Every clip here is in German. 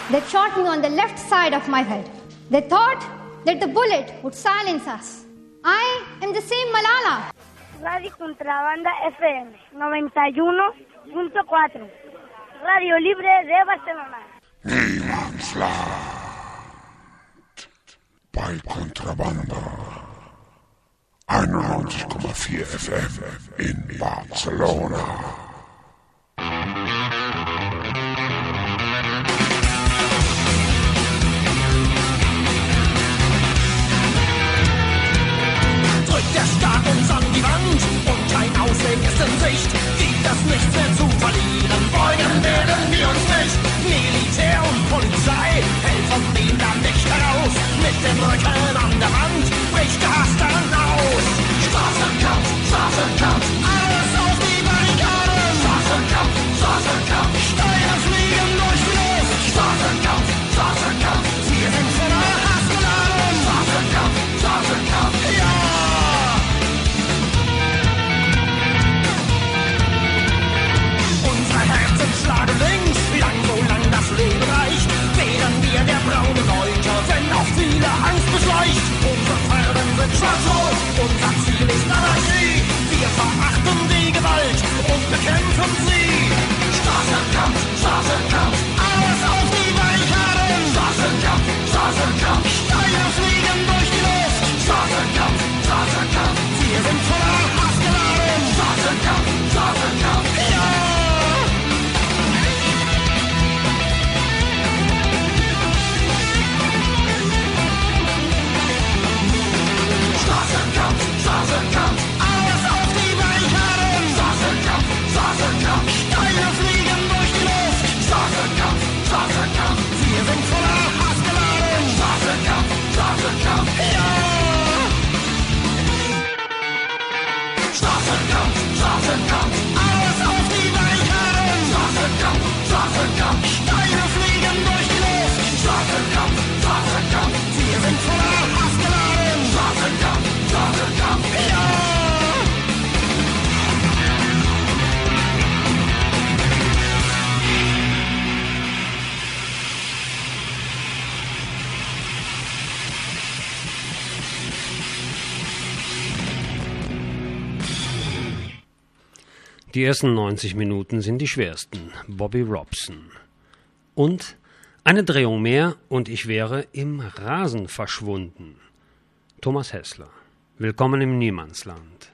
They shot me on the left side of my head. They thought that the bullet would silence us. I am the same Malala. Radio Contrabanda FM 91.4. Radio Libre de Barcelona. Niemandsland. Bei Contrabanda. 91,4 FM in Barcelona. Drückt der Staat uns an die Wand und kein Ausweg ist in Sicht, gibt es nichts mehr zu verlieren, beugen werden wir uns nicht. Militär und Polizei helfen dem Land nicht heraus, mit dem Rücken an der Wand bricht Gas dann aus. Straßenkampf, alles auf die Barrikaden. Straßenkampf, Steine fliegen durch die Luft. Straßenkampf, wir sind voller Hass geladen. Straßenkampf, ja. Unsere Herzen schlagen links, wie lang, so lang das Leben reicht. Wählen wir der braune Leute, wenn auch viele Angst beschleicht. Unsere Farben sind schwarz-rot, unser Ziel ist Anarchie. Wir verachten die Gewalt und bekämpfen sie. Straßenkampf, alles auf die Barrikaden. Straßenkampf, Steine fliegen durch die Luft. Straßenkampf, wir sind voller Hass geladen. Straßenkampf, ja. Straßenkampf, alles auf die Barrikaden. Straßenkampf, Steine fliegen durch die Luft. Straßenkampf, wir sind voller Hass geladen. Straßenkampf, ja. Straßenkampf, alles auf die Barrikaden. Straßenkampf, Steine fliegen durch die Luft. Straßenkampf, wir sind voller Hass geladen. Straßenkampf, ja. Die ersten 90 Minuten sind die schwersten. Bobby Robson. Und eine Drehung mehr und ich wäre im Rasen verschwunden. Thomas Hessler. Willkommen im Niemandsland.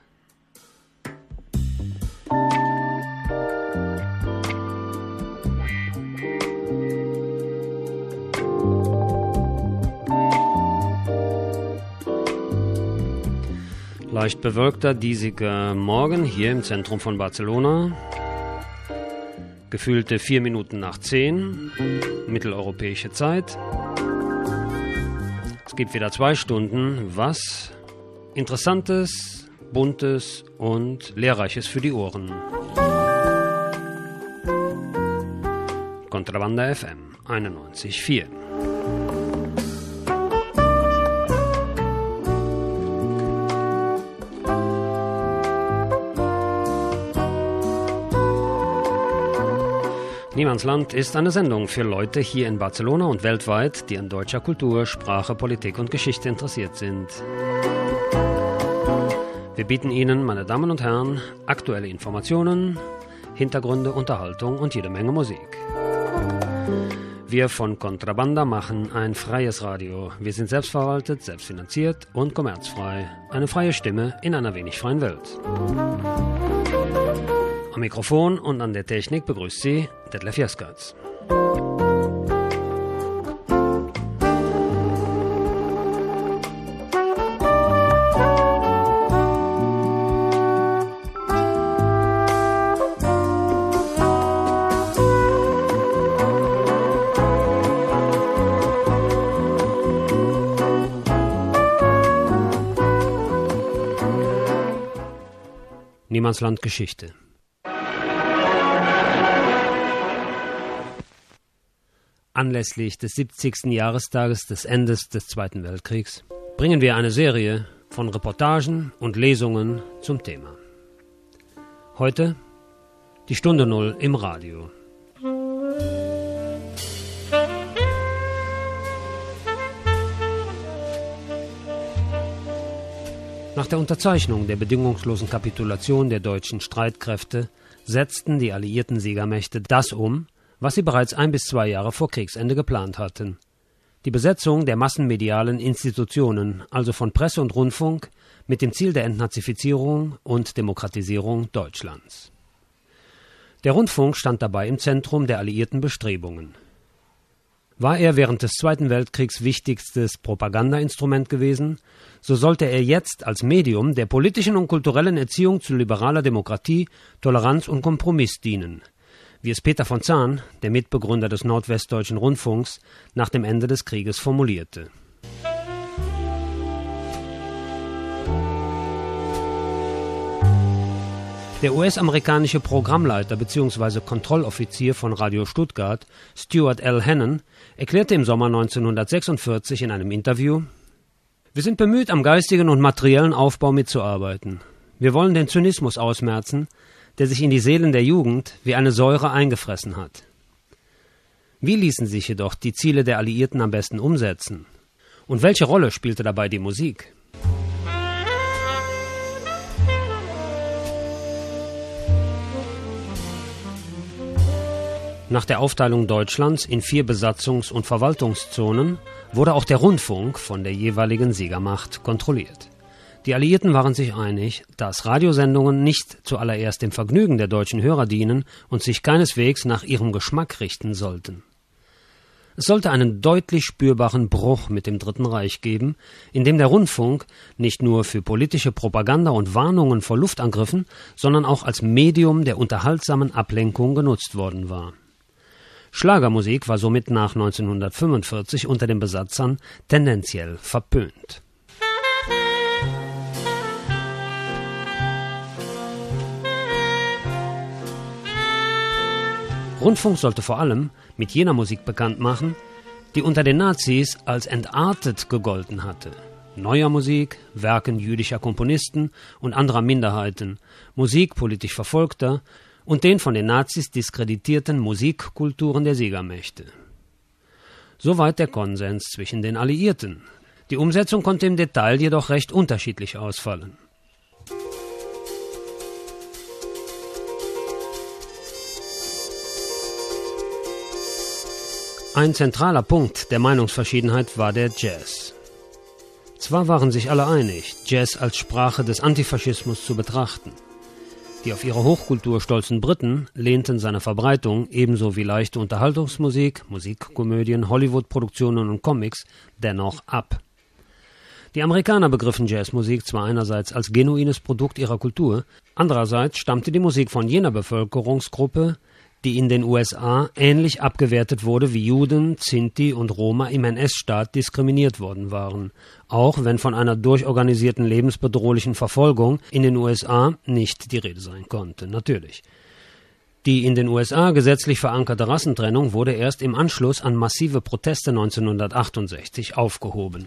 Leicht bewölkter, diesiger Morgen hier im Zentrum von Barcelona. Gefühlte 4 Minuten nach 10, mitteleuropäische Zeit. Es gibt wieder 2 Stunden, was Interessantes, Buntes und Lehrreiches für die Ohren. Contrabanda FM 91,4. Niemandsland ist eine Sendung für Leute hier in Barcelona und weltweit, die an deutscher Kultur, Sprache, Politik und Geschichte interessiert sind. Wir bieten Ihnen, meine Damen und Herren, aktuelle Informationen, Hintergründe, Unterhaltung und jede Menge Musik. Wir von Contrabanda machen ein freies Radio. Wir sind selbstverwaltet, selbstfinanziert und kommerzfrei. Eine freie Stimme in einer wenig freien Welt. Am Mikrofon und an der Technik begrüßt Sie Detlef Jaskatz. Niemandsland Geschichte. Anlässlich des 70. Jahrestages des Endes des Zweiten Weltkriegs bringen wir eine Serie von Reportagen und Lesungen zum Thema. Heute die Stunde Null im Radio. Nach der Unterzeichnung der bedingungslosen Kapitulation der deutschen Streitkräfte setzten die alliierten Siegermächte das um, was sie bereits 1 bis 2 Jahre vor Kriegsende geplant hatten. Die Besetzung der massenmedialen Institutionen, also von Presse und Rundfunk, mit dem Ziel der Entnazifizierung und Demokratisierung Deutschlands. Der Rundfunk stand dabei im Zentrum der alliierten Bestrebungen. War er während des Zweiten Weltkriegs wichtigstes Propagandainstrument gewesen, so sollte er jetzt als Medium der politischen und kulturellen Erziehung zu liberaler Demokratie, Toleranz und Kompromiss dienen, wie es Peter von Zahn, der Mitbegründer des Nordwestdeutschen Rundfunks, nach dem Ende des Krieges formulierte. Der US-amerikanische Programmleiter bzw. Kontrolloffizier von Radio Stuttgart, Stuart L. Hannon, erklärte im Sommer 1946 in einem Interview: Wir sind bemüht, am geistigen und materiellen Aufbau mitzuarbeiten. Wir wollen den Zynismus ausmerzen, der sich in die Seelen der Jugend wie eine Säure eingefressen hat. Wie ließen sich jedoch die Ziele der Alliierten am besten umsetzen? Und welche Rolle spielte dabei die Musik? Nach der Aufteilung Deutschlands in 4 Besatzungs- und Verwaltungszonen wurde auch der Rundfunk von der jeweiligen Siegermacht kontrolliert. Die Alliierten waren sich einig, dass Radiosendungen nicht zuallererst dem Vergnügen der deutschen Hörer dienen und sich keineswegs nach ihrem Geschmack richten sollten. Es sollte einen deutlich spürbaren Bruch mit dem Dritten Reich geben, in dem der Rundfunk nicht nur für politische Propaganda und Warnungen vor Luftangriffen, sondern auch als Medium der unterhaltsamen Ablenkung genutzt worden war. Schlagermusik war somit nach 1945 unter den Besatzern tendenziell verpönt. Rundfunk sollte vor allem mit jener Musik bekannt machen, die unter den Nazis als entartet gegolten hatte. Neuer Musik, Werken jüdischer Komponisten und anderer Minderheiten, Musik politisch Verfolgter und den von den Nazis diskreditierten Musikkulturen der Siegermächte. Soweit der Konsens zwischen den Alliierten. Die Umsetzung konnte im Detail jedoch recht unterschiedlich ausfallen. Ein zentraler Punkt der Meinungsverschiedenheit war der Jazz. Zwar waren sich alle einig, Jazz als Sprache des Antifaschismus zu betrachten. Die auf ihre Hochkultur stolzen Briten lehnten seine Verbreitung ebenso wie leichte Unterhaltungsmusik, Musikkomödien, Hollywood-Produktionen und Comics dennoch ab. Die Amerikaner begriffen Jazzmusik zwar einerseits als genuines Produkt ihrer Kultur, andererseits stammte die Musik von jener Bevölkerungsgruppe, die in den USA ähnlich abgewertet wurde wie Juden, Sinti und Roma im NS-Staat diskriminiert worden waren, auch wenn von einer durchorganisierten lebensbedrohlichen Verfolgung in den USA nicht die Rede sein konnte, natürlich. Die in den USA gesetzlich verankerte Rassentrennung wurde erst im Anschluss an massive Proteste 1968 aufgehoben.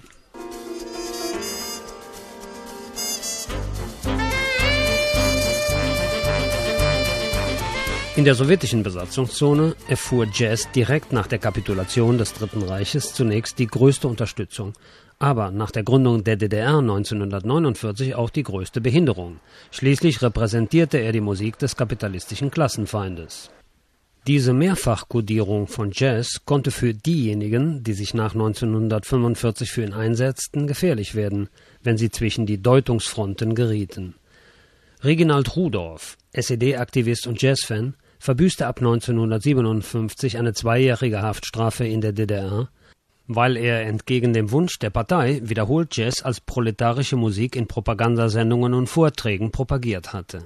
In der sowjetischen Besatzungszone erfuhr Jazz direkt nach der Kapitulation des Dritten Reiches zunächst die größte Unterstützung, aber nach der Gründung der DDR 1949 auch die größte Behinderung. Schließlich repräsentierte er die Musik des kapitalistischen Klassenfeindes. Diese Mehrfachkodierung von Jazz konnte für diejenigen, die sich nach 1945 für ihn einsetzten, gefährlich werden, wenn sie zwischen die Deutungsfronten gerieten. Reginald Rudorf, SED-Aktivist und Jazzfan, verbüßte ab 1957 eine 2-jährige Haftstrafe in der DDR, weil er entgegen dem Wunsch der Partei wiederholt Jazz als proletarische Musik in Propagandasendungen und Vorträgen propagiert hatte.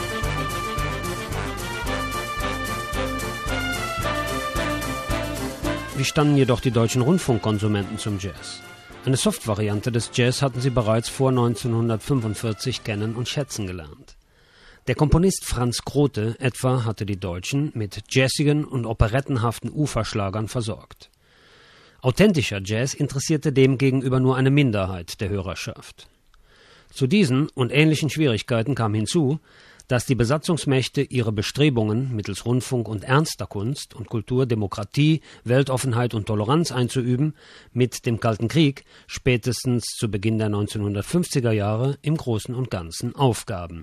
Wie standen jedoch die deutschen Rundfunkkonsumenten zum Jazz? Eine Soft-Variante des Jazz hatten sie bereits vor 1945 kennen und schätzen gelernt. Der Komponist Franz Grote etwa hatte die Deutschen mit jazzigen und operettenhaften Uferschlagern versorgt. Authentischer Jazz interessierte demgegenüber nur eine Minderheit der Hörerschaft. Zu diesen und ähnlichen Schwierigkeiten kam hinzu, dass die Besatzungsmächte ihre Bestrebungen, mittels Rundfunk und ernster Kunst und Kultur Demokratie, Weltoffenheit und Toleranz einzuüben, mit dem Kalten Krieg spätestens zu Beginn der 1950er Jahre im Großen und Ganzen aufgaben.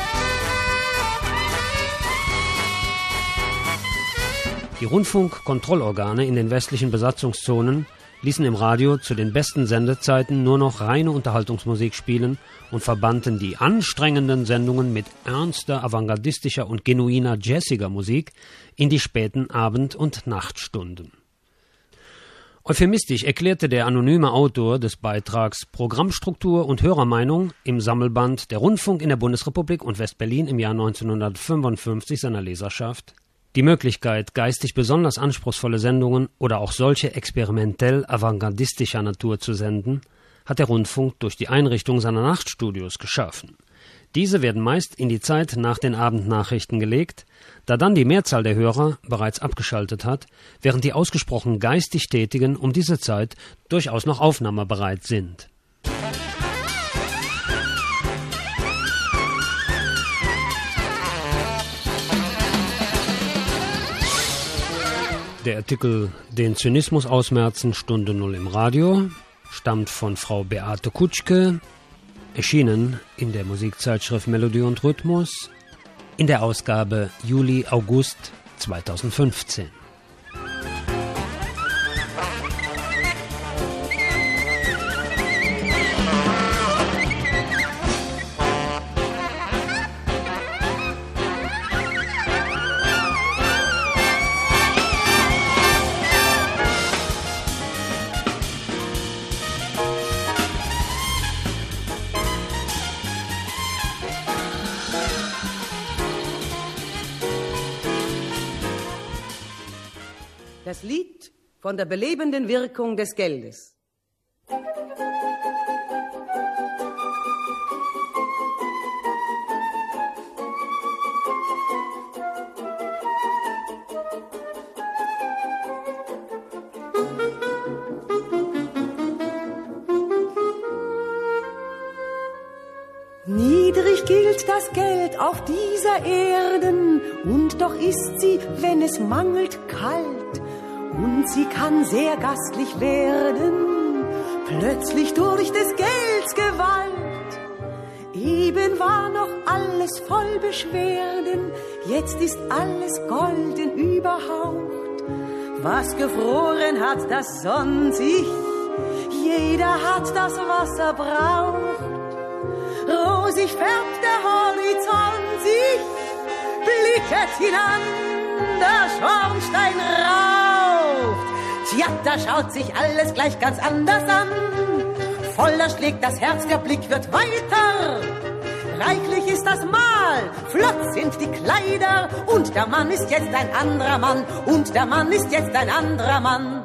Die Rundfunkkontrollorgane in den westlichen Besatzungszonen ließen im Radio zu den besten Sendezeiten nur noch reine Unterhaltungsmusik spielen und verbannten die anstrengenden Sendungen mit ernster, avantgardistischer und genuiner jazziger Musik in die späten Abend- und Nachtstunden. Euphemistisch erklärte der anonyme Autor des Beitrags Programmstruktur und Hörermeinung im Sammelband Der Rundfunk in der Bundesrepublik und Westberlin im Jahr 1955 seiner Leserschaft: Die Möglichkeit, geistig besonders anspruchsvolle Sendungen oder auch solche experimentell avantgardistischer Natur zu senden, hat der Rundfunk durch die Einrichtung seiner Nachtstudios geschaffen. Diese werden meist in die Zeit nach den Abendnachrichten gelegt, da dann die Mehrzahl der Hörer bereits abgeschaltet hat, während die ausgesprochen geistig Tätigen um diese Zeit durchaus noch aufnahmebereit sind. Der Artikel »Den Zynismus ausmerzen, Stunde 0 im Radio« stammt von Frau Beate Kutschke, erschienen in der Musikzeitschrift Melodie und Rhythmus in der Ausgabe Juli-August 2015. Das Lied von der belebenden Wirkung des Geldes. Niedrig gilt das Geld auf dieser Erden, und doch ist sie, wenn es mangelt, kalt. Und sie kann sehr gastlich werden, plötzlich durch des Gelds Gewalt. Eben war noch alles voll Beschwerden, jetzt ist alles golden überhaucht. Was gefroren hat, das sonnt sich, jeder hat das, was er braucht. Rosig färbt der Horizont sich, blicket hinan, der Schornstein raucht. Tja, da schaut sich alles gleich ganz anders an. Voller schlägt das Herz, der Blick wird weiter. Reichlich ist das Mahl, flott sind die Kleider. Und der Mann ist jetzt ein anderer Mann, und der Mann ist jetzt ein anderer Mann.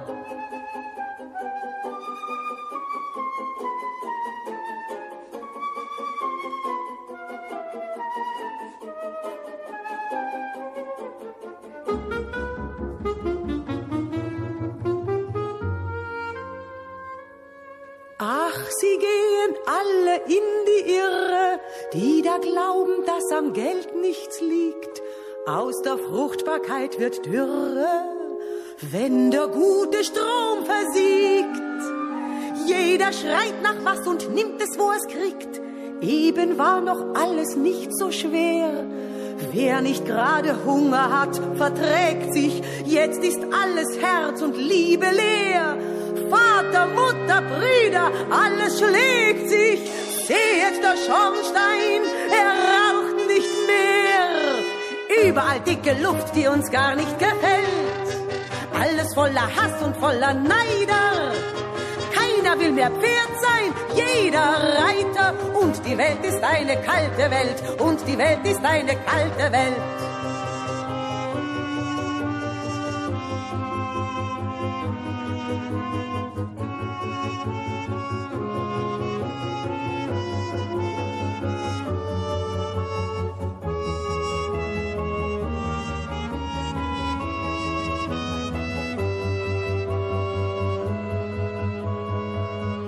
Ach, sie gehen alle in die Irre, die da glauben, dass am Geld nichts liegt. Aus der Fruchtbarkeit wird Dürre, wenn der gute Strom versiegt. Jeder schreit nach was und nimmt es, wo es kriegt. Eben war noch alles nicht so schwer. Wer nicht gerade Hunger hat, verträgt sich. Jetzt ist alles Herz und Liebe leer. Vater, Mutter, Brüder, alles schlägt sich. Seht, der Schornstein, er raucht nicht mehr. Überall dicke Luft, die uns gar nicht gefällt. Alles voller Hass und voller Neider. Keiner will mehr Pferd sein, jeder Reiter. Und die Welt ist eine kalte Welt, und die Welt ist eine kalte Welt.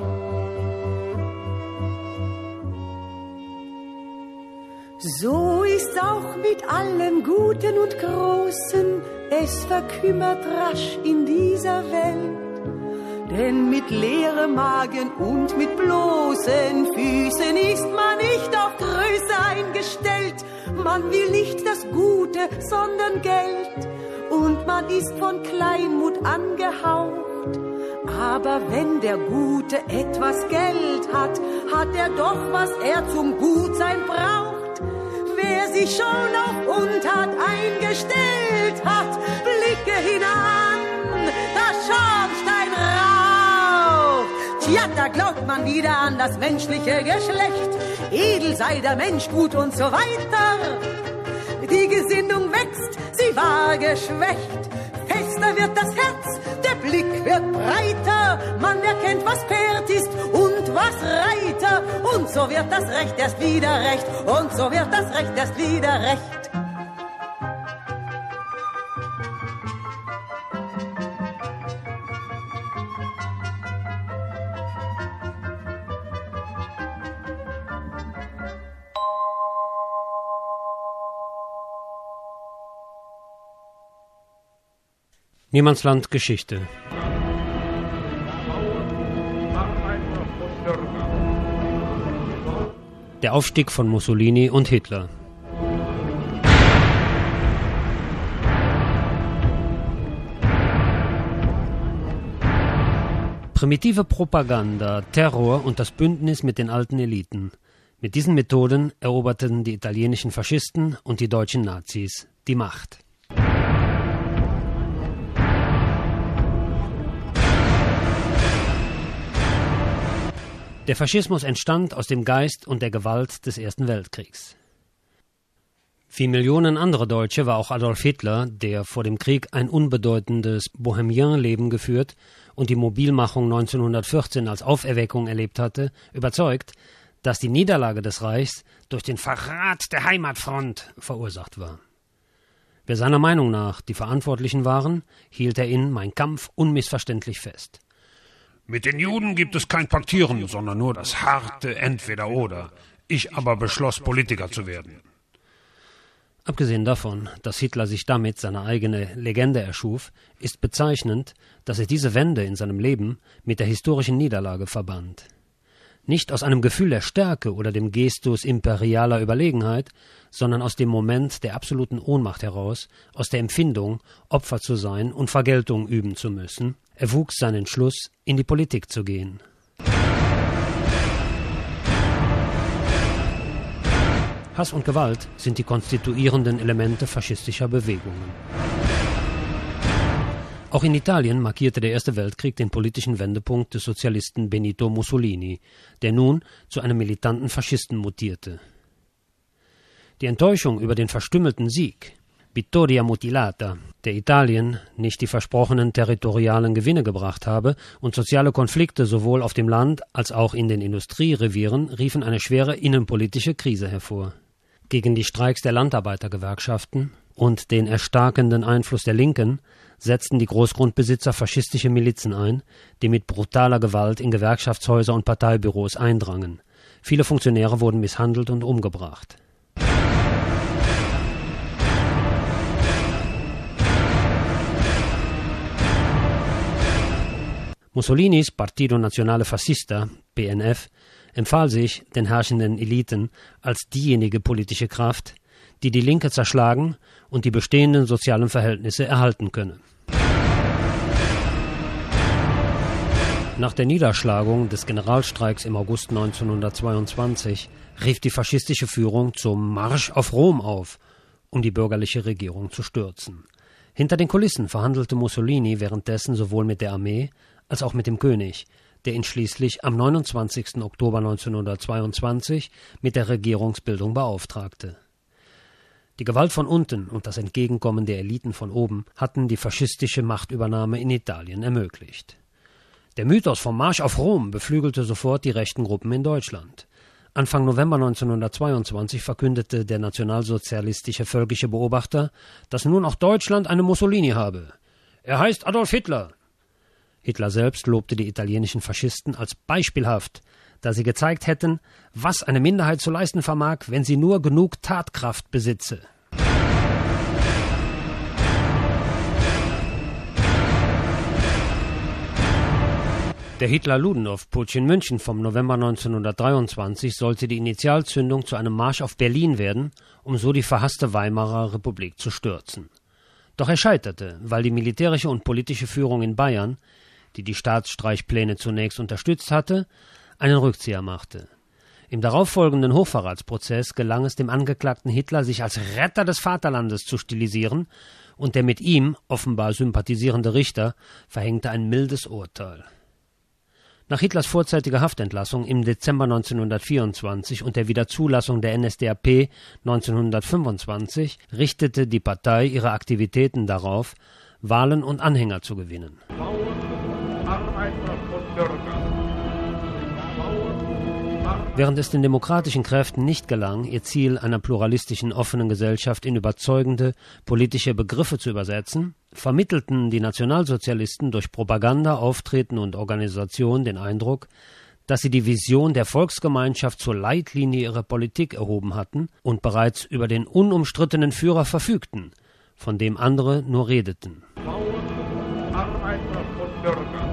So ist's auch mit allem Guten und Großen, es verkümmert rasch in dieser Welt. Denn mit leerem Magen und mit bloßen Füßen ist man nicht auf Größe eingestellt. Man will nicht das Gute, sondern Geld. Und man ist von Kleinmut angehaucht. Aber wenn der Gute etwas Geld hat, hat er doch, was er zum Gutsein braucht. Wer sich schon auf Untat eingestellt hat, blicke hinan, das Schornstein raucht. Tja, da glaubt man wieder an das menschliche Geschlecht. Edel sei der Mensch, gut und so weiter. Die Gesinnung wächst, sie war geschwächt. Fester wird das Herz, der Blick wird breiter. Man erkennt, was Pferd ist und was Reiter. Und so wird das Recht erst wieder Recht. Und so wird das Recht erst wieder Recht. Niemandsland Geschichte. Der Aufstieg von Mussolini und Hitler. Primitive Propaganda, Terror und das Bündnis mit den alten Eliten. Mit diesen Methoden eroberten die italienischen Faschisten und die deutschen Nazis die Macht. Der Faschismus entstand aus dem Geist und der Gewalt des Ersten Weltkriegs. Wie Millionen andere Deutsche war auch Adolf Hitler, der vor dem Krieg ein unbedeutendes Bohemienleben geführt und die Mobilmachung 1914 als Auferweckung erlebt hatte, überzeugt, dass die Niederlage des Reichs durch den Verrat der Heimatfront verursacht war. Wer seiner Meinung nach die Verantwortlichen waren, hielt er in Mein Kampf unmissverständlich fest. Mit den Juden gibt es kein Paktieren, sondern nur das harte Entweder-Oder. Ich aber beschloss, Politiker zu werden. Abgesehen davon, dass Hitler sich damit seine eigene Legende erschuf, ist bezeichnend, dass er diese Wende in seinem Leben mit der historischen Niederlage verband. Nicht aus einem Gefühl der Stärke oder dem Gestus imperialer Überlegenheit, sondern aus dem Moment der absoluten Ohnmacht heraus, aus der Empfindung, Opfer zu sein und Vergeltung üben zu müssen, erwuchs sein Entschluss, in die Politik zu gehen. Hass und Gewalt sind die konstituierenden Elemente faschistischer Bewegungen. Auch in Italien markierte der Erste Weltkrieg den politischen Wendepunkt des Sozialisten Benito Mussolini, der nun zu einem militanten Faschisten mutierte. Die Enttäuschung über den verstümmelten Sieg, Vittoria mutilata, der Italien nicht die versprochenen territorialen Gewinne gebracht habe und soziale Konflikte sowohl auf dem Land als auch in den Industrierevieren riefen eine schwere innenpolitische Krise hervor. Gegen die Streiks der Landarbeitergewerkschaften und den erstarkenden Einfluss der Linken setzten die Großgrundbesitzer faschistische Milizen ein, die mit brutaler Gewalt in Gewerkschaftshäuser und Parteibüros eindrangen. Viele Funktionäre wurden misshandelt und umgebracht. Mussolinis Partito Nazionale Fascista, PNF, empfahl sich den herrschenden Eliten als diejenige politische Kraft, die die Linke zerschlagen und die bestehenden sozialen Verhältnisse erhalten könne. Nach der Niederschlagung des Generalstreiks im August 1922 rief die faschistische Führung zum Marsch auf Rom auf, um die bürgerliche Regierung zu stürzen. Hinter den Kulissen verhandelte Mussolini währenddessen sowohl mit der Armee als auch mit dem König, der ihn schließlich am 29. Oktober 1922 mit der Regierungsbildung beauftragte. Die Gewalt von unten und das Entgegenkommen der Eliten von oben hatten die faschistische Machtübernahme in Italien ermöglicht. Der Mythos vom Marsch auf Rom beflügelte sofort die rechten Gruppen in Deutschland. Anfang November 1922 verkündete der nationalsozialistische völkische Beobachter, dass nun auch Deutschland eine Mussolini habe. Er heißt Adolf Hitler. Hitler selbst lobte die italienischen Faschisten als beispielhaft, da sie gezeigt hätten, was eine Minderheit zu leisten vermag, wenn sie nur genug Tatkraft besitze. Der Hitler-Ludendorff-Putsch in München vom November 1923 sollte die Initialzündung zu einem Marsch auf Berlin werden, um so die verhasste Weimarer Republik zu stürzen. Doch er scheiterte, weil die militärische und politische Führung in Bayern, die die Staatsstreichpläne zunächst unterstützt hatte, einen Rückzieher machte. Im darauffolgenden Hochverratsprozess gelang es dem Angeklagten Hitler, sich als Retter des Vaterlandes zu stilisieren, und der mit ihm offenbar sympathisierende Richter verhängte ein mildes Urteil. Nach Hitlers vorzeitiger Haftentlassung im Dezember 1924 und der Wiederzulassung der NSDAP 1925 richtete die Partei ihre Aktivitäten darauf, Wahlen und Anhänger zu gewinnen. Während es den demokratischen Kräften nicht gelang, ihr Ziel einer pluralistischen, offenen Gesellschaft in überzeugende politische Begriffe zu übersetzen, vermittelten die Nationalsozialisten durch Propaganda, Auftreten und Organisation den Eindruck, dass sie die Vision der Volksgemeinschaft zur Leitlinie ihrer Politik erhoben hatten und bereits über den unumstrittenen Führer verfügten, von dem andere nur redeten. Bauern, Arbeiter und Bürger.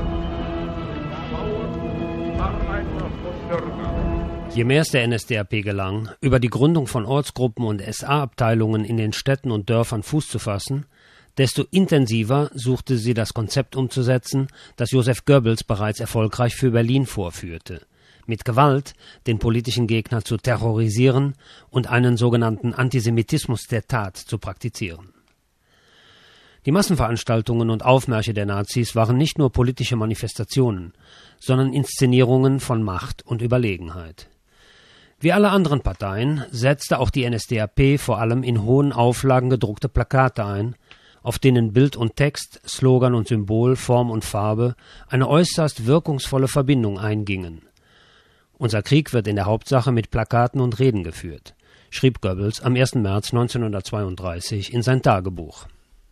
Bauern, Arbeiter und Bürger. Je mehr es der NSDAP gelang, über die Gründung von Ortsgruppen und SA-Abteilungen in den Städten und Dörfern Fuß zu fassen, desto intensiver suchte sie das Konzept umzusetzen, das Joseph Goebbels bereits erfolgreich für Berlin vorführte, mit Gewalt den politischen Gegner zu terrorisieren und einen sogenannten Antisemitismus der Tat zu praktizieren. Die Massenveranstaltungen und Aufmärsche der Nazis waren nicht nur politische Manifestationen, sondern Inszenierungen von Macht und Überlegenheit. Wie alle anderen Parteien setzte auch die NSDAP vor allem in hohen Auflagen gedruckte Plakate ein, auf denen Bild und Text, Slogan und Symbol, Form und Farbe eine äußerst wirkungsvolle Verbindung eingingen. Unser Krieg wird in der Hauptsache mit Plakaten und Reden geführt, schrieb Goebbels am 1. März 1932 in sein Tagebuch.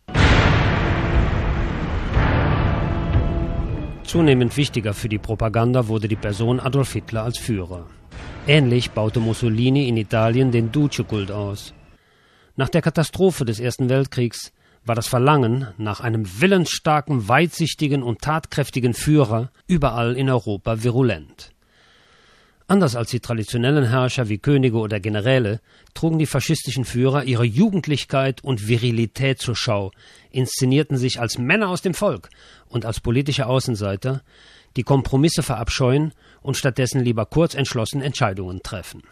Zunehmend wichtiger für die Propaganda wurde die Person Adolf Hitler als Führer. Ähnlich baute Mussolini in Italien den Duce-Kult aus. Nach der Katastrophe des Ersten Weltkriegs war das Verlangen nach einem willensstarken, weitsichtigen und tatkräftigen Führer überall in Europa virulent. Anders als die traditionellen Herrscher wie Könige oder Generäle trugen die faschistischen Führer ihre Jugendlichkeit und Virilität zur Schau, inszenierten sich als Männer aus dem Volk und als politische Außenseiter, die Kompromisse verabscheuen und stattdessen lieber kurzentschlossen Entscheidungen treffen.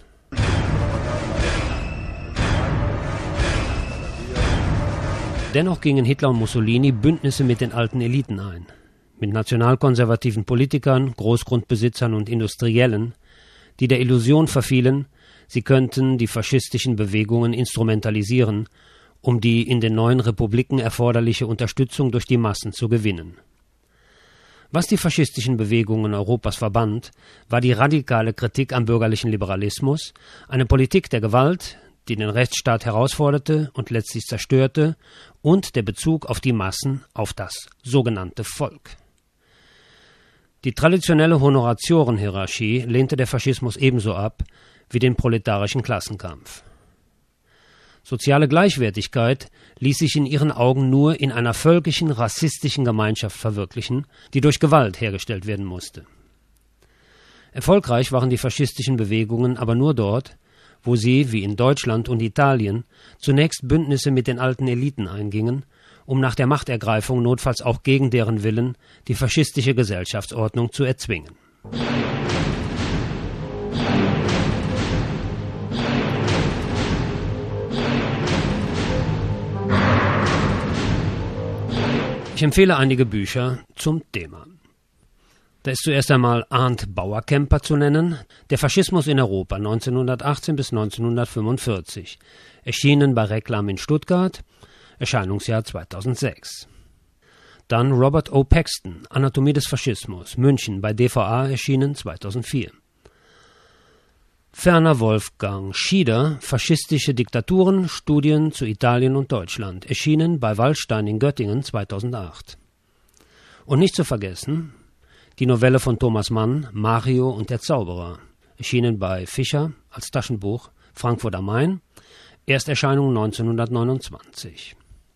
Dennoch gingen Hitler und Mussolini Bündnisse mit den alten Eliten ein, mit nationalkonservativen Politikern, Großgrundbesitzern und Industriellen, die der Illusion verfielen, sie könnten die faschistischen Bewegungen instrumentalisieren, um die in den neuen Republiken erforderliche Unterstützung durch die Massen zu gewinnen. Was die faschistischen Bewegungen Europas verband, war die radikale Kritik am bürgerlichen Liberalismus, eine Politik der Gewalt, die den Rechtsstaat herausforderte und letztlich zerstörte, und der Bezug auf die Massen, auf das sogenannte Volk. Die traditionelle Honoratiorenhierarchie lehnte der Faschismus ebenso ab wie den proletarischen Klassenkampf. Soziale Gleichwertigkeit ließ sich in ihren Augen nur in einer völkischen, rassistischen Gemeinschaft verwirklichen, die durch Gewalt hergestellt werden musste. Erfolgreich waren die faschistischen Bewegungen aber nur dort, wo sie, wie in Deutschland und Italien, zunächst Bündnisse mit den alten Eliten eingingen, um nach der Machtergreifung notfalls auch gegen deren Willen die faschistische Gesellschaftsordnung zu erzwingen. Ich empfehle einige Bücher zum Thema. Da ist zuerst einmal Arndt Bauerkemper zu nennen, Der Faschismus in Europa 1918 bis 1945, erschienen bei Reklam in Stuttgart, Erscheinungsjahr 2006. Dann Robert O. Paxton, Anatomie des Faschismus, München, bei DVA, erschienen 2004. Ferner Wolfgang Schieder, Faschistische Diktaturen, Studien zu Italien und Deutschland, erschienen bei Wallstein in Göttingen 2008. Und nicht zu vergessen, Die Novelle von Thomas Mann, Mario und der Zauberer, erschienen bei Fischer als Taschenbuch, Frankfurt am Main, Ersterscheinung 1929.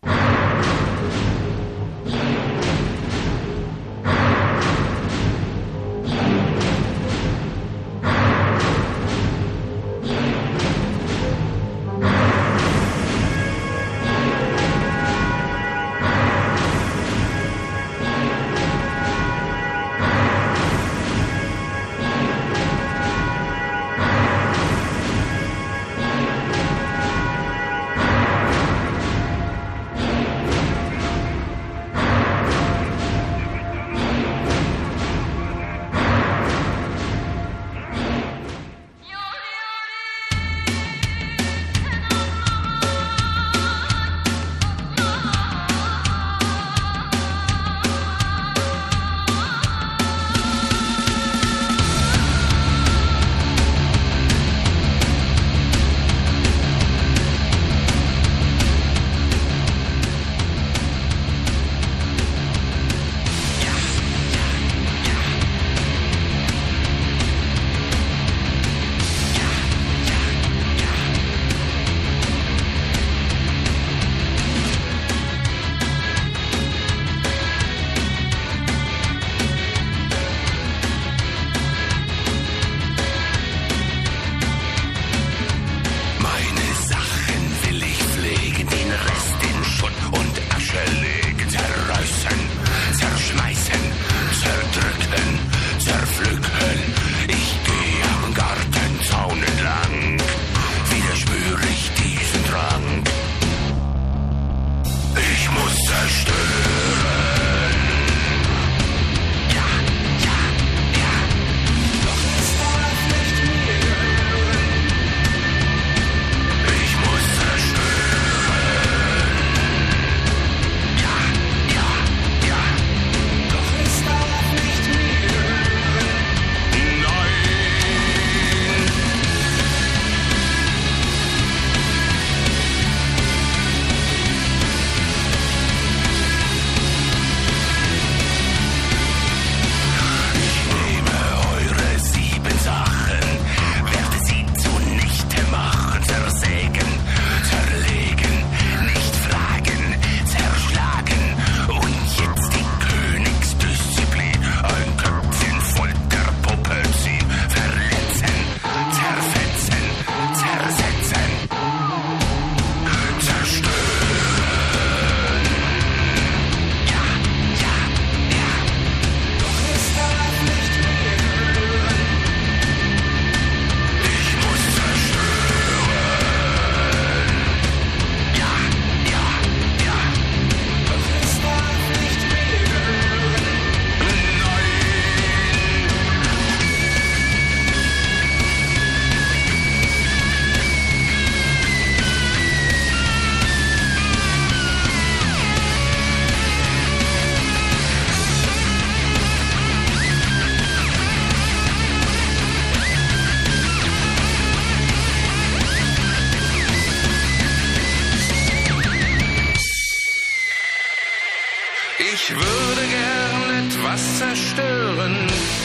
Ich würde gern etwas zerstören,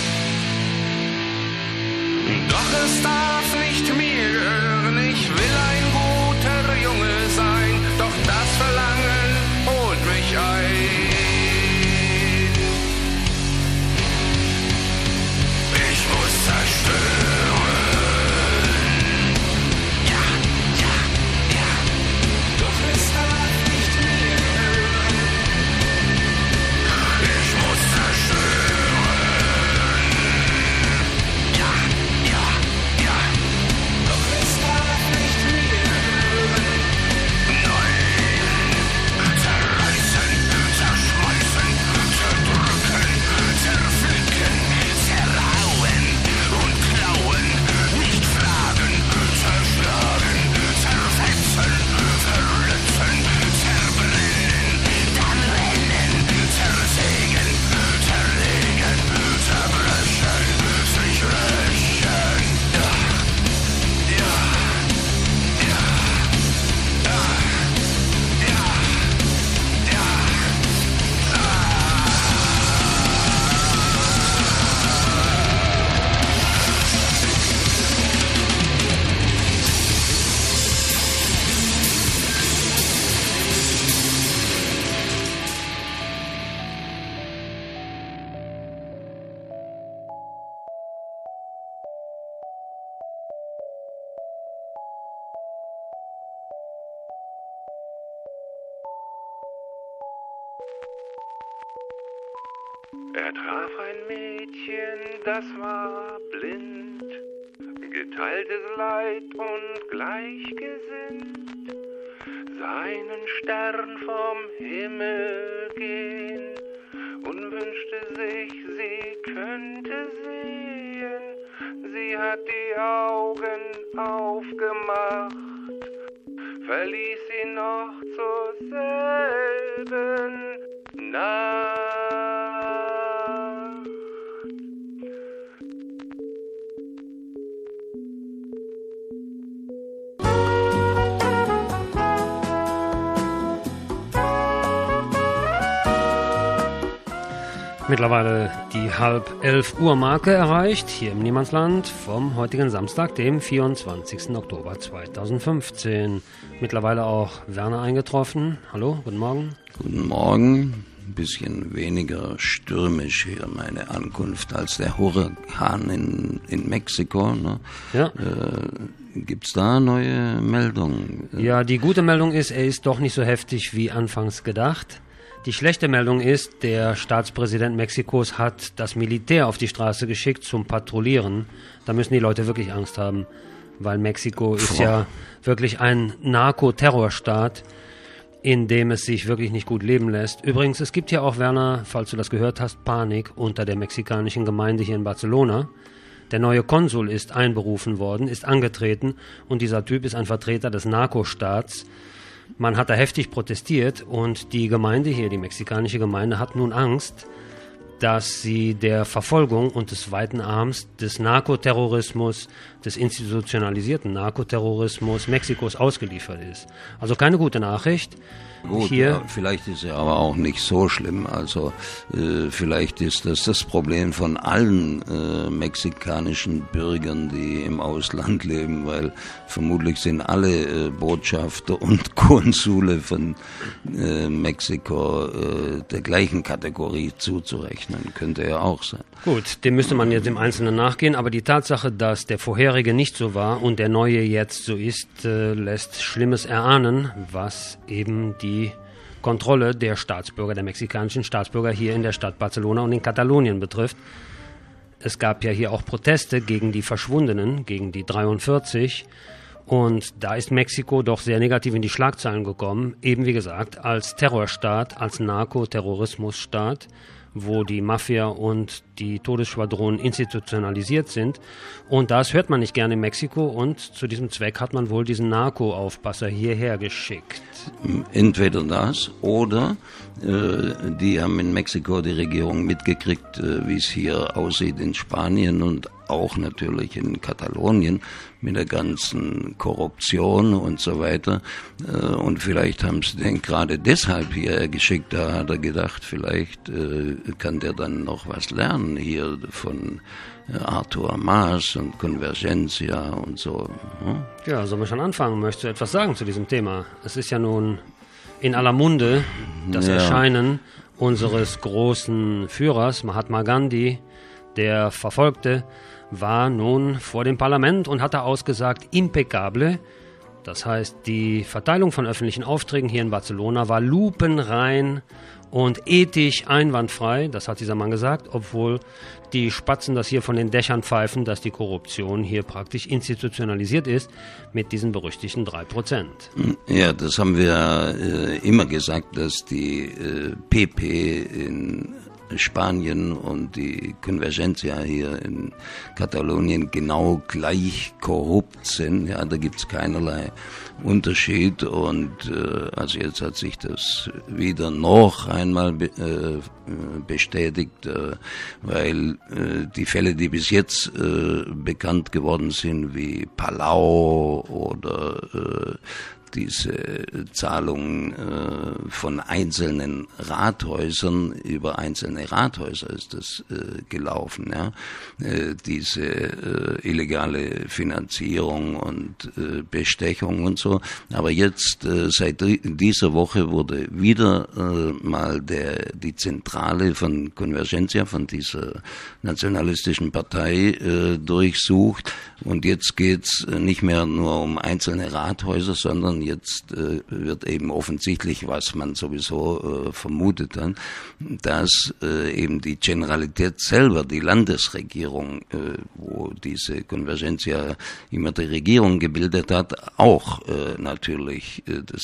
doch es darf nicht mir gehören. Ich will ein guter Junge sein, doch das Verlangen holt mich ein. Ich muss zerstören. Ja, ja, ja, doch es darf nicht mir gehören. Ich muss zerstören. Ja, ja, ja, doch es darf nicht mir gehören. Er traf ein Mädchen, das war blind, geteiltes Leid und gleichgesinnt, seinen Stern vom Himmel gehen und wünschte sich, sie könnte sehen. Sie hat die Augen aufgemacht, verließ sie noch zur selben Nacht. Mittlerweile die 10:30 Uhr Marke erreicht, hier im Niemandsland vom heutigen Samstag, dem 24. Oktober 2015. Mittlerweile auch Werner eingetroffen. Hallo, guten Morgen. Guten Morgen. Ein bisschen weniger stürmisch hier meine Ankunft als der Hurrikan in Mexiko. Ne? Ja. Gibt's da neue Meldungen? Ja, die gute Meldung ist, er ist doch nicht so heftig wie anfangs gedacht. Die schlechte Meldung ist, der Staatspräsident Mexikos hat das Militär auf die Straße geschickt zum Patrouillieren. Da müssen die Leute wirklich Angst haben, weil Mexiko ist ja wirklich ein Narkoterrorstaat, in dem es sich wirklich nicht gut leben lässt. Übrigens, es gibt ja auch, Werner, falls du das gehört hast, Panik unter der mexikanischen Gemeinde hier in Barcelona. Der neue Konsul ist einberufen worden, ist angetreten und dieser Typ ist ein Vertreter des Narkostaats. Man hat da heftig protestiert und die Gemeinde hier, die mexikanische Gemeinde, hat nun Angst, dass sie der Verfolgung und des weiten Arms des Narkoterrorismus, des institutionalisierten Narkoterrorismus Mexikos ausgeliefert ist. Also keine gute Nachricht. Gut, hier, ja, vielleicht ist er aber auch nicht so schlimm. Also vielleicht ist das Problem von allen mexikanischen Bürgern, die im Ausland leben, weil vermutlich sind alle Botschafter und Konsule von Mexiko der gleichen Kategorie zuzurechnen. Könnte er auch sein. Gut, dem müsste man jetzt im Einzelnen nachgehen, aber die Tatsache, dass der vorherige nicht so war und der neue jetzt so ist, lässt Schlimmes erahnen, was eben die Kontrolle der Staatsbürger, der mexikanischen Staatsbürger hier in der Stadt Barcelona und in Katalonien betrifft. Es gab ja hier auch Proteste gegen die Verschwundenen, gegen die 43. Und da ist Mexiko doch sehr negativ in die Schlagzeilen gekommen. Eben wie gesagt, als Terrorstaat, als Narkoterrorismusstaat, wo die Mafia und die Todesschwadronen institutionalisiert sind. Und das hört man nicht gerne in Mexiko und zu diesem Zweck hat man wohl diesen Narko-Aufpasser hierher geschickt. Entweder das oder die haben in Mexiko die Regierung mitgekriegt, wie es hier aussieht in Spanien und auch natürlich in Katalonien mit der ganzen Korruption und so weiter. Und vielleicht haben sie den gerade deshalb hierher geschickt. Da hat er gedacht, vielleicht kann der dann noch was lernen hier von Artur Mas und Convergencia und so. Ja, sollen wir schon anfangen? Möchtest du etwas sagen zu diesem Thema? Es ist ja nun in aller Munde das Erscheinen unseres großen Führers Mahatma Gandhi, der Verfolgte, war nun vor dem Parlament und hatte ausgesagt, impeccable. Das heißt, die Verteilung von öffentlichen Aufträgen hier in Barcelona war lupenrein und ethisch einwandfrei. Das hat dieser Mann gesagt, obwohl die Spatzen das hier von den Dächern pfeifen, dass die Korruption hier praktisch institutionalisiert ist mit diesen berüchtigten 3%. Ja, das haben wir immer gesagt, dass die PP in Spanien und die Convergencia hier in Katalonien genau gleich korrupt sind. Ja, da gibt's keinerlei Unterschied und also jetzt hat sich das wieder noch einmal bestätigt, weil die Fälle, die bis jetzt bekannt geworden sind, wie Palau oder diese Zahlungen von einzelnen Rathäusern, über einzelne Rathäuser ist das gelaufen, ja. Diese illegale Finanzierung und Bestechung und so. Aber jetzt, seit dieser Woche wurde wieder mal die Zentrale von Convergencia, von dieser nationalistischen Partei, durchsucht. Und jetzt geht's nicht mehr nur um einzelne Rathäuser, sondern und jetzt wird eben offensichtlich, was man sowieso vermutet hat, dass eben die Generalität selber, die Landesregierung, wo diese Convergencia immer die Regierung gebildet hat, auch natürlich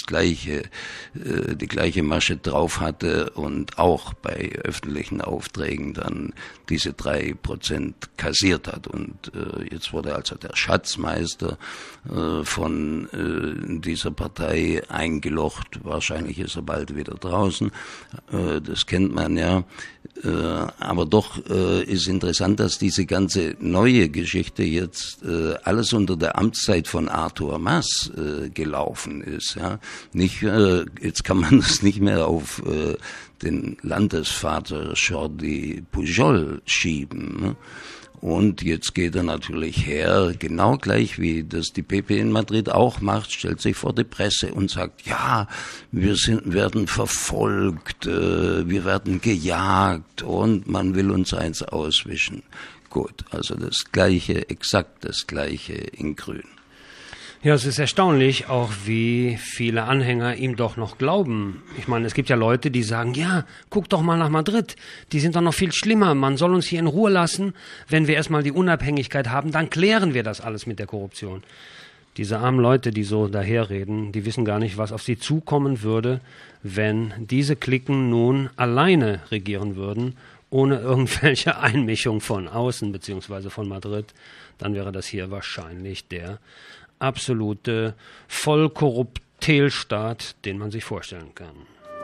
die gleiche Masche drauf hatte und auch bei öffentlichen Aufträgen dann diese 3% kassiert hat. Und jetzt wurde also der Schatzmeister von dieser Partei eingelocht. Wahrscheinlich ist er bald wieder draußen. Das kennt man ja. Aber doch ist interessant, dass diese ganze neue Geschichte jetzt alles unter der Amtszeit von Artur Mas gelaufen ist. Ja? Jetzt kann man das nicht mehr auf den Landesvater Jordi Pujol schieben. Ne? Und jetzt geht er natürlich her, genau gleich wie das die PP in Madrid auch macht, stellt sich vor die Presse und sagt, ja, werden verfolgt, wir werden gejagt und man will uns eins auswischen. Gut, also exakt das Gleiche in Grün. Ja, es ist erstaunlich, auch wie viele Anhänger ihm doch noch glauben. Ich meine, es gibt ja Leute, die sagen, ja, guck doch mal nach Madrid, die sind doch noch viel schlimmer, man soll uns hier in Ruhe lassen, wenn wir erstmal die Unabhängigkeit haben, dann klären wir das alles mit der Korruption. Diese armen Leute, die so daherreden, die wissen gar nicht, was auf sie zukommen würde, wenn diese Cliquen nun alleine regieren würden, ohne irgendwelche Einmischung von außen bzw. von Madrid. Dann wäre das hier wahrscheinlich der absolute Vollkorruptelstaat, den man sich vorstellen kann.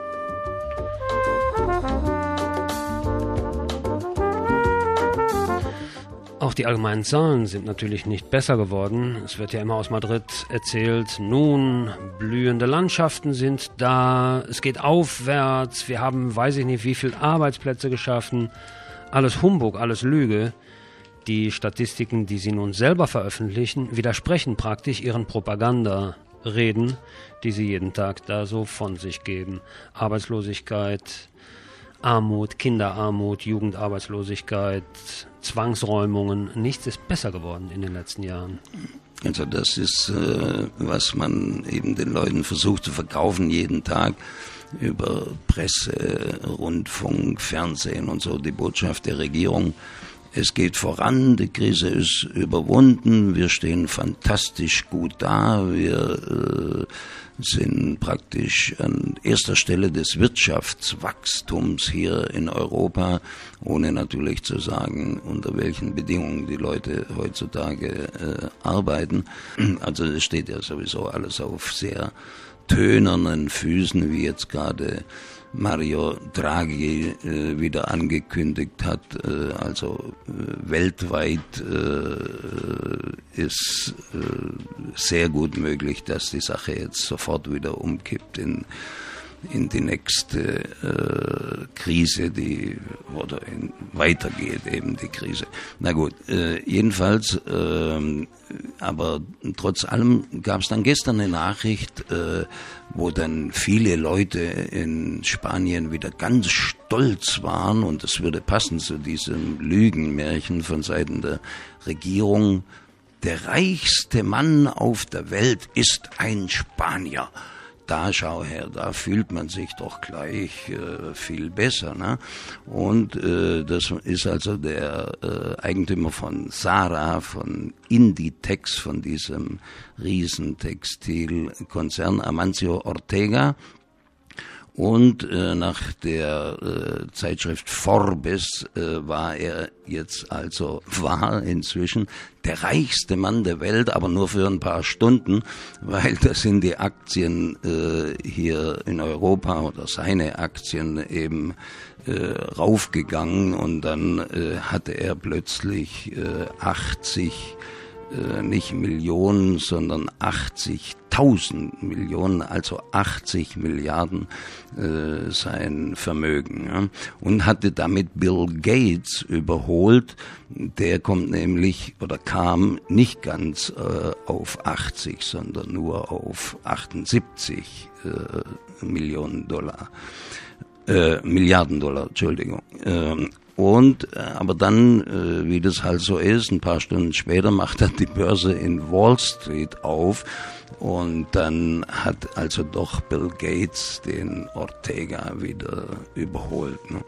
Auch die allgemeinen Zahlen sind natürlich nicht besser geworden. Es wird ja immer aus Madrid erzählt, nun, blühende Landschaften sind da, es geht aufwärts, wir haben, weiß ich nicht, wie viele Arbeitsplätze geschaffen. Alles Humbug, alles Lüge. Die Statistiken, die sie nun selber veröffentlichen, widersprechen praktisch ihren Propagandareden, die sie jeden Tag da so von sich geben. Arbeitslosigkeit, Armut, Kinderarmut, Jugendarbeitslosigkeit, Zwangsräumungen. Nichts ist besser geworden in den letzten Jahren. Also das ist, was man eben den Leuten versucht zu verkaufen jeden Tag über Presse, Rundfunk, Fernsehen und so, die Botschaft der Regierung. Es geht voran, die Krise ist überwunden, wir stehen fantastisch gut da, wir sind praktisch an erster Stelle des Wirtschaftswachstums hier in Europa, ohne natürlich zu sagen, unter welchen Bedingungen die Leute heutzutage arbeiten. Also es steht ja sowieso alles auf sehr tönernen Füßen, wie jetzt gerade Mario Draghi wieder angekündigt hat. Also weltweit ist sehr gut möglich, dass die Sache jetzt sofort wieder umkippt in die nächste Krise, weitergeht eben die Krise. Na gut, jedenfalls, aber trotz allem gab es dann gestern eine Nachricht, wo dann viele Leute in Spanien wieder ganz stolz waren, und das würde passen zu diesem Lügenmärchen von Seiten der Regierung: Der reichste Mann auf der Welt ist ein Spanier. Da, schau her, da fühlt man sich doch gleich viel besser. Ne? Und das ist also der Eigentümer von Zara, von Inditex, von diesem Riesentextilkonzern, Amancio Ortega. Und nach der Zeitschrift Forbes war inzwischen der reichste Mann der Welt, aber nur für ein paar Stunden, weil da sind die Aktien hier in Europa oder seine Aktien eben raufgegangen, und dann hatte er plötzlich 80 nicht Millionen, sondern 80.000 Millionen, also 80 Milliarden sein Vermögen. Ja? Und hatte damit Bill Gates überholt. Der kam nicht ganz auf 80, sondern nur auf 78 Millionen Dollar. Milliarden Dollar, Entschuldigung. Aber dann, wie das halt so ist, ein paar Stunden später macht dann die Börse in Wall Street auf und dann hat also doch Bill Gates den Ortega wieder überholt. Ne?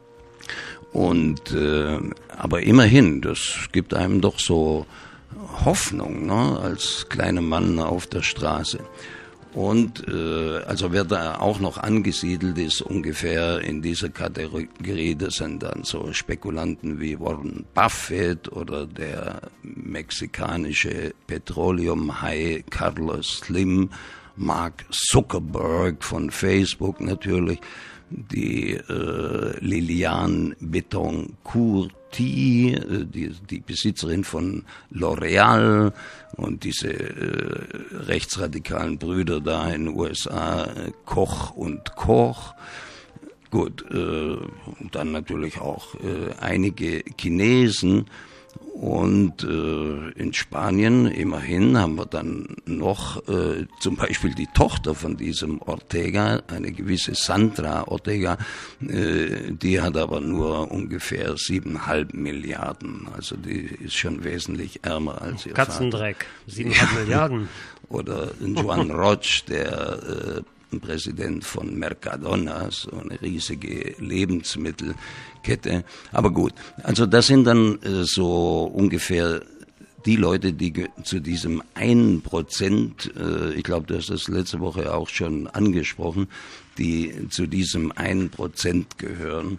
Aber immerhin, das gibt einem doch so Hoffnung, ne, als kleiner Mann auf der Straße. Und also wer da auch noch angesiedelt ist, ungefähr in dieser Kategorie, das sind dann so Spekulanten wie Warren Buffett oder der mexikanische Petroleumhai Carlos Slim, Mark Zuckerberg von Facebook natürlich, die Liliane Bettencourt, die Besitzerin von L'Oreal und diese rechtsradikalen Brüder da in den USA, Koch und Koch. Gut, dann natürlich auch einige Chinesen. Und in Spanien immerhin haben wir dann noch zum Beispiel die Tochter von diesem Ortega, eine gewisse Sandra Ortega, die hat aber nur ungefähr 7,5 Milliarden. Also die ist schon wesentlich ärmer als ihr Katzendreck, 7,5 Milliarden. Oder Joan Roig, der Präsident von Mercadona, so eine riesige Lebensmittelkette. Aber gut, also das sind dann so ungefähr die Leute, die zu diesem 1%, ich glaube, du hast das letzte Woche auch schon angesprochen, die zu diesem 1% gehören,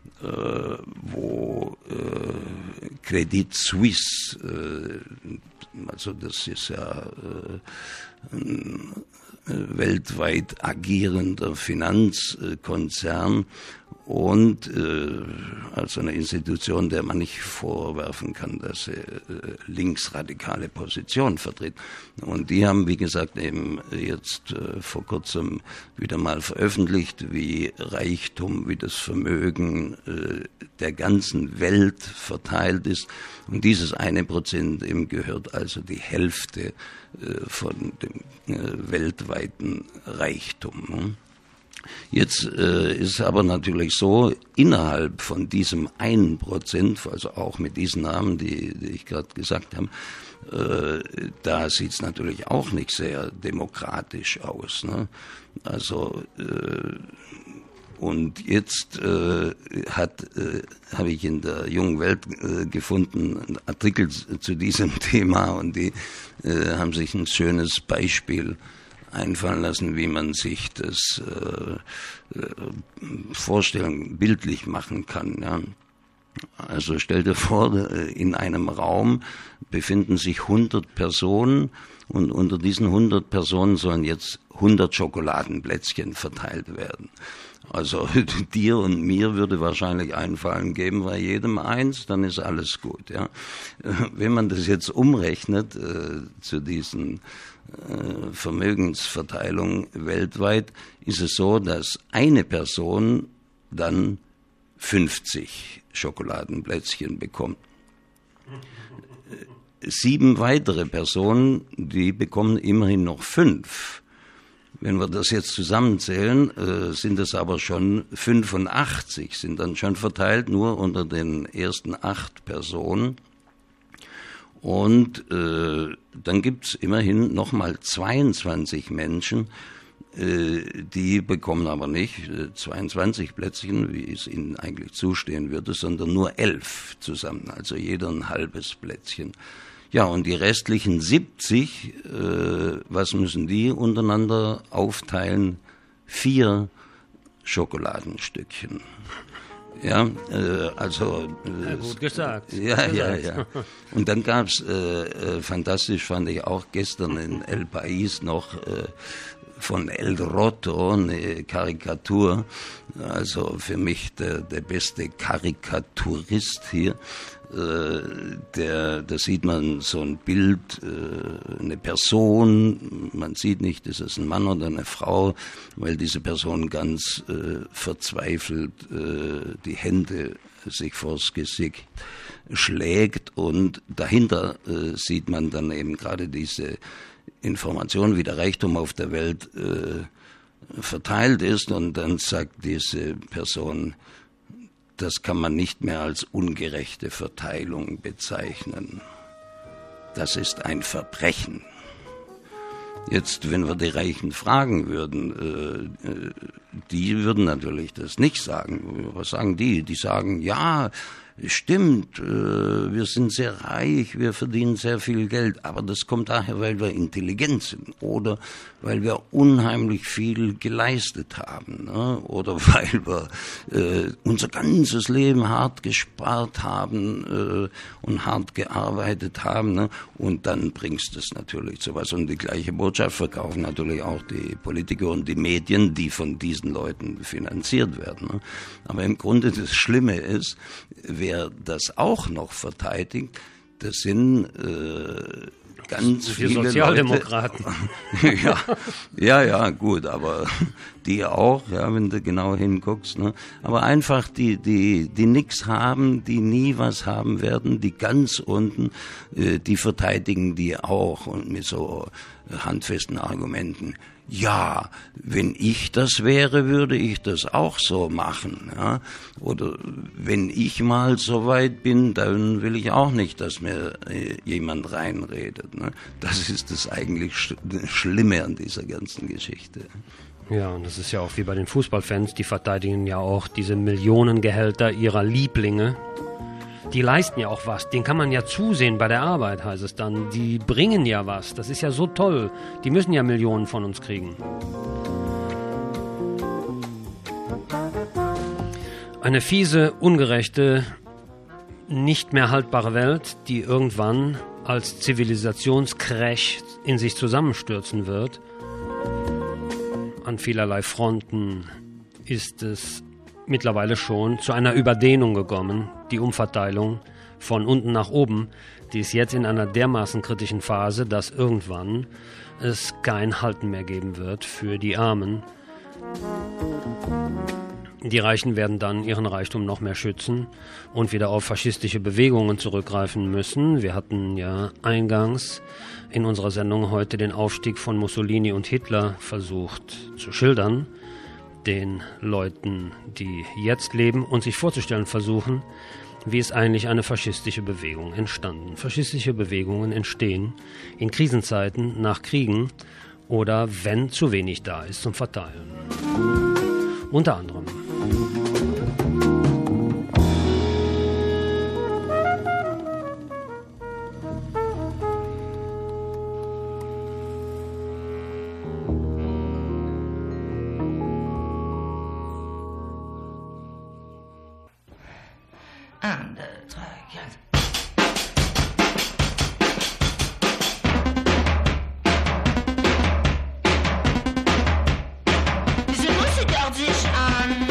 wo Credit Suisse, also das ist ja ein weltweit agierender Finanzkonzern und also eine Institution, der man nicht vorwerfen kann, dass sie linksradikale Position vertritt. Und die haben, wie gesagt, eben jetzt vor kurzem wieder mal veröffentlicht, wie Reichtum, wie das Vermögen der ganzen Welt verteilt ist. Und dieses 1% eben gehört also die Hälfte von dem weltweiten Reichtum. Jetzt ist aber natürlich so, innerhalb von diesem 1%, also auch mit diesen Namen, die ich gerade gesagt habe, da sieht es natürlich auch nicht sehr demokratisch aus. Ne? Also und jetzt habe ich in der Jungen Welt gefunden einen Artikel zu diesem Thema und die haben sich ein schönes Beispiel einfallen lassen, wie man sich das vorstellen, bildlich machen kann. Ja. Also stell dir vor, in einem Raum befinden sich 100 Personen und unter diesen 100 Personen sollen jetzt 100 Schokoladenplätzchen verteilt werden. Also dir und mir würde wahrscheinlich einfallen, geben wir jedem eins, dann ist alles gut. Ja. Wenn man das jetzt umrechnet zu diesen Vermögensverteilung weltweit, ist es so, dass eine Person dann 50 Schokoladenplätzchen bekommt. 7 weitere Personen, die bekommen immerhin noch 5. Wenn wir das jetzt zusammenzählen, sind es aber schon 85, sind dann schon verteilt, nur unter den ersten 8 Personen. Und dann gibt's immerhin nochmal 22 Menschen, die bekommen aber nicht 22 Plätzchen, wie es ihnen eigentlich zustehen würde, sondern nur 11 zusammen, also jeder ein halbes Plätzchen. Ja, und die restlichen 70, was müssen die untereinander aufteilen? 4 Schokoladenstückchen. Ja, also gut gesagt. Ja. Und dann gab's fantastisch fand ich auch gestern in El País noch von El Rotto eine Karikatur, also für mich der beste Karikaturist hier. Da sieht man so ein Bild, eine Person, man sieht nicht, ist es ein Mann oder eine Frau, weil diese Person ganz verzweifelt die Hände sich vors Gesicht schlägt und dahinter sieht man dann eben gerade diese Information, wie der Reichtum auf der Welt verteilt ist und dann sagt diese Person, das kann man nicht mehr als ungerechte Verteilung bezeichnen. Das ist ein Verbrechen. Jetzt, wenn wir die Reichen fragen würden, die würden natürlich das nicht sagen. Was sagen die? Die sagen, ja, stimmt, wir sind sehr reich, wir verdienen sehr viel Geld, aber das kommt daher, weil wir intelligent sind oder weil wir unheimlich viel geleistet haben, ne? Oder weil wir unser ganzes Leben hart gespart haben und hart gearbeitet haben, ne? Und dann bringst du es natürlich zu was. Und die gleiche Botschaft verkaufen natürlich auch die Politiker und die Medien, die von diesen Leuten finanziert werden, ne? Aber im Grunde das Schlimme ist, wer das auch noch verteidigt, das sind ganz viele Sozialdemokraten. Leute. Ja, gut, aber die auch, ja, wenn du genau hinguckst, ne? Aber einfach die nichts haben, die nie was haben werden, die ganz unten, die verteidigen die auch und mit so handfesten Argumenten. Ja, wenn ich das wäre, würde ich das auch so machen. Ja? Oder wenn ich mal so weit bin, dann will ich auch nicht, dass mir jemand reinredet. Ne? Das ist das eigentlich Schlimme an dieser ganzen Geschichte. Ja, und das ist ja auch wie bei den Fußballfans, die verteidigen ja auch diese Millionengehälter ihrer Lieblinge. Die leisten ja auch was, denen kann man ja zusehen bei der Arbeit, heißt es dann. Die bringen ja was, das ist ja so toll. Die müssen ja Millionen von uns kriegen. Eine fiese, ungerechte, nicht mehr haltbare Welt, die irgendwann als Zivilisationscrash in sich zusammenstürzen wird. An vielerlei Fronten ist es mittlerweile schon zu einer Überdehnung gekommen. Die Umverteilung von unten nach oben, die ist jetzt in einer dermaßen kritischen Phase, dass irgendwann es kein Halten mehr geben wird für die Armen. Die Reichen werden dann ihren Reichtum noch mehr schützen und wieder auf faschistische Bewegungen zurückgreifen müssen. Wir hatten ja eingangs in unserer Sendung heute den Aufstieg von Mussolini und Hitler versucht zu schildern, den Leuten, die jetzt leben und sich vorzustellen versuchen, wie ist eigentlich eine faschistische Bewegung entstanden. Faschistische Bewegungen entstehen in Krisenzeiten, nach Kriegen oder wenn zu wenig da ist zum Verteilen. Unter anderem. Diese Musik hört sich an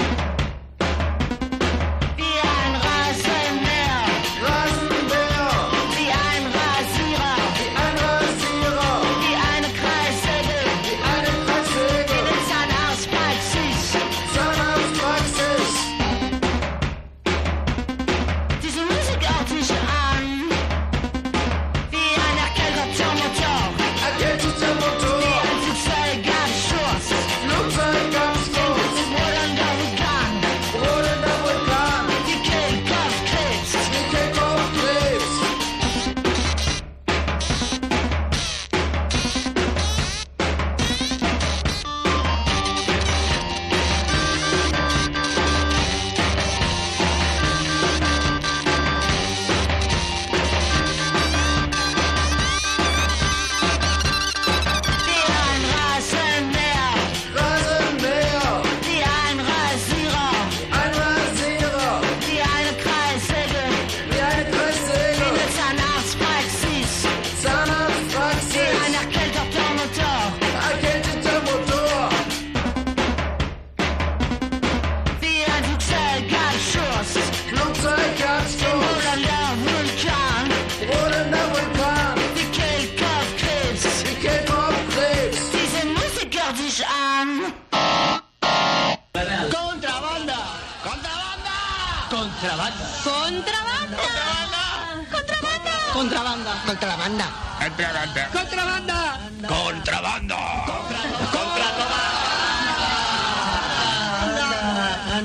Contrabanda. Contrabanda. Contrabanda. Contrabanda. Contrabanda. Contrabanda. Contrabanda. Contrabanda. Contrabanda.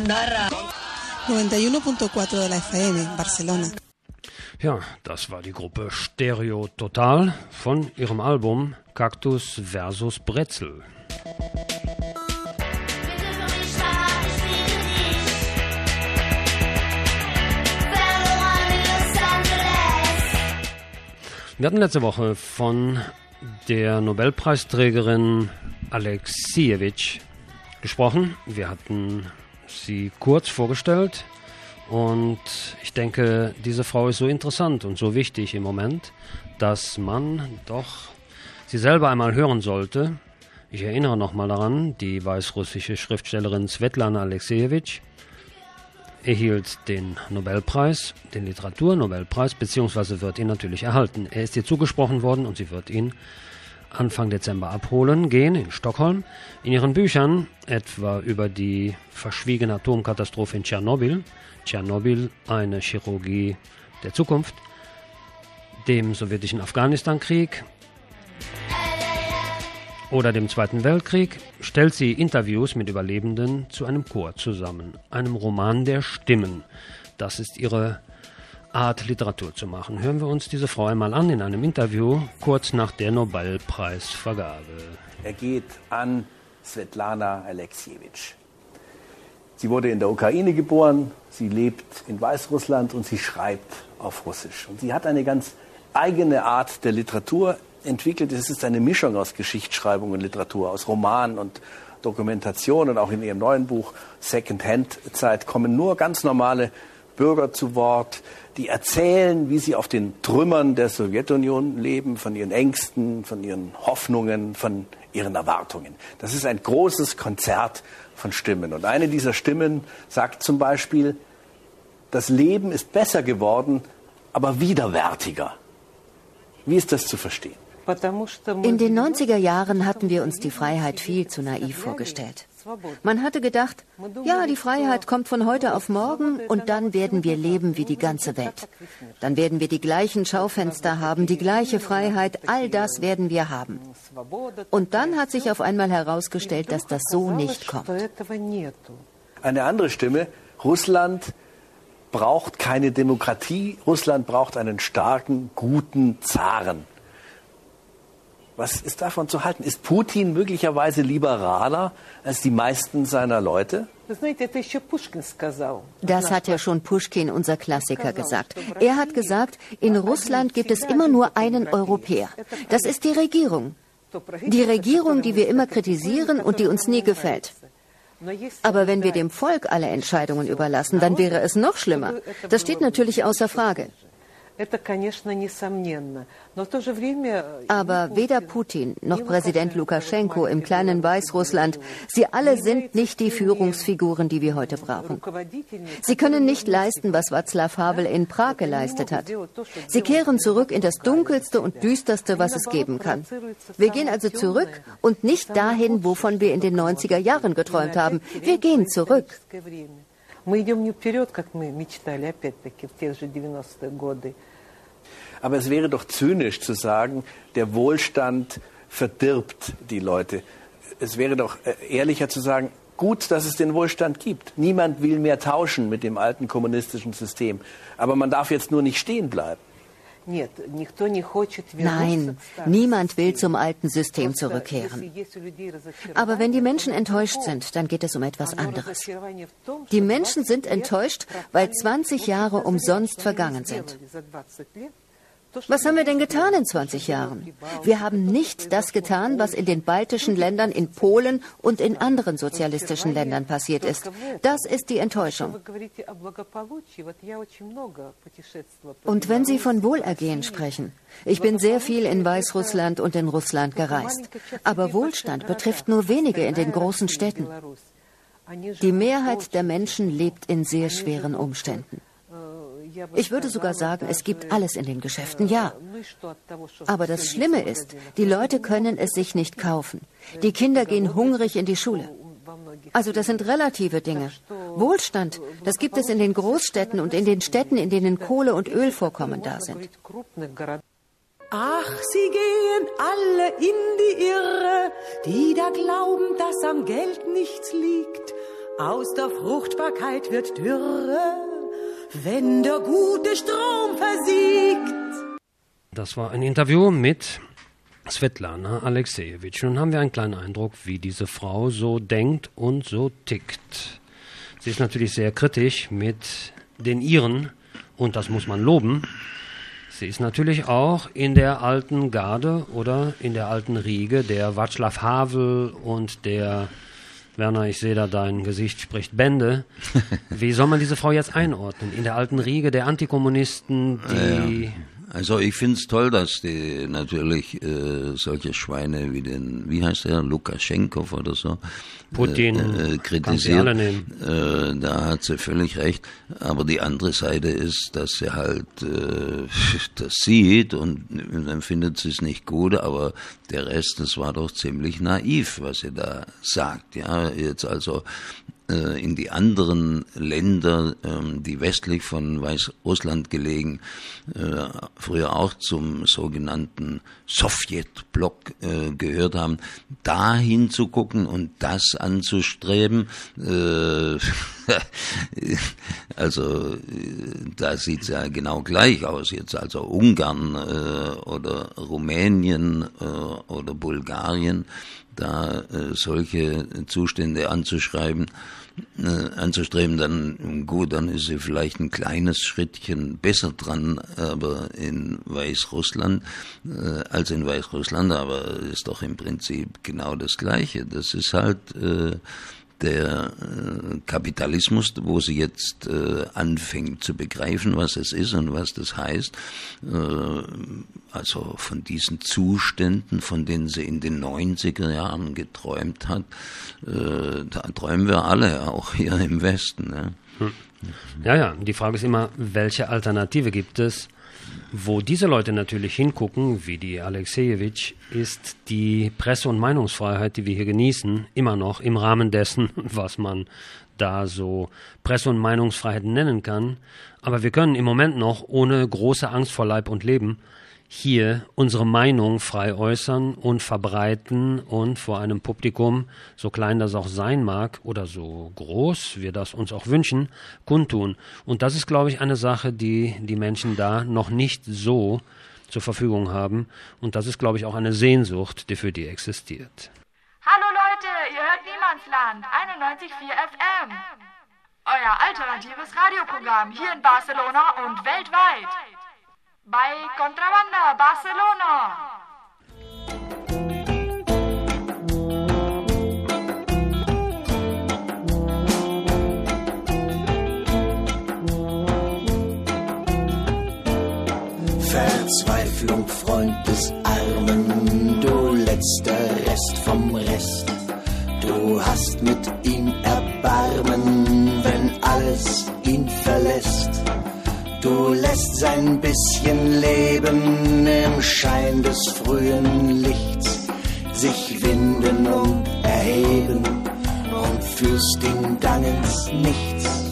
91.4 de la FM, Barcelona. Ja, das war die Gruppe Stereo Total von ihrem Album Cactus vs. Brezel. Wir hatten letzte Woche von der Nobelpreisträgerin Alexievich gesprochen. Wir hatten sie kurz vorgestellt und ich denke, diese Frau ist so interessant und so wichtig im Moment, dass man doch sie selber einmal hören sollte. Ich erinnere nochmal daran, die weißrussische Schriftstellerin Svetlana Alexievich erhielt den Nobelpreis, den Literaturnobelpreis, beziehungsweise wird ihn natürlich erhalten. Er ist ihr zugesprochen worden und sie wird ihn Anfang Dezember abholen gehen in Stockholm. In ihren Büchern, etwa über die verschwiegene Atomkatastrophe in Tschernobyl, eine Chirurgie der Zukunft, dem sowjetischen Afghanistan-Krieg oder dem Zweiten Weltkrieg, stellt sie Interviews mit Überlebenden zu einem Chor zusammen, einem Roman der Stimmen. Das ist ihre Art, Literatur zu machen. Hören wir uns diese Frau einmal an in einem Interview, kurz nach der Nobelpreisvergabe. Er geht an Svetlana Alexievich. Sie wurde in der Ukraine geboren, sie lebt in Weißrussland und sie schreibt auf Russisch. Und sie hat eine ganz eigene Art der Literatur entwickelt. Es ist eine Mischung aus Geschichtsschreibung und Literatur, aus Roman und Dokumentation. Und auch in ihrem neuen Buch Second-Hand-Zeit kommen nur ganz normale Bürger zu Wort, die erzählen, wie sie auf den Trümmern der Sowjetunion leben, von ihren Ängsten, von ihren Hoffnungen, von ihren Erwartungen. Das ist ein großes Konzert von Stimmen. Und eine dieser Stimmen sagt zum Beispiel, das Leben ist besser geworden, aber widerwärtiger. Wie ist das zu verstehen? In den 90er Jahren hatten wir uns die Freiheit viel zu naiv vorgestellt. Man hatte gedacht, ja, die Freiheit kommt von heute auf morgen und dann werden wir leben wie die ganze Welt. Dann werden wir die gleichen Schaufenster haben, die gleiche Freiheit, all das werden wir haben. Und dann hat sich auf einmal herausgestellt, dass das so nicht kommt. Eine andere Stimme, Russland braucht keine Demokratie, Russland braucht einen starken, guten Zaren. Was ist davon zu halten? Ist Putin möglicherweise liberaler als die meisten seiner Leute? Das hat ja schon Puschkin, unser Klassiker, gesagt. Er hat gesagt, in Russland gibt es immer nur einen Europäer. Das ist die Regierung. Die Regierung, die wir immer kritisieren und die uns nie gefällt. Aber wenn wir dem Volk alle Entscheidungen überlassen, dann wäre es noch schlimmer. Das steht natürlich außer Frage. Aber weder Putin noch Präsident Lukaschenko im kleinen Weißrussland, sie alle sind nicht die Führungsfiguren, die wir heute brauchen. Sie können nicht leisten, was Václav Havel in Prag geleistet hat. Sie kehren zurück in das Dunkelste und Düsterste, was es geben kann. Wir gehen also zurück und nicht dahin, wovon wir in den 90er Jahren geträumt haben. Wir gehen zurück. Aber es wäre doch zynisch zu sagen, der Wohlstand verdirbt die Leute. Es wäre doch ehrlicher zu sagen, gut, dass es den Wohlstand gibt. Niemand will mehr tauschen mit dem alten kommunistischen System. Aber man darf jetzt nur nicht stehen bleiben. Nein, niemand will zum alten System zurückkehren. Aber wenn die Menschen enttäuscht sind, dann geht es um etwas anderes. Die Menschen sind enttäuscht, weil 20 Jahre umsonst vergangen sind. Was haben wir denn getan in 20 Jahren? Wir haben nicht das getan, was in den baltischen Ländern, in Polen und in anderen sozialistischen Ländern passiert ist. Das ist die Enttäuschung. Und wenn Sie von Wohlergehen sprechen, ich bin sehr viel in Weißrussland und in Russland gereist. Aber Wohlstand betrifft nur wenige in den großen Städten. Die Mehrheit der Menschen lebt in sehr schweren Umständen. Ich würde sogar sagen, es gibt alles in den Geschäften, ja. Aber das Schlimme ist, die Leute können es sich nicht kaufen. Die Kinder gehen hungrig in die Schule. Also das sind relative Dinge. Wohlstand, das gibt es in den Großstädten und in den Städten, in denen Kohle- und Ölvorkommen da sind. Ach, sie gehen alle in die Irre, die da glauben, dass am Geld nichts liegt. Aus der Fruchtbarkeit wird Dürre, wenn der gute Strom versiegt. Das war ein Interview mit Svetlana Alexejewitsch. Nun haben wir einen kleinen Eindruck, wie diese Frau so denkt und so tickt. Sie ist natürlich sehr kritisch mit den Iren und das muss man loben. Sie ist natürlich auch in der alten Garde oder in der alten Riege der Václav Havel und der Werner, ich sehe da, dein Gesicht spricht Bände. Wie soll man diese Frau jetzt einordnen? In der alten Riege der Antikommunisten, die... Ja. Also ich finde es toll, dass die natürlich solche Schweine wie den, wie heißt der, Lukaschenko oder so, Putin, kritisiert. Da hat sie völlig recht. Aber die andere Seite ist, dass sie halt das sieht und dann findet sie es nicht gut, aber der Rest, das war doch ziemlich naiv, was sie da sagt. Ja, jetzt also in die anderen Länder, die westlich von Weißrussland gelegen, früher auch zum sogenannten Sowjetblock gehört haben, da hinzugucken und das anzustreben, also da sieht's ja genau gleich aus jetzt, also Ungarn oder Rumänien oder Bulgarien, da solche Zustände anzustreben, dann gut, dann ist sie vielleicht ein kleines Schrittchen besser dran, aber in Weißrussland, als in Weißrussland, aber ist doch im Prinzip genau das Gleiche. Das ist halt der Kapitalismus, wo sie jetzt anfängt zu begreifen, was es ist und was das heißt. Also von diesen Zuständen, von denen sie in den 90er Jahren geträumt hat, da träumen wir alle, auch hier im Westen. Ne? Ja, die Frage ist immer, welche Alternative gibt es? Wo diese Leute natürlich hingucken, wie die Alexejewitsch, ist die Presse- und Meinungsfreiheit, die wir hier genießen, immer noch im Rahmen dessen, was man da so Presse- und Meinungsfreiheit nennen kann. Aber wir können im Moment noch ohne große Angst vor Leib und Leben hier unsere Meinung frei äußern und verbreiten und vor einem Publikum, so klein das auch sein mag oder so groß wir das uns auch wünschen, kundtun. Und das ist, glaube ich, eine Sache, die die Menschen da noch nicht so zur Verfügung haben. Und das ist, glaube ich, auch eine Sehnsucht, die für die existiert. Hallo Leute, ihr hört Niemandsland, 91,4 FM. Euer alternatives Radioprogramm hier in Barcelona und weltweit. Bei Contrabanda Barcelona. Verzweiflung, Freund des Armen, du letzter Rest vom Rest. Du hast mit ihm Erbarmen, wenn alles ihn verlässt. Du lässt sein bisschen Leben im Schein des frühen Lichts sich winden und erheben und führst ihn dann ins Nichts.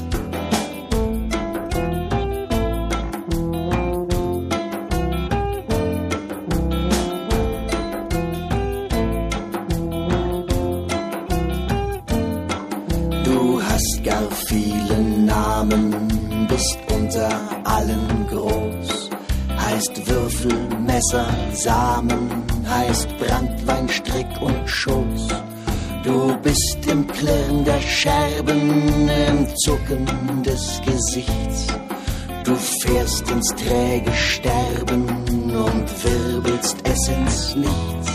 Du hast gar viele Namen, bist unter allen groß, heißt Würfel, Messer, Samen, heißt Branntwein, Strick und Schoß. Du bist im Klirren der Scherben, im Zucken des Gesichts. Du fährst ins träge Sterben und wirbelst es ins Nichts.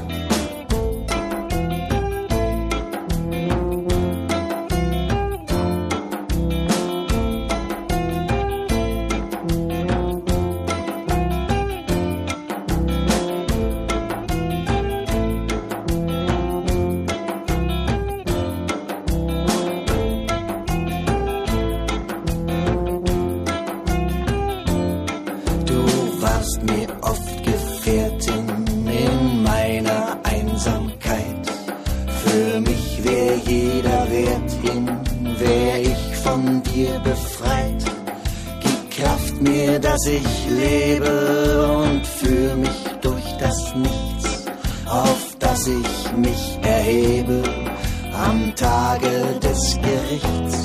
Dass ich lebe und führ mich durch das Nichts, auf das ich mich erhebe, am Tage des Gerichts.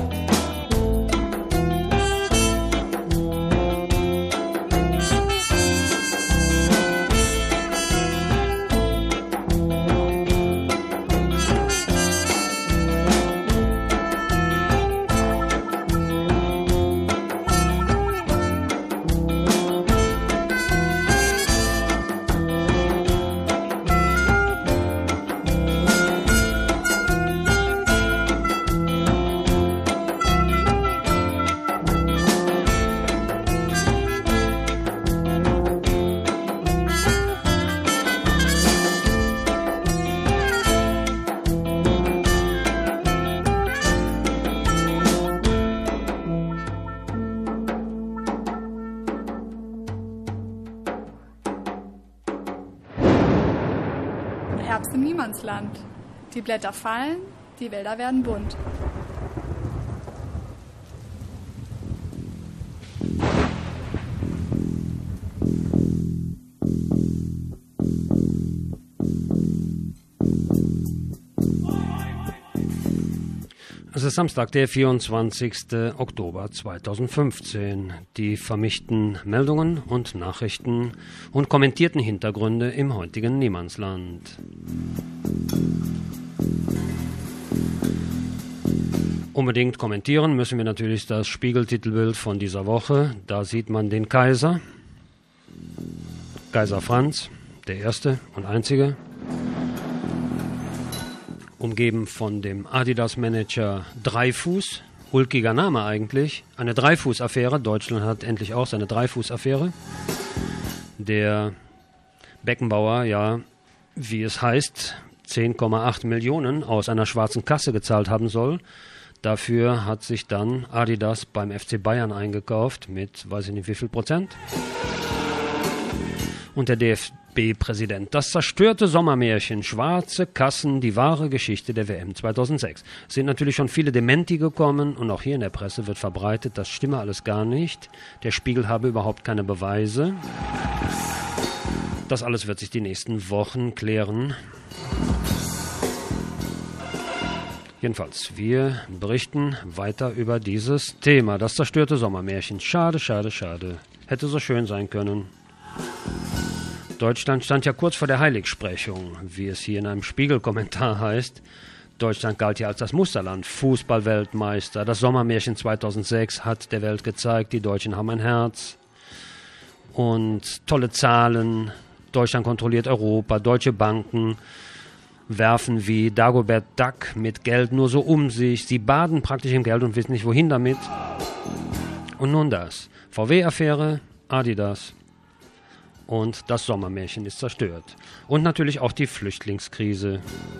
Herbst im Niemandsland. Die Blätter fallen, die Wälder werden bunt. Es ist Samstag, der 24. Oktober 2015. Die vermischten Meldungen und Nachrichten und kommentierten Hintergründe im heutigen Niemandsland. Unbedingt kommentieren müssen wir natürlich das Spiegeltitelbild von dieser Woche. Da sieht man den Kaiser, Kaiser Franz, der erste und einzige, umgeben von dem Adidas-Manager Dreifuß, ulkiger Name eigentlich, eine Dreifuß-Affäre. Deutschland hat endlich auch seine Dreifuß-Affäre. Der Beckenbauer, ja, wie es heißt, 10,8 Millionen aus einer schwarzen Kasse gezahlt haben soll. Dafür hat sich dann Adidas beim FC Bayern eingekauft mit, weiß ich nicht wie viel Prozent. Und der DFB-Präsident. Das zerstörte Sommermärchen, schwarze Kassen, die wahre Geschichte der WM 2006. Es sind natürlich schon viele Dementi gekommen und auch hier in der Presse wird verbreitet, das stimme alles gar nicht. Der Spiegel habe überhaupt keine Beweise. Das alles wird sich die nächsten Wochen klären. Jedenfalls, wir berichten weiter über dieses Thema. Das zerstörte Sommermärchen. Schade, schade, schade. Hätte so schön sein können. Deutschland stand ja kurz vor der Heiligsprechung, wie es hier in einem Spiegelkommentar heißt. Deutschland galt ja als das Musterland, Fußballweltmeister. Das Sommermärchen 2006 hat der Welt gezeigt, die Deutschen haben ein Herz. Und tolle Zahlen. Deutschland kontrolliert Europa, deutsche Banken werfen wie Dagobert Duck mit Geld nur so um sich. Sie baden praktisch im Geld und wissen nicht, wohin damit. Und nun das. VW-Affäre, Adidas. Und das Sommermärchen ist zerstört. Und natürlich auch die Flüchtlingskrise.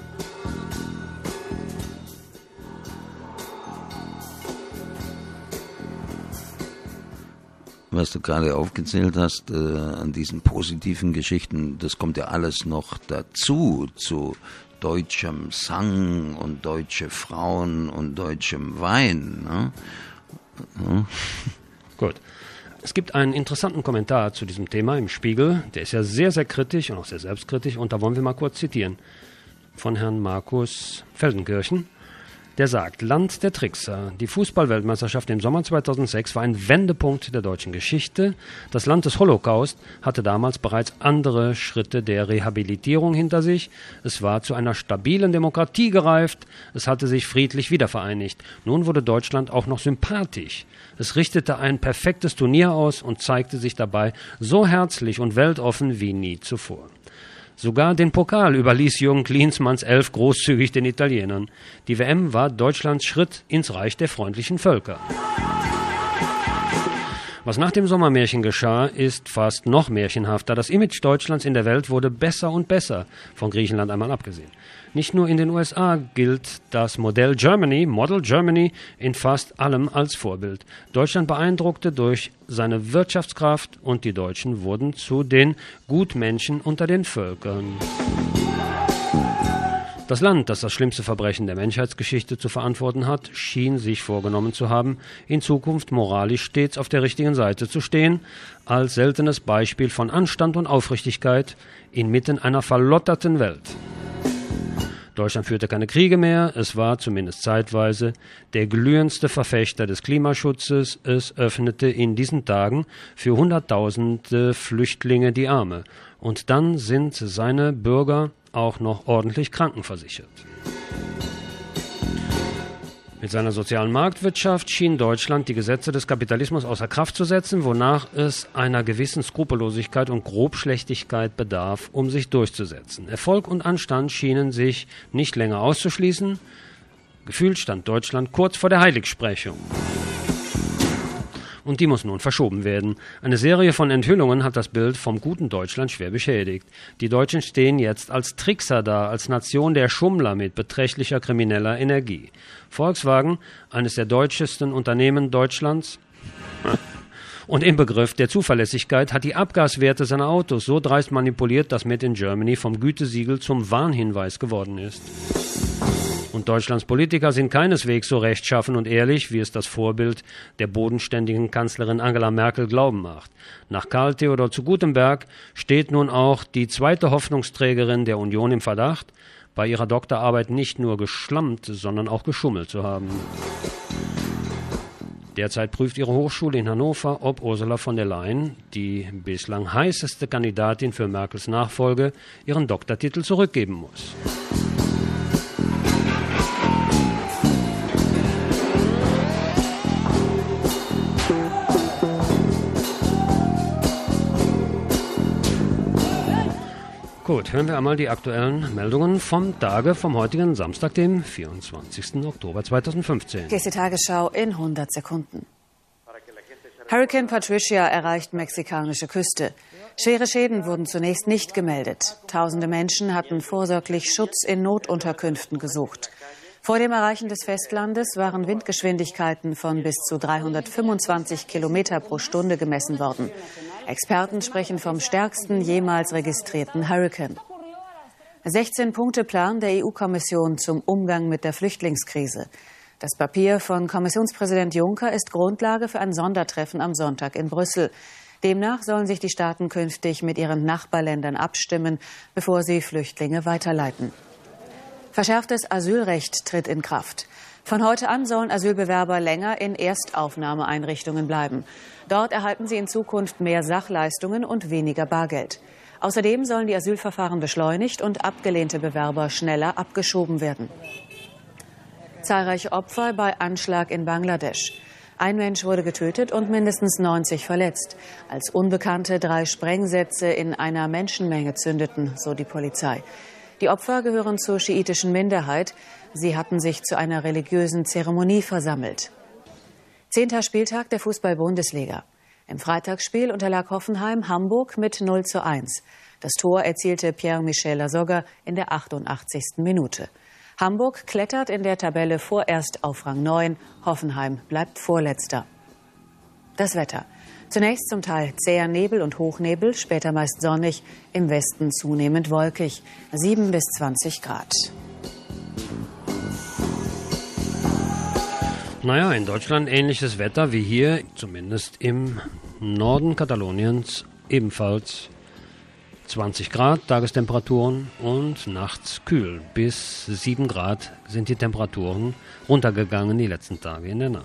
Was du gerade aufgezählt hast, an diesen positiven Geschichten, das kommt ja alles noch dazu, zu deutschem Sang und deutsche Frauen und deutschem Wein. Ne? Ja. Gut. Es gibt einen interessanten Kommentar zu diesem Thema im Spiegel. Der ist ja sehr, sehr kritisch und auch sehr selbstkritisch. Und da wollen wir mal kurz zitieren. Von Herrn Markus Feldenkirchen. Der sagt, Land der Trickser. Die Fußballweltmeisterschaft im Sommer 2006 war ein Wendepunkt der deutschen Geschichte. Das Land des Holocaust hatte damals bereits andere Schritte der Rehabilitierung hinter sich. Es war zu einer stabilen Demokratie gereift. Es hatte sich friedlich wiedervereinigt. Nun wurde Deutschland auch noch sympathisch. Es richtete ein perfektes Turnier aus und zeigte sich dabei so herzlich und weltoffen wie nie zuvor. Sogar den Pokal überließ Jürgen Klinsmanns 11 großzügig den Italienern. Die WM war Deutschlands Schritt ins Reich der freundlichen Völker. Was nach dem Sommermärchen geschah, ist fast noch märchenhafter. Das Image Deutschlands in der Welt wurde besser und besser, von Griechenland einmal abgesehen. Nicht nur in den USA gilt das Modell Germany, Model Germany, in fast allem als Vorbild. Deutschland beeindruckte durch seine Wirtschaftskraft und die Deutschen wurden zu den Gutmenschen unter den Völkern. Das Land, das das schlimmste Verbrechen der Menschheitsgeschichte zu verantworten hat, schien sich vorgenommen zu haben, in Zukunft moralisch stets auf der richtigen Seite zu stehen, als seltenes Beispiel von Anstand und Aufrichtigkeit inmitten einer verlotterten Welt. Deutschland führte keine Kriege mehr, es war zumindest zeitweise der glühendste Verfechter des Klimaschutzes, es öffnete in diesen Tagen für Hunderttausende Flüchtlinge die Arme. Und dann sind seine Bürger auch noch ordentlich krankenversichert. Mit seiner sozialen Marktwirtschaft schien Deutschland die Gesetze des Kapitalismus außer Kraft zu setzen, wonach es einer gewissen Skrupellosigkeit und Grobschlächtigkeit bedarf, um sich durchzusetzen. Erfolg und Anstand schienen sich nicht länger auszuschließen. Gefühlt stand Deutschland kurz vor der Heiligsprechung. Und die muss nun verschoben werden. Eine Serie von Enthüllungen hat das Bild vom guten Deutschland schwer beschädigt. Die Deutschen stehen jetzt als Trickser da, als Nation der Schummler mit beträchtlicher krimineller Energie. Volkswagen, eines der deutschesten Unternehmen Deutschlands, und im Begriff der Zuverlässigkeit, hat die Abgaswerte seiner Autos so dreist manipuliert, dass Made in Germany vom Gütesiegel zum Warnhinweis geworden ist. Und Deutschlands Politiker sind keineswegs so rechtschaffen und ehrlich, wie es das Vorbild der bodenständigen Kanzlerin Angela Merkel glauben macht. Nach Karl Theodor zu Guttenberg steht nun auch die zweite Hoffnungsträgerin der Union im Verdacht, bei ihrer Doktorarbeit nicht nur geschlammt, sondern auch geschummelt zu haben. Derzeit prüft ihre Hochschule in Hannover, ob Ursula von der Leyen, die bislang heißeste Kandidatin für Merkels Nachfolge, ihren Doktortitel zurückgeben muss. Gut, hören wir einmal die aktuellen Meldungen vom Tage vom heutigen Samstag, dem 24. Oktober 2015. Hier ist die Tagesschau in 100 Sekunden. Hurricane Patricia erreicht mexikanische Küste. Schwere Schäden wurden zunächst nicht gemeldet. Tausende Menschen hatten vorsorglich Schutz in Notunterkünften gesucht. Vor dem Erreichen des Festlandes waren Windgeschwindigkeiten von bis zu 325 Kilometer pro Stunde gemessen worden. Experten sprechen vom stärksten jemals registrierten Hurrikan. 16-Punkte-Plan der EU-Kommission zum Umgang mit der Flüchtlingskrise. Das Papier von Kommissionspräsident Juncker ist Grundlage für ein Sondertreffen am Sonntag in Brüssel. Demnach sollen sich die Staaten künftig mit ihren Nachbarländern abstimmen, bevor sie Flüchtlinge weiterleiten. Verschärftes Asylrecht tritt in Kraft. Von heute an sollen Asylbewerber länger in Erstaufnahmeeinrichtungen bleiben. Dort erhalten sie in Zukunft mehr Sachleistungen und weniger Bargeld. Außerdem sollen die Asylverfahren beschleunigt und abgelehnte Bewerber schneller abgeschoben werden. Zahlreiche Opfer bei Anschlag in Bangladesch. Ein Mensch wurde getötet und mindestens 90 verletzt, als Unbekannte 3 Sprengsätze in einer Menschenmenge zündeten, so die Polizei. Die Opfer gehören zur schiitischen Minderheit. Sie hatten sich zu einer religiösen Zeremonie versammelt. 10. Spieltag der Fußball-Bundesliga. Im Freitagsspiel unterlag Hoffenheim Hamburg mit 0:1. Das Tor erzielte Pierre-Michel Lasogga in der 88. Minute. Hamburg klettert in der Tabelle vorerst auf Rang 9. Hoffenheim bleibt Vorletzter. Das Wetter. Zunächst zum Teil zäher Nebel und Hochnebel, später meist sonnig, im Westen zunehmend wolkig, 7 bis 20 Grad. Naja, in Deutschland ähnliches Wetter wie hier, zumindest im Norden Kataloniens, ebenfalls 20 Grad Tagestemperaturen und nachts kühl. Bis 7 Grad sind die Temperaturen runtergegangen die letzten Tage in der Nacht.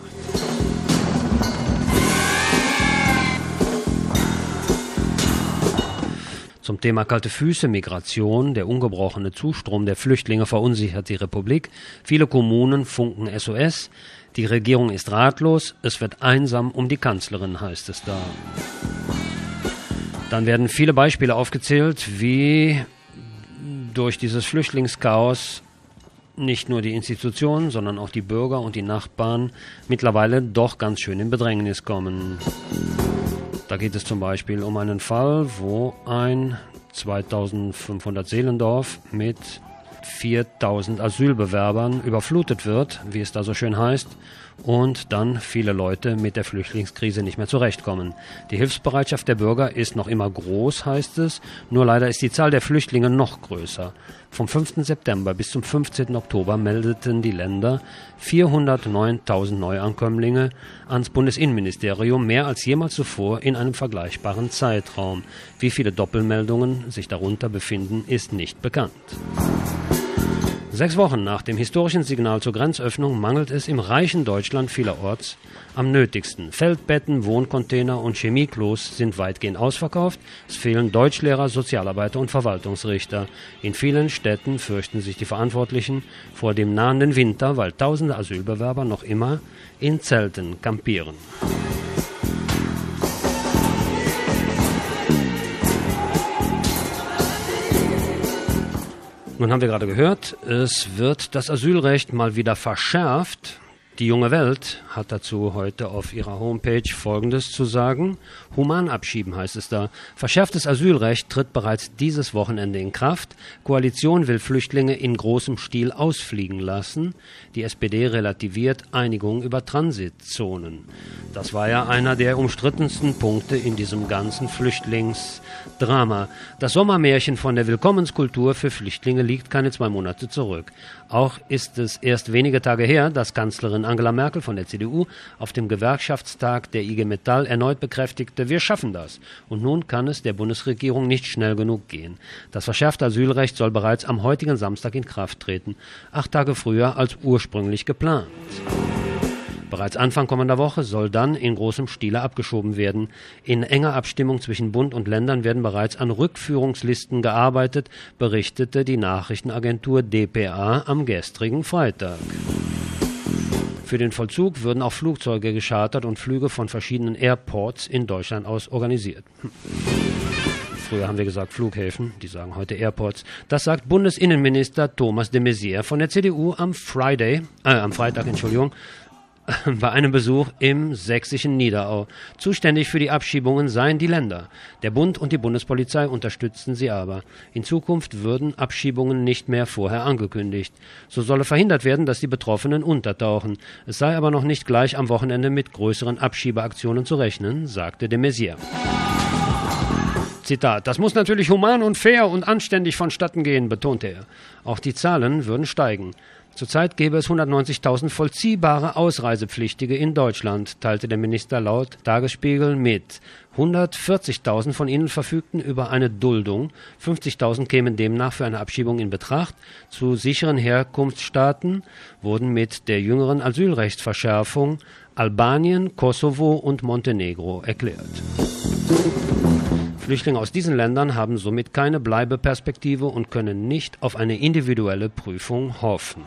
Zum Thema kalte Füße, Migration, der ungebrochene Zustrom der Flüchtlinge verunsichert die Republik. Viele Kommunen funken SOS. Die Regierung ist ratlos. Es wird einsam um die Kanzlerin, heißt es da. Dann werden viele Beispiele aufgezählt, wie durch dieses Flüchtlingschaos nicht nur die Institutionen, sondern auch die Bürger und die Nachbarn mittlerweile doch ganz schön in Bedrängnis kommen. Da geht es zum Beispiel um einen Fall, wo ein 2500 Seelendorf mit 4000 Asylbewerbern überflutet wird, wie es da so schön heißt, und dann viele Leute mit der Flüchtlingskrise nicht mehr zurechtkommen. Die Hilfsbereitschaft der Bürger ist noch immer groß, heißt es, nur leider ist die Zahl der Flüchtlinge noch größer. Vom 5. September bis zum 15. Oktober meldeten die Länder 409.000 Neuankömmlinge ans Bundesinnenministerium, mehr als jemals zuvor in einem vergleichbaren Zeitraum. Wie viele Doppelmeldungen sich darunter befinden, ist nicht bekannt. 6 Wochen nach dem historischen Signal zur Grenzöffnung mangelt es im reichen Deutschland vielerorts am nötigsten. Feldbetten, Wohncontainer und Chemieklos sind weitgehend ausverkauft. Es fehlen Deutschlehrer, Sozialarbeiter und Verwaltungsrichter. In vielen Städten fürchten sich die Verantwortlichen vor dem nahenden Winter, weil tausende Asylbewerber noch immer in Zelten campieren. Nun haben wir gerade gehört, es wird das Asylrecht mal wieder verschärft. Die Junge Welt hat dazu heute auf ihrer Homepage Folgendes zu sagen. Human abschieben heißt es da. Verschärftes Asylrecht tritt bereits dieses Wochenende in Kraft. Koalition will Flüchtlinge in großem Stil ausfliegen lassen. Die SPD relativiert Einigung über Transitzonen. Das war ja einer der umstrittensten Punkte in diesem ganzen Flüchtlingsdrama. Das Sommermärchen von der Willkommenskultur für Flüchtlinge liegt keine 2 Monate zurück. Auch ist es erst wenige Tage her, dass Kanzlerin Angela Merkel von der CDU auf dem Gewerkschaftstag der IG Metall erneut bekräftigte, wir schaffen das. Und nun kann es der Bundesregierung nicht schnell genug gehen. Das verschärfte Asylrecht soll bereits am heutigen Samstag in Kraft treten, 8 Tage früher als ursprünglich geplant. Bereits Anfang kommender Woche soll dann in großem Stile abgeschoben werden. In enger Abstimmung zwischen Bund und Ländern werden bereits an Rückführungslisten gearbeitet, berichtete die Nachrichtenagentur dpa am gestrigen Freitag. Für den Vollzug würden auch Flugzeuge geschartert und Flüge von verschiedenen Airports in Deutschland aus organisiert. Früher haben wir gesagt Flughäfen, die sagen heute Airports. Das sagt Bundesinnenminister Thomas de Maizière von der CDU am Freitag, bei einem Besuch im sächsischen Niederau. Zuständig für die Abschiebungen seien die Länder. Der Bund und die Bundespolizei unterstützten sie aber. In Zukunft würden Abschiebungen nicht mehr vorher angekündigt. So solle verhindert werden, dass die Betroffenen untertauchen. Es sei aber noch nicht gleich am Wochenende mit größeren Abschiebeaktionen zu rechnen, sagte de Maizière. Zitat, das muss natürlich human und fair und anständig vonstatten gehen, betonte er. Auch die Zahlen würden steigen. Zurzeit gäbe es 190.000 vollziehbare Ausreisepflichtige in Deutschland, teilte der Minister laut Tagesspiegel mit. 140.000 von ihnen verfügten über eine Duldung, 50.000 kämen demnach für eine Abschiebung in Betracht. Zu sicheren Herkunftsstaaten wurden mit der jüngeren Asylrechtsverschärfung Albanien, Kosovo und Montenegro erklärt. Flüchtlinge aus diesen Ländern haben somit keine Bleibeperspektive und können nicht auf eine individuelle Prüfung hoffen.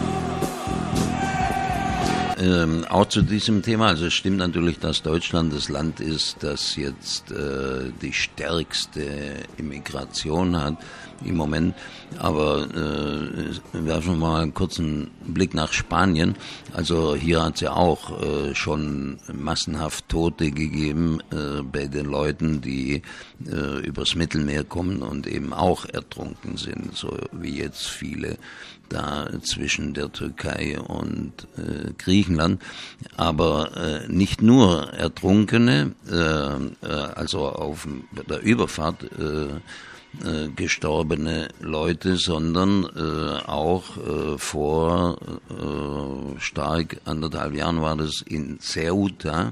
Auch zu diesem Thema, also es stimmt natürlich, dass Deutschland das Land ist, das jetzt die stärkste Immigration hat im Moment, aber werfen wir mal einen kurzen Blick nach Spanien. Also hier hat es ja auch schon massenhaft Tote gegeben bei den Leuten, die übers Mittelmeer kommen und eben auch ertrunken sind, so wie jetzt viele da zwischen der Türkei und Griechenland, aber nicht nur Ertrunkene, also auf der Überfahrt gestorbene Leute, sondern auch vor stark 1,5 Jahren war das in Ceuta,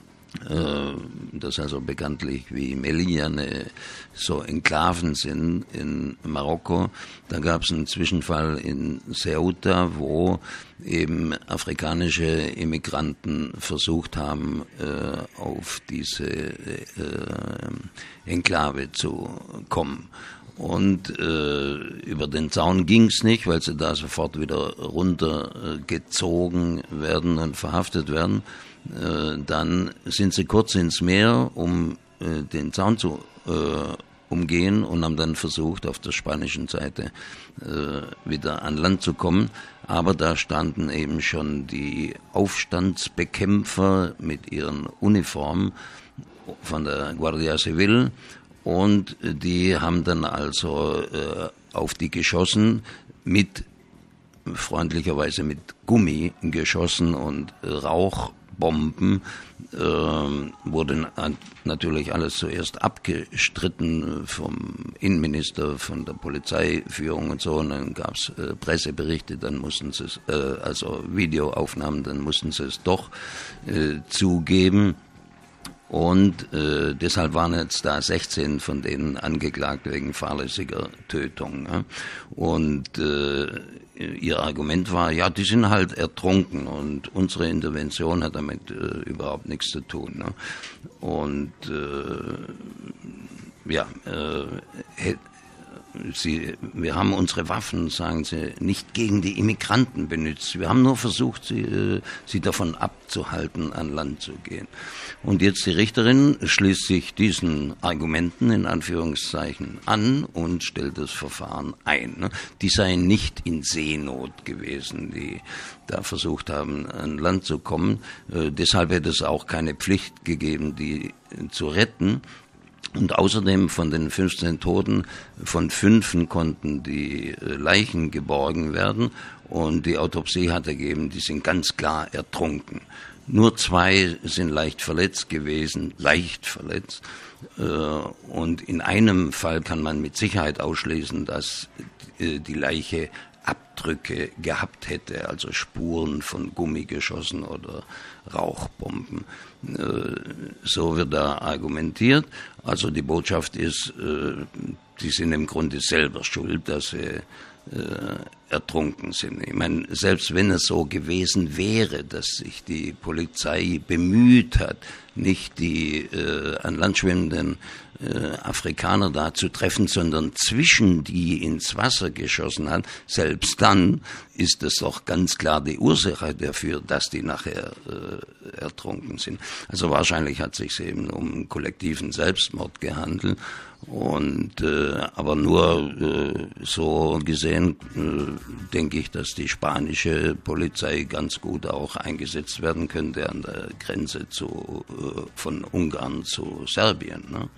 das also bekanntlich wie Melilla so Enklaven sind in Marokko. Da gab es einen Zwischenfall in Ceuta, wo eben afrikanische Immigranten versucht haben, auf diese Enklave zu kommen. Und über den Zaun ging's nicht, weil sie da sofort wieder runtergezogen werden und verhaftet werden. Dann sind sie kurz ins Meer, um den Zaun zu umgehen und haben dann versucht, auf der spanischen Seite wieder an Land zu kommen. Aber da standen eben schon die Aufstandsbekämpfer mit ihren Uniformen von der Guardia Civil und die haben dann also auf die geschossen, freundlicherweise mit Gummi geschossen und Rauchbomben. Wurde natürlich alles zuerst abgestritten vom Innenminister, von der Polizeiführung und so, und dann gab es Presseberichte, dann mussten sie es, also Videoaufnahmen, dann mussten sie es doch zugeben. Und deshalb waren jetzt da 16 von denen angeklagt wegen fahrlässiger Tötung. Ja? Und ihr Argument war, ja, die sind halt ertrunken und unsere Intervention hat damit überhaupt nichts zu tun. Ne? Und wir haben unsere Waffen, sagen sie, nicht gegen die Immigranten benutzt. Wir haben nur versucht, sie davon abzuhalten, an Land zu gehen. Und jetzt die Richterin schließt sich diesen Argumenten in Anführungszeichen an und stellt das Verfahren ein. Ne? Die seien nicht in Seenot gewesen, die da versucht haben, an Land zu kommen. Deshalb hätte es auch keine Pflicht gegeben, die zu retten. Und außerdem von den 15 Toten, von 5 konnten die Leichen geborgen werden und die Autopsie hat ergeben, die sind ganz klar ertrunken. Nur 2 sind leicht verletzt gewesen, und in einem Fall kann man mit Sicherheit ausschließen, dass die Leiche Abdrücke gehabt hätte, also Spuren von Gummigeschossen oder Rauchbomben. So wird da argumentiert. Also die Botschaft ist, die sind im Grunde selber schuld, dass sie ertrunken sind. Ich meine, selbst wenn es so gewesen wäre, dass sich die Polizei bemüht hat, nicht die an Land schwimmenden Afrikaner da zu treffen, sondern zwischen die ins Wasser geschossen hat, selbst dann ist es doch ganz klar die Ursache dafür, dass die nachher ertrunken sind. Also wahrscheinlich hat es sich eben um kollektiven Selbstmord gehandelt. Und aber nur so gesehen denke ich, dass die spanische Polizei ganz gut auch eingesetzt werden könnte an der Grenze von Ungarn zu Serbien. Ne?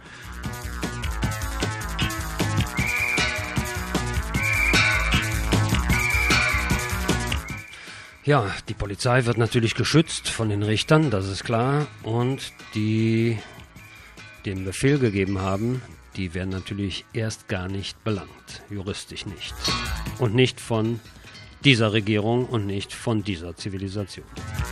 Ja, die Polizei wird natürlich geschützt von den Richtern, das ist klar, und die den Befehl gegeben haben, die werden natürlich erst gar nicht belangt, juristisch nicht. Und nicht von dieser Regierung und nicht von dieser Zivilisation.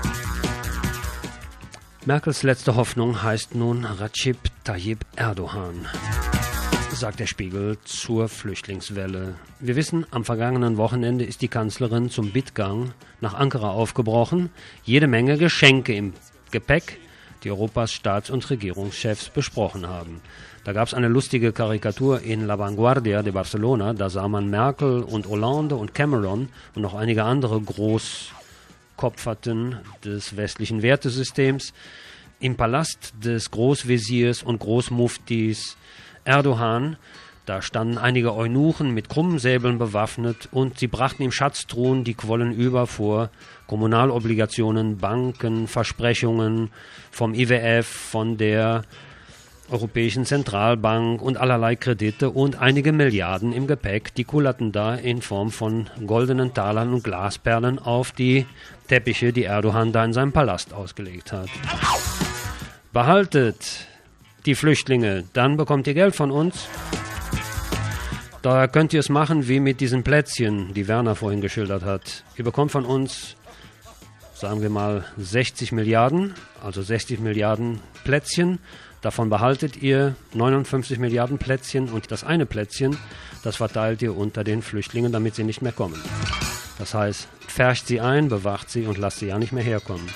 Merkels letzte Hoffnung heißt nun Recep Tayyip Erdogan, sagt der Spiegel zur Flüchtlingswelle. Wir wissen, am vergangenen Wochenende ist die Kanzlerin zum Bittgang nach Ankara aufgebrochen. Jede Menge Geschenke im Gepäck, die Europas Staats- und Regierungschefs besprochen haben. Da gab es eine lustige Karikatur in La Vanguardia de Barcelona. Da sah man Merkel und Hollande und Cameron und noch einige andere Großkopferten des westlichen Wertesystems im Palast des Großveziers und Großmuftis Erdogan. Da standen einige Eunuchen mit krummen Säbeln bewaffnet und sie brachten ihm Schatztruhen, die quollen über vor Kommunalobligationen, Banken, Versprechungen vom IWF, von der Europäischen Zentralbank und allerlei Kredite und einige Milliarden im Gepäck, die kullerten da in Form von goldenen Talern und Glasperlen auf die Teppiche, die Erdogan da in seinem Palast ausgelegt hat. Behaltet die Flüchtlinge, dann bekommt ihr Geld von uns. Da könnt ihr es machen wie mit diesen Plätzchen, die Werner vorhin geschildert hat. Ihr bekommt von uns, sagen wir mal, 60 Milliarden, also 60 Milliarden Plätzchen. Davon behaltet ihr 59 Milliarden Plätzchen und das eine Plätzchen, das verteilt ihr unter den Flüchtlingen, damit sie nicht mehr kommen. Das heißt, pfercht sie ein, bewacht sie und lasst sie ja nicht mehr herkommen.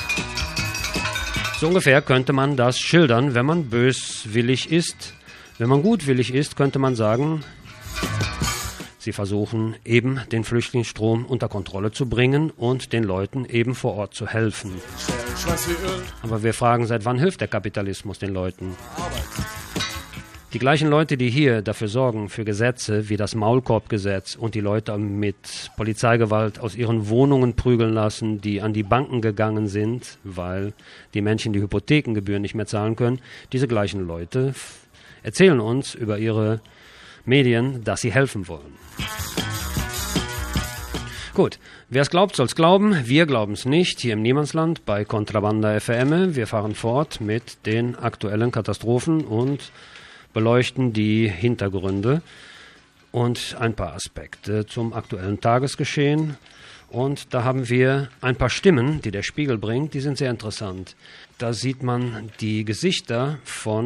So ungefähr könnte man das schildern, wenn man böswillig ist. Wenn man gutwillig ist, könnte man sagen, sie versuchen eben den Flüchtlingsstrom unter Kontrolle zu bringen und den Leuten eben vor Ort zu helfen. Aber wir fragen, seit wann hilft der Kapitalismus den Leuten? Die gleichen Leute, die hier dafür sorgen, für Gesetze wie das Maulkorbgesetz und die Leute mit Polizeigewalt aus ihren Wohnungen prügeln lassen, die an die Banken gegangen sind, weil die Menschen die Hypothekengebühren nicht mehr zahlen können, diese gleichen Leute erzählen uns über ihre Medien, dass sie helfen wollen. Gut, wer es glaubt, soll es glauben. Wir glauben es nicht. Hier im Niemandsland bei Contrabanda FM. Wir fahren fort mit den aktuellen Katastrophen und beleuchten die Hintergründe und ein paar Aspekte zum aktuellen Tagesgeschehen. Und da haben wir ein paar Stimmen, die der Spiegel bringt, die sind sehr interessant. Da sieht man die Gesichter von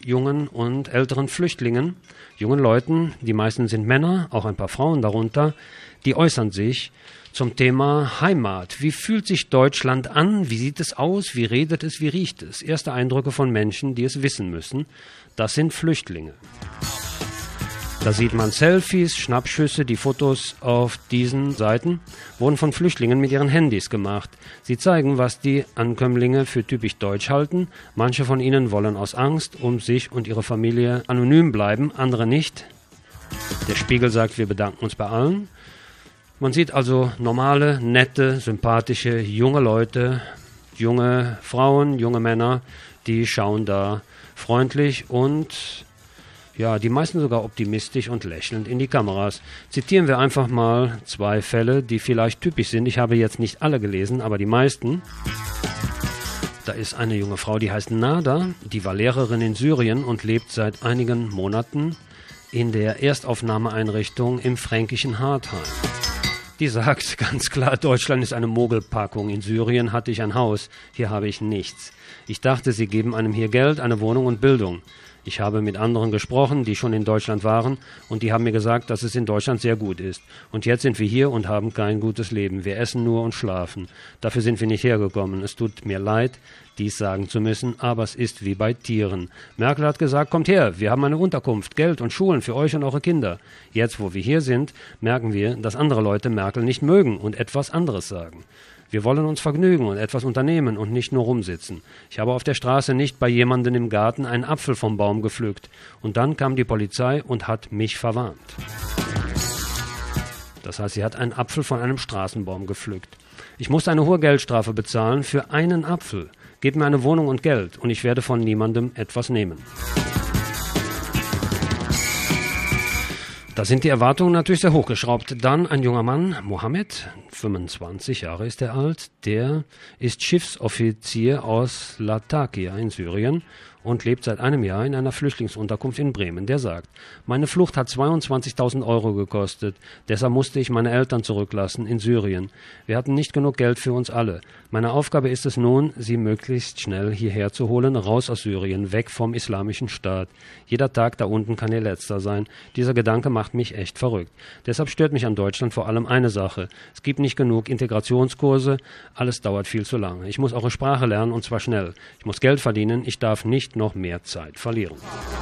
jungen und älteren Flüchtlingen, jungen Leuten, die meisten sind Männer, auch ein paar Frauen darunter, die äußern sich zum Thema Heimat. Wie fühlt sich Deutschland an? Wie sieht es aus? Wie redet es? Wie riecht es? Erste Eindrücke von Menschen, die es wissen müssen. Das sind Flüchtlinge. Da sieht man Selfies, Schnappschüsse, die Fotos auf diesen Seiten wurden von Flüchtlingen mit ihren Handys gemacht. Sie zeigen, was die Ankömmlinge für typisch deutsch halten. Manche von ihnen wollen aus Angst um sich und ihre Familie anonym bleiben, andere nicht. Der Spiegel sagt, wir bedanken uns bei allen. Man sieht also normale, nette, sympathische, junge Leute, junge Frauen, junge Männer, die schauen da freundlich und ja, die meisten sogar optimistisch und lächelnd in die Kameras. Zitieren wir einfach mal 2 Fälle, die vielleicht typisch sind. Ich habe jetzt nicht alle gelesen, aber die meisten. Da ist eine junge Frau, die heißt Nada, die war Lehrerin in Syrien und lebt seit einigen Monaten in der Erstaufnahmeeinrichtung im fränkischen Hartheim. Die sagt ganz klar, Deutschland ist eine Mogelpackung. In Syrien hatte ich ein Haus, hier habe ich nichts. Ich dachte, sie geben einem hier Geld, eine Wohnung und Bildung. Ich habe mit anderen gesprochen, die schon in Deutschland waren, und die haben mir gesagt, dass es in Deutschland sehr gut ist. Und jetzt sind wir hier und haben kein gutes Leben. Wir essen nur und schlafen. Dafür sind wir nicht hergekommen. Es tut mir leid, dies sagen zu müssen, aber es ist wie bei Tieren. Merkel hat gesagt, kommt her, wir haben eine Unterkunft, Geld und Schulen für euch und eure Kinder. Jetzt, wo wir hier sind, merken wir, dass andere Leute Merkel nicht mögen und etwas anderes sagen. Wir wollen uns vergnügen und etwas unternehmen und nicht nur rumsitzen. Ich habe auf der Straße nicht bei jemandem im Garten einen Apfel vom Baum gepflückt. Und dann kam die Polizei und hat mich verwarnt. Das heißt, sie hat einen Apfel von einem Straßenbaum gepflückt. Ich musste eine hohe Geldstrafe bezahlen für einen Apfel. Gebt mir eine Wohnung und Geld und ich werde von niemandem etwas nehmen. Da sind die Erwartungen natürlich sehr hochgeschraubt. Dann ein junger Mann, Mohammed, 25 Jahre ist er alt, der ist Schiffsoffizier aus Latakia in Syrien und lebt seit einem Jahr in einer Flüchtlingsunterkunft in Bremen. Der sagt, meine Flucht hat 22.000 € gekostet, deshalb musste ich meine Eltern zurücklassen in Syrien. Wir hatten nicht genug Geld für uns alle. Meine Aufgabe ist es nun, sie möglichst schnell hierher zu holen, raus aus Syrien, weg vom islamischen Staat. Jeder Tag da unten kann ihr letzter sein. Dieser Gedanke macht mich echt verrückt. Deshalb stört mich an Deutschland vor allem eine Sache. Es gibt nicht genug Integrationskurse, alles dauert viel zu lange. Ich muss eure Sprache lernen und zwar schnell. Ich muss Geld verdienen, ich darf nicht noch mehr Zeit verlieren.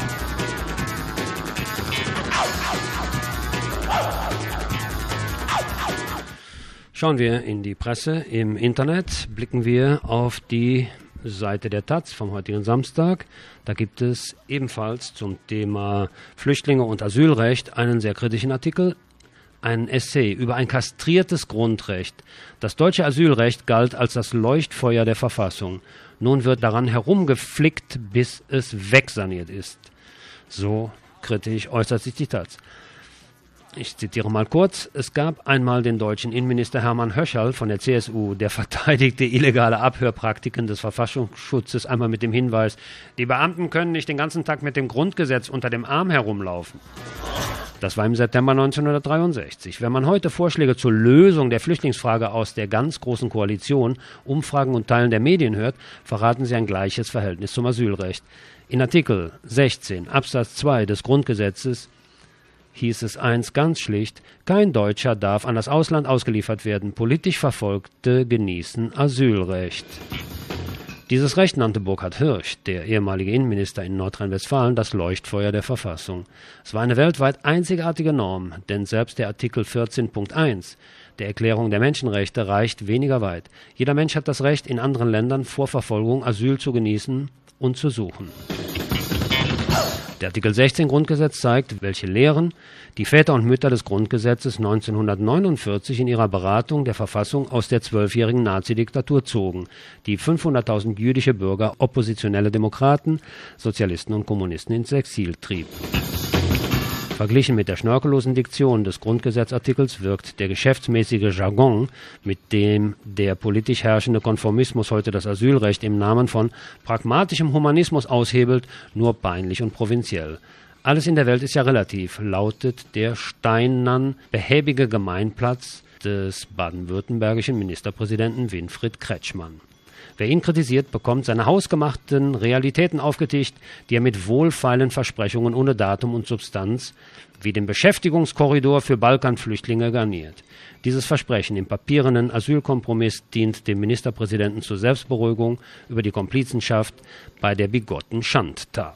Schauen wir in die Presse. Im Internet blicken wir auf die Seite der Taz vom heutigen Samstag. Da gibt es ebenfalls zum Thema Flüchtlinge und Asylrecht einen sehr kritischen Artikel, einen Essay über ein kastriertes Grundrecht. Das deutsche Asylrecht galt als das Leuchtfeuer der Verfassung. Nun wird daran herumgeflickt, bis es wegsaniert ist. So kritisch äußert sich die Taz. Ich zitiere mal kurz. Es gab einmal den deutschen Innenminister Hermann Höcherl von der CSU, der verteidigte illegale Abhörpraktiken des Verfassungsschutzes einmal mit dem Hinweis, die Beamten können nicht den ganzen Tag mit dem Grundgesetz unter dem Arm herumlaufen. Das war im September 1963. Wenn man heute Vorschläge zur Lösung der Flüchtlingsfrage aus der ganz großen Koalition, Umfragen und Teilen der Medien hört, verraten sie ein gleiches Verhältnis zum Asylrecht. In Artikel 16 Absatz 2 des Grundgesetzes hieß es einst ganz schlicht, kein Deutscher darf an das Ausland ausgeliefert werden. Politisch Verfolgte genießen Asylrecht. Dieses Recht nannte Burkhard Hirsch, der ehemalige Innenminister in Nordrhein-Westfalen, das Leuchtfeuer der Verfassung. Es war eine weltweit einzigartige Norm, denn selbst der Artikel 14.1 der Erklärung der Menschenrechte reicht weniger weit. Jeder Mensch hat das Recht, in anderen Ländern vor Verfolgung Asyl zu genießen und zu suchen. Der Artikel 16 Grundgesetz zeigt, welche Lehren die Väter und Mütter des Grundgesetzes 1949 in ihrer Beratung der Verfassung aus der 12-jährigen Nazidiktatur zogen, die 500.000 jüdische Bürger, oppositionelle Demokraten, Sozialisten und Kommunisten ins Exil trieb. Verglichen mit der schnörkellosen Diktion des Grundgesetzartikels wirkt der geschäftsmäßige Jargon, mit dem der politisch herrschende Konformismus heute das Asylrecht im Namen von pragmatischem Humanismus aushebelt, nur peinlich und provinziell. Alles in der Welt ist ja relativ, lautet der steinern behäbige Gemeinplatz des baden-württembergischen Ministerpräsidenten Winfried Kretschmann. Wer ihn kritisiert, bekommt seine hausgemachten Realitäten aufgetischt, die er mit wohlfeilen Versprechungen ohne Datum und Substanz wie dem Beschäftigungskorridor für Balkanflüchtlinge garniert. Dieses Versprechen im papierenden Asylkompromiss dient dem Ministerpräsidenten zur Selbstberuhigung über die Komplizenschaft bei der bigotten Schandtat.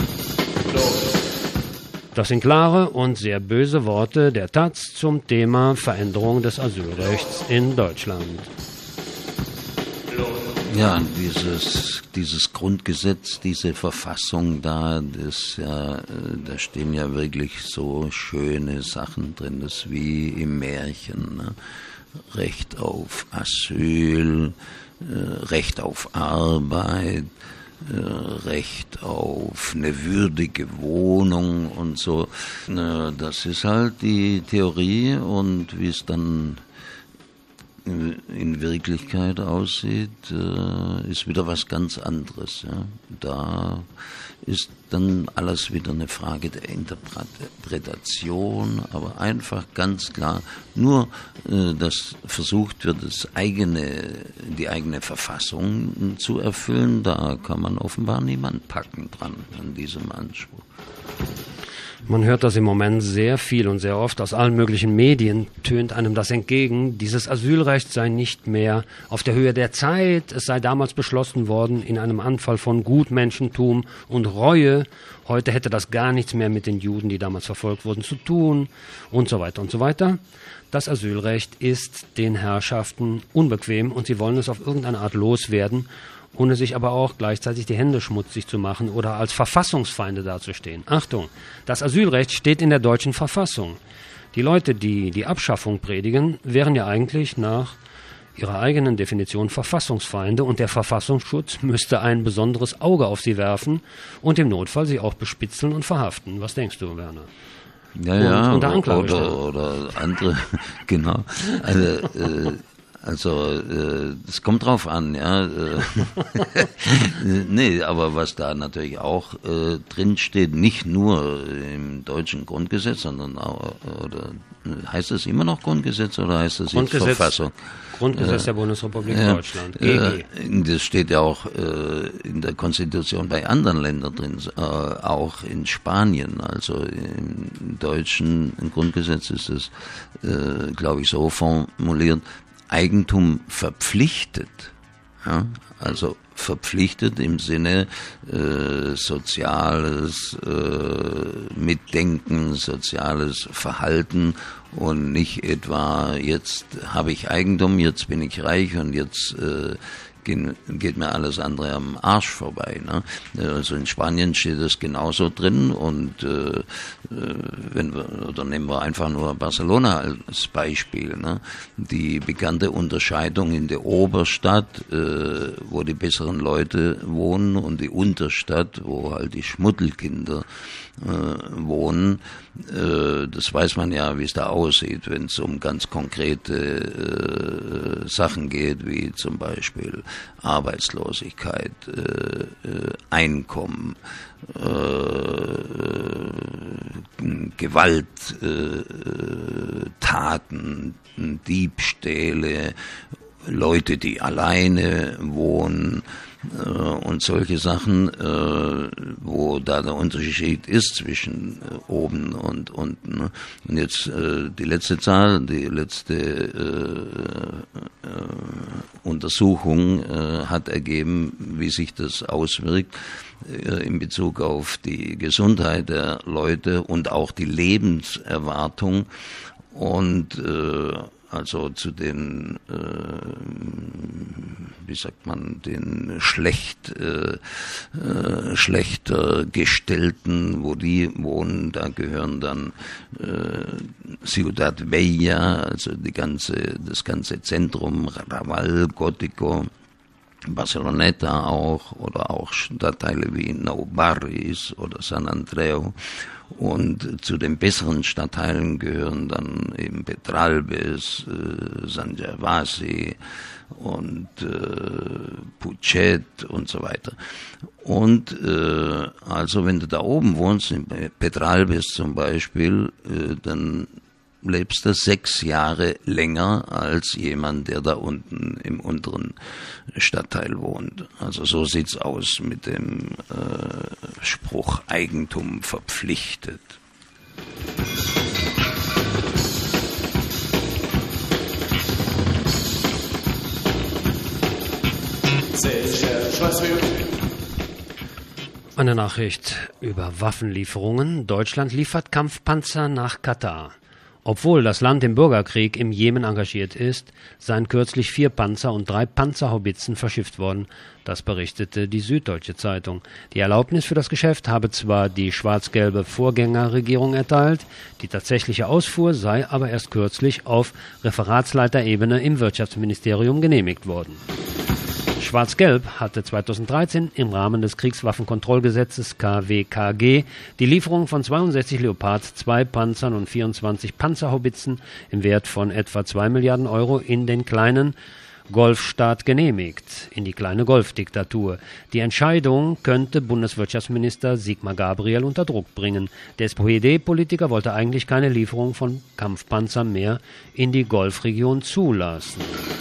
Das sind klare und sehr böse Worte der Taz zum Thema Veränderung des Asylrechts in Deutschland. Ja, dieses Grundgesetz, diese Verfassung da, da stehen ja wirklich so schöne Sachen drin, das ist wie im Märchen, ne? Recht auf Asyl, Recht auf Arbeit, Recht auf eine würdige Wohnung und so. Das ist halt die Theorie, und wie es dann in Wirklichkeit aussieht, ist wieder was ganz anderes. Ja. Da ist dann alles wieder eine Frage der Interpretation, aber einfach ganz klar, nur dass versucht wird, die eigene Verfassung zu erfüllen, da kann man offenbar niemand packen dran an diesem Anspruch. Man hört das im Moment sehr viel und sehr oft. Aus allen möglichen Medien tönt einem das entgegen. Dieses Asylrecht sei nicht mehr auf der Höhe der Zeit. Es sei damals beschlossen worden in einem Anfall von Gutmenschentum und Reue. Heute hätte das gar nichts mehr mit den Juden, die damals verfolgt wurden, zu tun und so weiter und so weiter. Das Asylrecht ist den Herrschaften unbequem und sie wollen es auf irgendeine Art loswerden, ohne sich aber auch gleichzeitig die Hände schmutzig zu machen oder als Verfassungsfeinde dazustehen. Achtung, das Asylrecht steht in der deutschen Verfassung. Die Leute, die die Abschaffung predigen, wären ja eigentlich nach ihrer eigenen Definition Verfassungsfeinde, und der Verfassungsschutz müsste ein besonderes Auge auf sie werfen und im Notfall sie auch bespitzeln und verhaften. Was denkst du, Werner? Ja, und oder andere, genau. Also es kommt drauf an, ja. Nee, aber was da natürlich auch drin steht, nicht nur im deutschen Grundgesetz, sondern auch, oder heißt das immer noch Grundgesetz oder heißt das jetzt Verfassung? Grundgesetz der Bundesrepublik Deutschland, GG. Das steht ja auch in der Konstitution bei anderen Ländern drin, auch in Spanien. Also im deutschen Grundgesetz ist es, glaube ich, so formuliert: Eigentum verpflichtet, ja, also verpflichtet im Sinne soziales Mitdenken, soziales Verhalten, und nicht etwa, jetzt habe ich Eigentum, jetzt bin ich reich und jetzt geht mir alles andere am Arsch vorbei. Ne? Also in Spanien steht das genauso drin, und nehmen wir einfach nur Barcelona als Beispiel. Ne? Die bekannte Unterscheidung in der Oberstadt, wo die besseren Leute wohnen, und die Unterstadt, wo halt die Schmuddelkinder wohnen. Das weiß man ja, wie es da aussieht, wenn es um ganz konkrete Sachen geht, wie zum Beispiel Arbeitslosigkeit, Einkommen, Gewalttaten, Diebstähle, Leute, die alleine wohnen und solche Sachen, wo da der Unterschied ist zwischen oben und unten. Ne? Und jetzt die letzte Zahl, die letzte Untersuchung hat ergeben, wie sich das auswirkt in Bezug auf die Gesundheit der Leute und auch die Lebenserwartung. Und also zu den, wie sagt man, den schlechter Gestellten, wo die wohnen, da gehören dann Ciudad Vella, also das ganze Zentrum, Raval, Gótico, Barceloneta auch, oder auch Stadtteile wie Nou Barris oder San Andreu. Und zu den besseren Stadtteilen gehören dann eben Pedralbes, San Gervasi und Putxet und so weiter. Und also wenn du da oben wohnst, in Pedralbes zum Beispiel, dann lebst du 6 Jahre länger als jemand, der da unten im unteren Stadtteil wohnt. Also so sieht's aus mit dem Spruch Eigentum verpflichtet. Eine Nachricht über Waffenlieferungen. Deutschland liefert Kampfpanzer nach Katar. Obwohl das Land im Bürgerkrieg im Jemen engagiert ist, seien kürzlich 4 Panzer und 3 Panzerhaubitzen verschifft worden. Das berichtete die Süddeutsche Zeitung. Die Erlaubnis für das Geschäft habe zwar die schwarz-gelbe Vorgängerregierung erteilt, die tatsächliche Ausfuhr sei aber erst kürzlich auf Referatsleiterebene im Wirtschaftsministerium genehmigt worden. Schwarz-Gelb hatte 2013 im Rahmen des Kriegswaffenkontrollgesetzes KWKG die Lieferung von 62 Leopard 2 Panzern und 24 Panzerhaubitzen im Wert von etwa 2 Milliarden Euro in den kleinen Golfstaat genehmigt, in die kleine Golfdiktatur. Die Entscheidung könnte Bundeswirtschaftsminister Sigmar Gabriel unter Druck bringen. Der SPD-Politiker wollte eigentlich keine Lieferung von Kampfpanzern mehr in die Golfregion zulassen.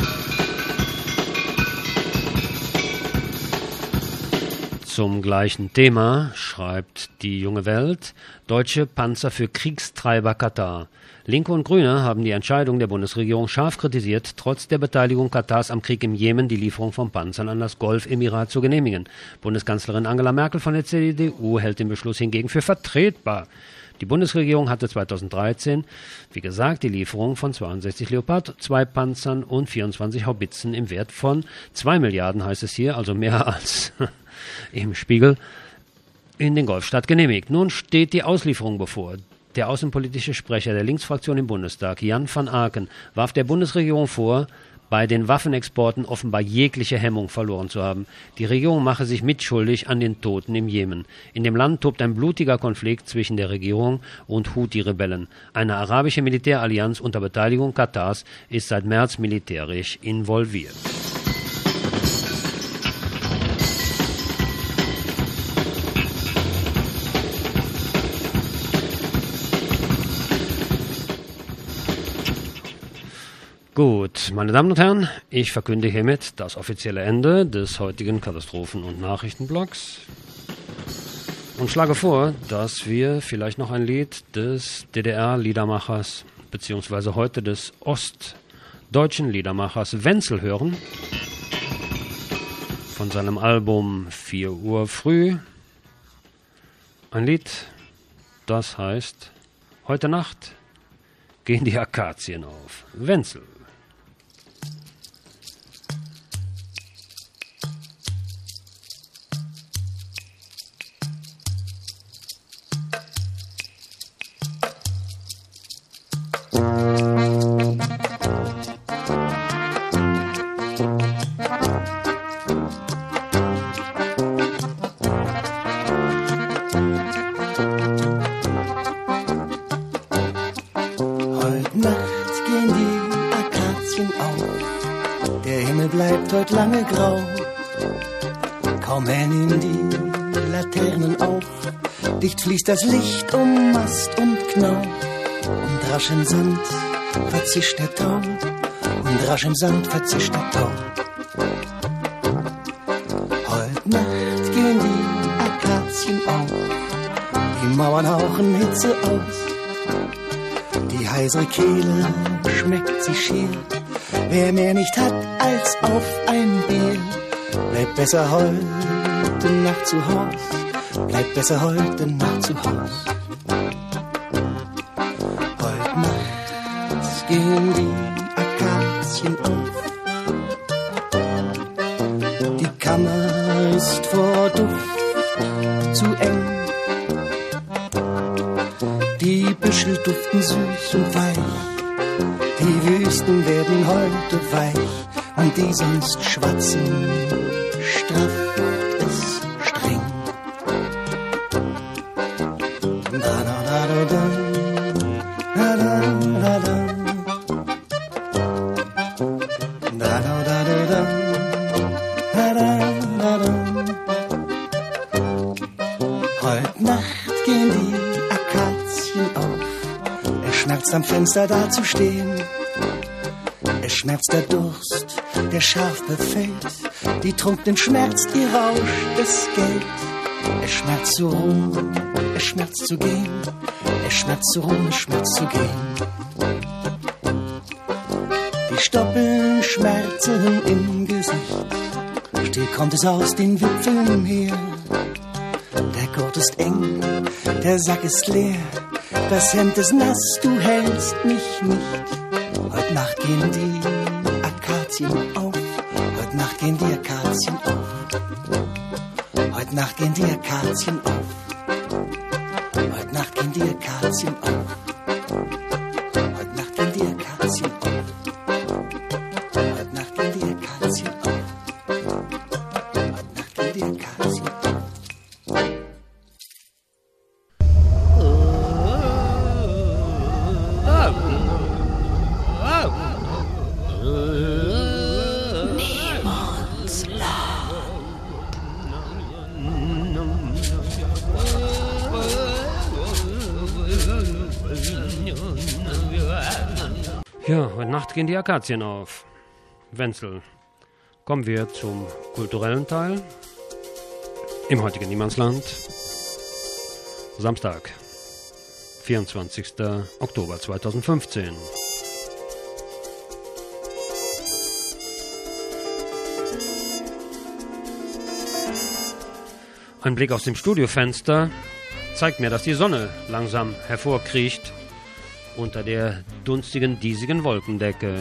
Zum gleichen Thema schreibt die Junge Welt: Deutsche Panzer für Kriegstreiber Katar. Linke und Grüne haben die Entscheidung der Bundesregierung scharf kritisiert, trotz der Beteiligung Katars am Krieg im Jemen die Lieferung von Panzern an das Golfemirat zu genehmigen. Bundeskanzlerin Angela Merkel von der CDU hält den Beschluss hingegen für vertretbar. Die Bundesregierung hatte 2013, wie gesagt, die Lieferung von 62 Leopard 2 Panzern und 24 Haubitzen im Wert von 2 Milliarden, heißt es hier, also mehr als im Spiegel, in den Golfstaat genehmigt. Nun steht die Auslieferung bevor. Der außenpolitische Sprecher der Linksfraktion im Bundestag, Jan van Aken, warf der Bundesregierung vor, bei den Waffenexporten offenbar jegliche Hemmung verloren zu haben. Die Regierung mache sich mitschuldig an den Toten im Jemen. In dem Land tobt ein blutiger Konflikt zwischen der Regierung und Houthi-Rebellen. Eine arabische Militärallianz unter Beteiligung Katars ist seit März militärisch involviert. Gut, meine Damen und Herren, ich verkünde hiermit das offizielle Ende des heutigen Katastrophen- und Nachrichtenblocks und schlage vor, dass wir vielleicht noch ein Lied des DDR-Liedermachers beziehungsweise heute des ostdeutschen Liedermachers Wenzel hören, von seinem Album 4 Uhr früh. Ein Lied, das heißt Heute Nacht gehen die Akazien auf. Wenzel. Heute lange grau, kaum hellen die Laternen auf, dicht fließt das Licht um Mast und Knau, und rasch im Sand verzischt der Tau, und rasch im Sand verzischt der Tau. Heut Nacht gehen die Akazien auf, die Mauern hauchen Hitze aus, die heisere Kehle schmeckt sie schier. Wer mehr nicht hat als auf ein Bier, bleibt besser heute Nacht zu Haus, bleibt besser heute Nacht zu Haus. Heute Nacht gehen die Akazien auf, die Kammer ist vor Duft zu eng, die Büschel duften süß und weich. Die Wüsten werden heute weich und die sonst schwatzen strafft es streng. Da da da da da da da da da da da da da da. Heut Nacht gehen die Akazien auf. Er schmerzt schmerzt am Fenster da zu stehen. Es schmerzt der Durst, der scharf befällt. Die Trunkenen schmerzt ihr Rausch, das Geld. Es schmerzt so rum, es schmerzt zu gehen. Es schmerzt so rum, es schmerzt zu gehen. Die Stoppeln schmerzen im Gesicht. Still kommt es aus den Wipfeln her. Der Gurt ist eng, der Sack ist leer. Das Hemd ist nass, du hältst mich nicht. Heute Nacht gehen die Akazien auf. Heute Nacht gehen die Akazien auf. Heute Nacht gehen die Akazien auf. Heute Nacht gehen die Akazien auf. Heute Nacht gehen die Akazien auf. Heute Nacht gehen die Akazien auf. Heute Nacht gehen die Akazien auf. Ja, heute Nacht gehen die Akazien auf. Wenzel, kommen wir zum kulturellen Teil im heutigen Niemandsland. Samstag, 24. Oktober 2015. Ein Blick aus dem Studiofenster zeigt mir, dass die Sonne langsam hervorkriecht unter der dunstigen, diesigen Wolkendecke.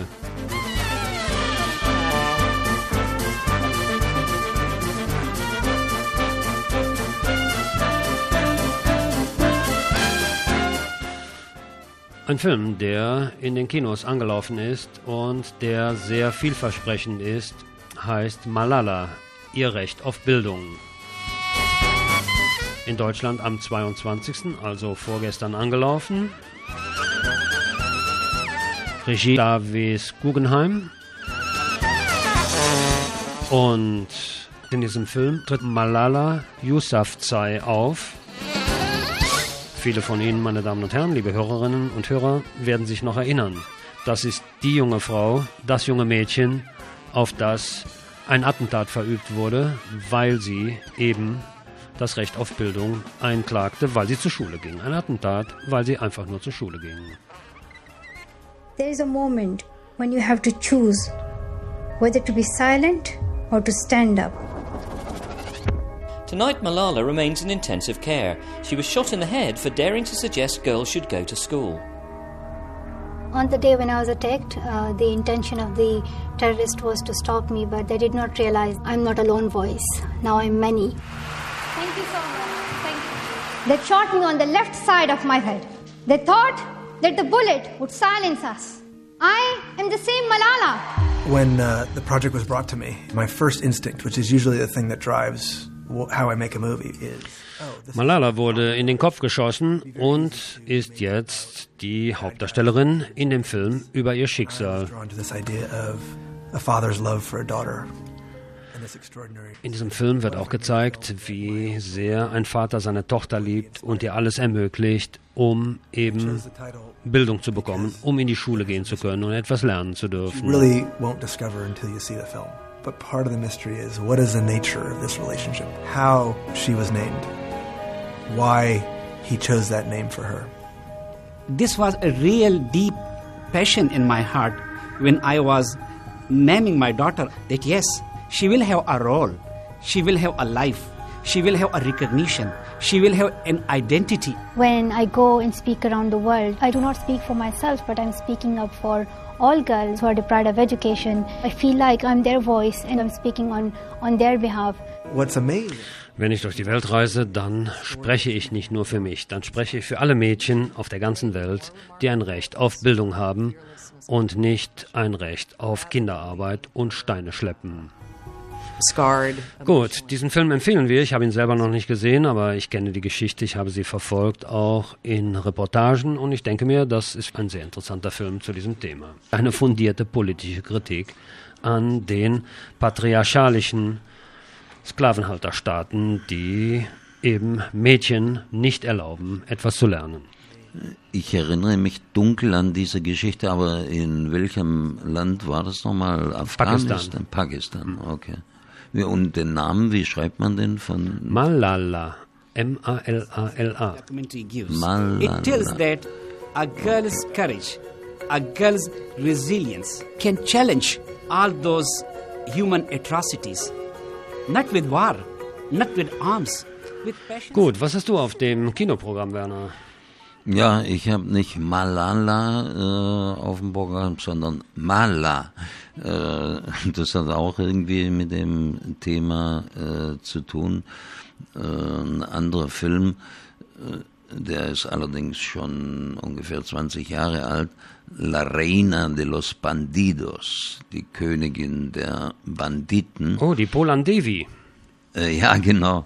Ein Film, der in den Kinos angelaufen ist und der sehr vielversprechend ist, heißt Malala, ihr Recht auf Bildung. In Deutschland am 22., also vorgestern angelaufen. Regie Davis Guggenheim. Und in diesem Film tritt Malala Yousafzai auf. Viele von Ihnen, meine Damen und Herren, liebe Hörerinnen und Hörer, werden sich noch erinnern. Das ist die junge Frau, das junge Mädchen, auf das ein Attentat verübt wurde, weil sie eben das Recht auf Bildung einklagte, weil sie zur Schule ging. Ein Attentat, weil sie einfach nur zur Schule ging. There is a moment when you have to choose whether to be silent or to stand up. Tonight, Malala remains in intensive care. She was shot in the head for daring to suggest girls should go to school. On the day when I was attacked, the intention of the terrorist was to stop me, but they did not realize I'm not a lone voice. Now I'm many. Thank you so much. Thank you. They shot me on the left side of my head. They thought that the bullet would silence us. I am the same Malala. When the project was brought to me, my first instinct, which is usually the thing that drives how I make a movie, is Malala wurde in den Kopf geschossen und ist jetzt die Hauptdarstellerin in dem Film über ihr Schicksal. In diesem Film wird auch gezeigt, wie sehr ein Vater seine Tochter liebt und ihr alles ermöglicht, um eben Bildung zu bekommen, um in die Schule gehen zu können und etwas lernen zu dürfen. Really won't discover until you see the film. But part of the mystery is, what is the nature of this relationship? How she was named. Why he chose that name for her. This was a real deep passion in my heart when I was naming my daughter, that yes, she will have a role, she will have a life, she will have a recognition, she will have an identity. When I go and speak around the world, I do not speak for myself, but I'm speaking up for all girls who are deprived of education. I feel like I'm their voice and I'm speaking on their behalf. What's amazing? Wenn ich durch die Welt reise, dann spreche ich nicht nur für mich, dann spreche ich für alle Mädchen auf der ganzen Welt, die ein Recht auf Bildung haben und nicht ein Recht auf Kinderarbeit und Steine schleppen. Gut, diesen Film empfehlen wir. Ich habe ihn selber noch nicht gesehen, aber ich kenne die Geschichte, ich habe sie verfolgt, auch in Reportagen, und ich denke mir, das ist ein sehr interessanter Film zu diesem Thema. Eine fundierte politische Kritik an den patriarchalischen Sklavenhalterstaaten, die eben Mädchen nicht erlauben, etwas zu lernen. Ich erinnere mich dunkel an diese Geschichte, aber in welchem Land war das nochmal? Afghanistan? Pakistan, okay. Und den Namen, wie schreibt man den von? Malala. M-A-L-A-L-A. Malala. It tells that a girl's courage, a girl's resilience can challenge all those human atrocities. Not with war, not with arms, with passion. Gut, was hast du auf dem Kinoprogramm, Werner? Ja, ich habe nicht Malala auf dem Programm, sondern Mala. Das hat auch irgendwie mit dem Thema zu tun. Ein anderer Film, der ist allerdings schon ungefähr 20 Jahre alt, La Reina de los Bandidos, die Königin der Banditen. Oh, die Polan Devi. Ja, genau.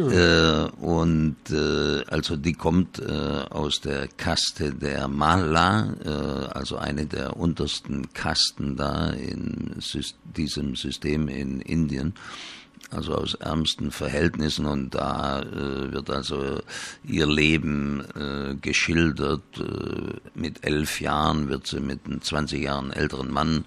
Also die kommt aus der Kaste der Mala, also eine der untersten Kasten da in diesem System in Indien. Also aus ärmsten Verhältnissen, und da wird also ihr Leben geschildert. Mit 11 Jahren wird sie mit einem 20 Jahren älteren Mann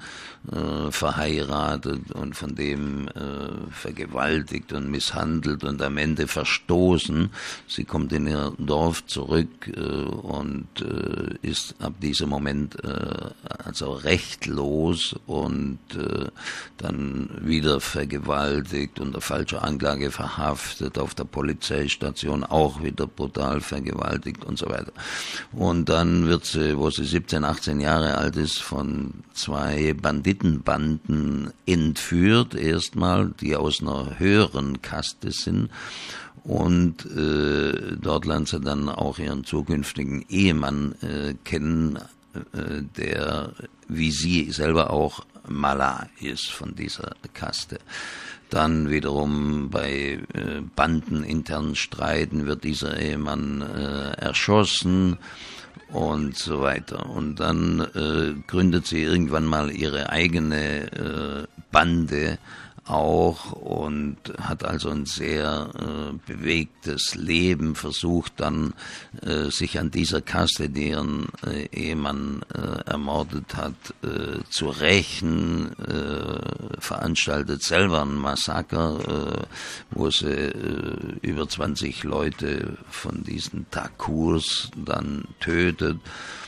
verheiratet und von dem vergewaltigt und misshandelt und am Ende verstoßen. Sie kommt in ihr Dorf zurück und ist ab diesem Moment also rechtlos und dann wieder vergewaltigt, unter falscher Anklage verhaftet, auf der Polizeistation auch wieder brutal vergewaltigt und so weiter. Und dann wird sie, wo sie 17, 18 Jahre alt ist, von 2 Banditenbanden entführt, erstmal, die aus einer höheren Kaste sind. Und dort lernt sie dann auch ihren zukünftigen Ehemann kennen, der wie sie selber auch Mala ist von dieser Kaste. Dann wiederum bei bandeninternen Streiten wird dieser Ehemann erschossen und so weiter. Und dann gründet sie irgendwann mal ihre eigene Bande auch und hat also ein sehr bewegtes Leben, versucht dann sich an dieser Kaste, die ihren Ehemann ermordet hat, zu rächen, veranstaltet selber ein Massaker, wo sie über 20 Leute von diesen Thakurs dann tötet.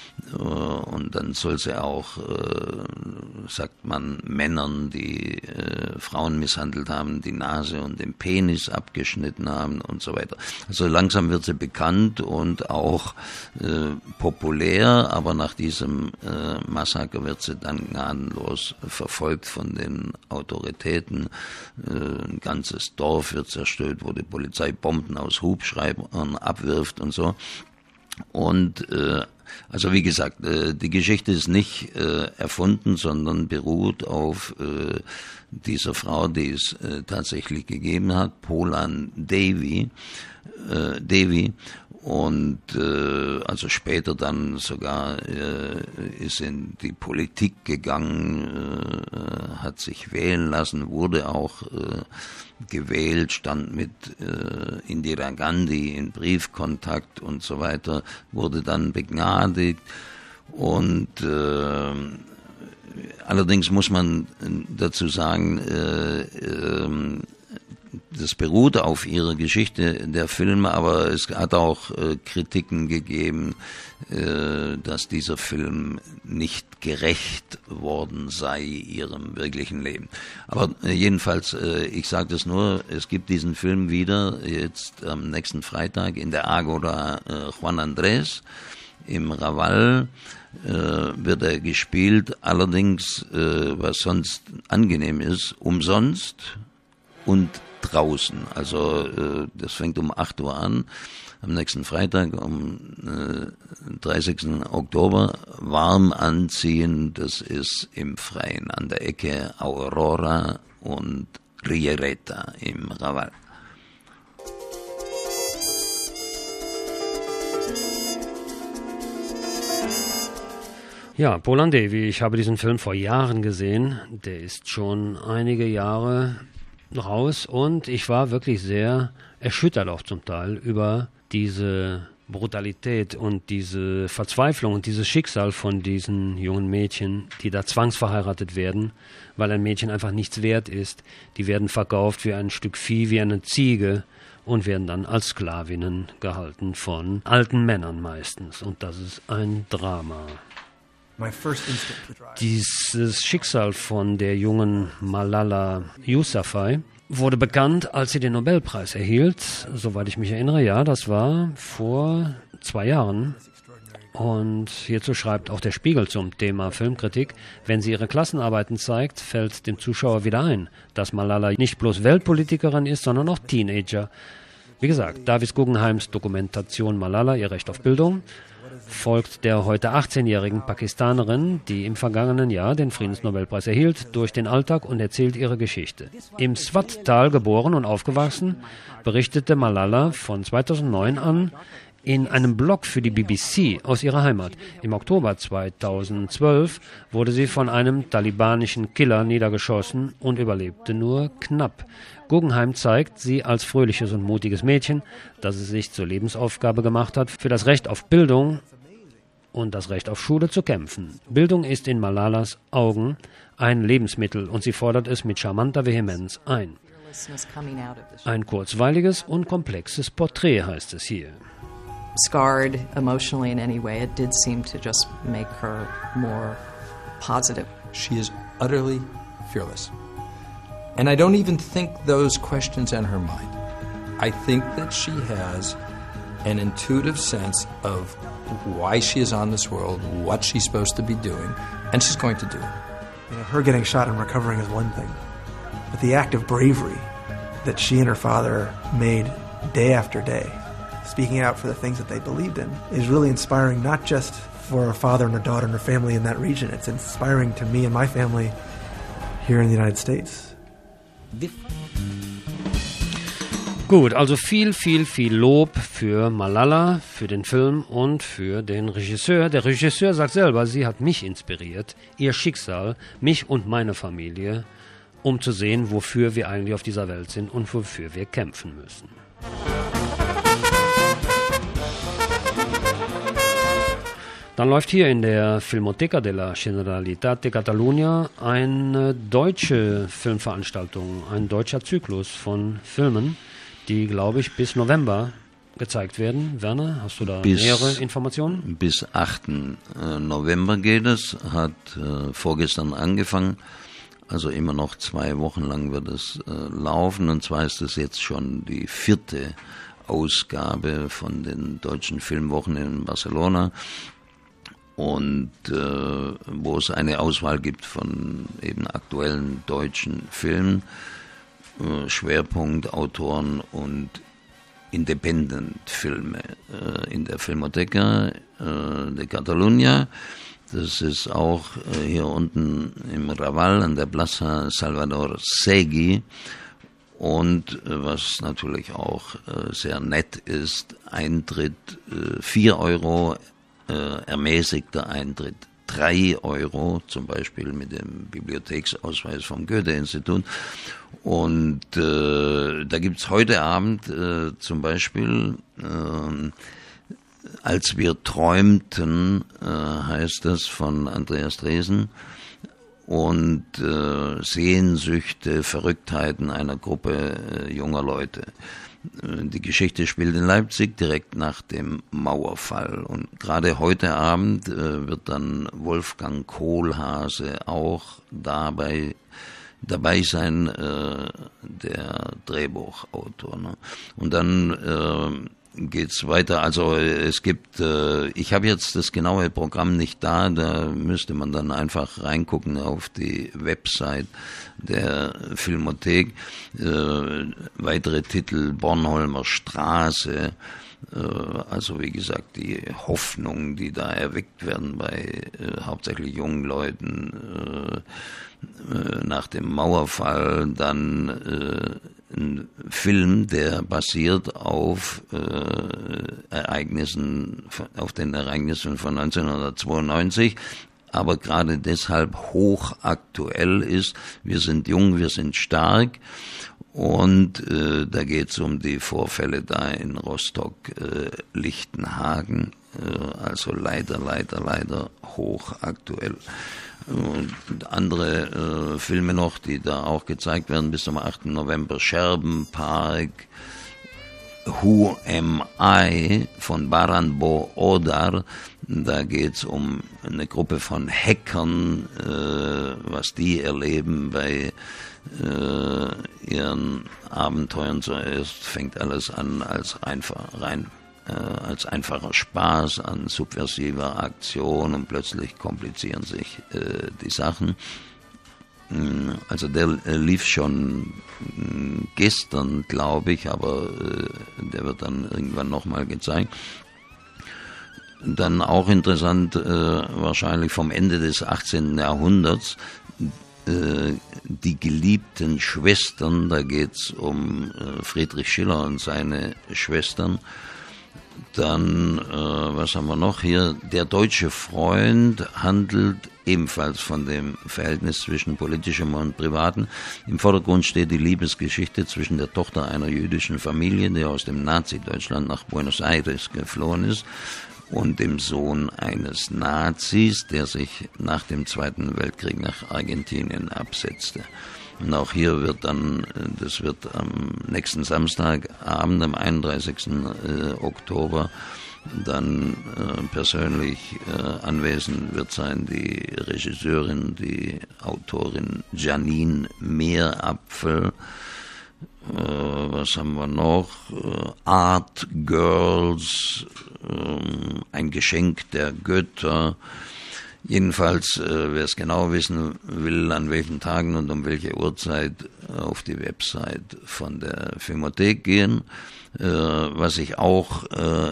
Und dann soll sie auch, sagt man, Männern, die Frauen misshandelt haben, die Nase und den Penis abgeschnitten haben und so weiter. Also langsam wird sie bekannt und auch populär, aber nach diesem Massaker wird sie dann gnadenlos verfolgt von den Autoritäten. Ein ganzes Dorf wird zerstört, wo die Polizei Bomben aus Hubschraubern abwirft und so. Und also wie gesagt, die Geschichte ist nicht erfunden, sondern beruht auf dieser Frau, die es tatsächlich gegeben hat, Polan Devi. Und also später dann sogar ist in die Politik gegangen, hat sich wählen lassen, wurde auch gewählt, stand mit Indira Gandhi in Briefkontakt und so weiter, wurde dann begnadigt. Und allerdings muss man dazu sagen, das beruht auf ihrer Geschichte, der Film, aber es hat auch Kritiken gegeben, dass dieser Film nicht gerecht worden sei ihrem wirklichen Leben. Aber jedenfalls, ich sage das nur, es gibt diesen Film wieder jetzt am nächsten Freitag in der Agora Juan Andrés im Raval. Wird er gespielt, allerdings, was sonst angenehm ist, umsonst und draußen. Also das fängt um 8 Uhr an, am nächsten Freitag, am 30. Oktober, warm anziehen, das ist im Freien, an der Ecke Aurora und Riereta im Raval. Ja, Polan Devi, ich habe diesen Film vor Jahren gesehen, der ist schon einige Jahre raus und ich war wirklich sehr erschüttert auch zum Teil über diese Brutalität und diese Verzweiflung und dieses Schicksal von diesen jungen Mädchen, die da zwangsverheiratet werden, weil ein Mädchen einfach nichts wert ist. Die werden verkauft wie ein Stück Vieh, wie eine Ziege und werden dann als Sklavinnen gehalten von alten Männern meistens. Und das ist ein Drama. Dieses Schicksal von der jungen Malala Yousafzai wurde bekannt, als sie den Nobelpreis erhielt. Soweit ich mich erinnere, ja, das war vor 2 Jahren. Und hierzu schreibt auch der Spiegel zum Thema Filmkritik: Wenn sie ihre Klassenarbeiten zeigt, fällt dem Zuschauer wieder ein, dass Malala nicht bloß Weltpolitikerin ist, sondern auch Teenager. Wie gesagt, Davis Guggenheims Dokumentation Malala, ihr Recht auf Bildung, folgt der heute 18-jährigen Pakistanerin, die im vergangenen Jahr den Friedensnobelpreis erhielt, durch den Alltag und erzählt ihre Geschichte. Im Swat-Tal geboren und aufgewachsen, berichtete Malala von 2009 an in einem Blog für die BBC aus ihrer Heimat. Im Oktober 2012 wurde sie von einem talibanischen Killer niedergeschossen und überlebte nur knapp. Guggenheim zeigt sie als fröhliches und mutiges Mädchen, das es sich zur Lebensaufgabe gemacht hat, für das Recht auf Bildung und das Recht auf Schule zu kämpfen. Bildung ist in Malalas Augen ein Lebensmittel und sie fordert es mit charmanter Vehemenz ein. Ein kurzweiliges und komplexes Porträt heißt es hier. Scarred emotionally in any way, it did seem to just make her more positive. She is utterly fearless. And I don't even think those questions in her mind. I think that she has an intuitive sense of why she is on this world, what she's supposed to be doing, and she's going to do it. You know, her getting shot and recovering is one thing, but the act of bravery that she and her father made day after day, speaking out for the things that they believed in, is really inspiring, not just for her father and her daughter and her family in that region. It's inspiring to me and my family here in the United States. Gut, also viel Lob für Malala, für den Film und für den Regisseur. Der Regisseur sagt selber, sie hat mich inspiriert, ihr Schicksal, mich und meine Familie, um zu sehen, wofür wir eigentlich auf dieser Welt sind und wofür wir kämpfen müssen. Dann läuft hier in der Filmoteca de la Generalitat de Catalunya eine deutsche Filmveranstaltung, ein deutscher Zyklus von Filmen, die, glaube ich, bis November gezeigt werden. Werner, hast du da nähere Informationen? Bis 8. November geht es, hat vorgestern angefangen, also immer noch 2 Wochen lang wird es laufen, und zwar ist es jetzt schon die 4. Ausgabe von den deutschen Filmwochen in Barcelona. Und wo es eine Auswahl gibt von eben aktuellen deutschen Filmen, Schwerpunkt Autoren und Independent-Filme in der Filmoteca de Catalunya. Das ist auch hier unten im Raval an der Plaza Salvador Seguí. Und was natürlich auch sehr nett ist, Eintritt 4 Euro, ermäßigter Eintritt 3 Euro, zum Beispiel mit dem Bibliotheksausweis vom Goethe-Institut. Und da gibt's heute Abend zum Beispiel Als wir träumten, heißt das, von Andreas Dresen. Und Sehnsüchte, Verrücktheiten einer Gruppe junger Leute. Die Geschichte spielt in Leipzig direkt nach dem Mauerfall. Und gerade heute Abend wird dann Wolfgang Kohlhase auch dabei sein, der Drehbuchautor. Ne? Und dann geht's weiter. Also es gibt, ich habe jetzt das genaue Programm nicht da müsste man dann einfach reingucken auf die Website der Filmothek. Weitere Titel: Bornholmer Straße, also wie gesagt die Hoffnung, die da erweckt werden bei hauptsächlich jungen Leuten nach dem Mauerfall. Dann ein Film, der basiert auf auf den Ereignissen von 1992, aber gerade deshalb hochaktuell ist. Wir sind jung, wir sind stark. Und da geht es um die Vorfälle da in Rostock-Lichtenhagen, also leider hochaktuell. Andere Filme noch, die da auch gezeigt werden bis zum 8. November, Scherbenpark, Who Am I von Baran-Bo Odar. Da geht es um eine Gruppe von Hackern, was die erleben bei ihren Abenteuern. Zuerst fängt alles an als einfacher Spaß an subversiver Aktion und plötzlich komplizieren sich die Sachen. Also der lief schon gestern, glaube ich, aber der wird dann irgendwann nochmal gezeigt. Dann auch interessant, wahrscheinlich vom Ende des 18. Jahrhunderts, die geliebten Schwestern, da geht's um Friedrich Schiller und seine Schwestern. Dann, was haben wir noch hier? Der deutsche Freund handelt ebenfalls von dem Verhältnis zwischen politischem und privatem. Im Vordergrund steht die Liebesgeschichte zwischen der Tochter einer jüdischen Familie, die aus dem Nazi-Deutschland nach Buenos Aires geflohen ist, und dem Sohn eines Nazis, der sich nach dem Zweiten Weltkrieg nach Argentinien absetzte. Und auch hier wird dann, das wird am nächsten Samstagabend, am 31. Oktober, dann persönlich anwesend wird sein die Regisseurin, die Autorin Janine Meerapfel. Was haben wir noch? Art Girls, ein Geschenk der Götter. Jedenfalls, wer es genau wissen will, an welchen Tagen und um welche Uhrzeit, auf die Website von der Filmothek gehen. Was ich auch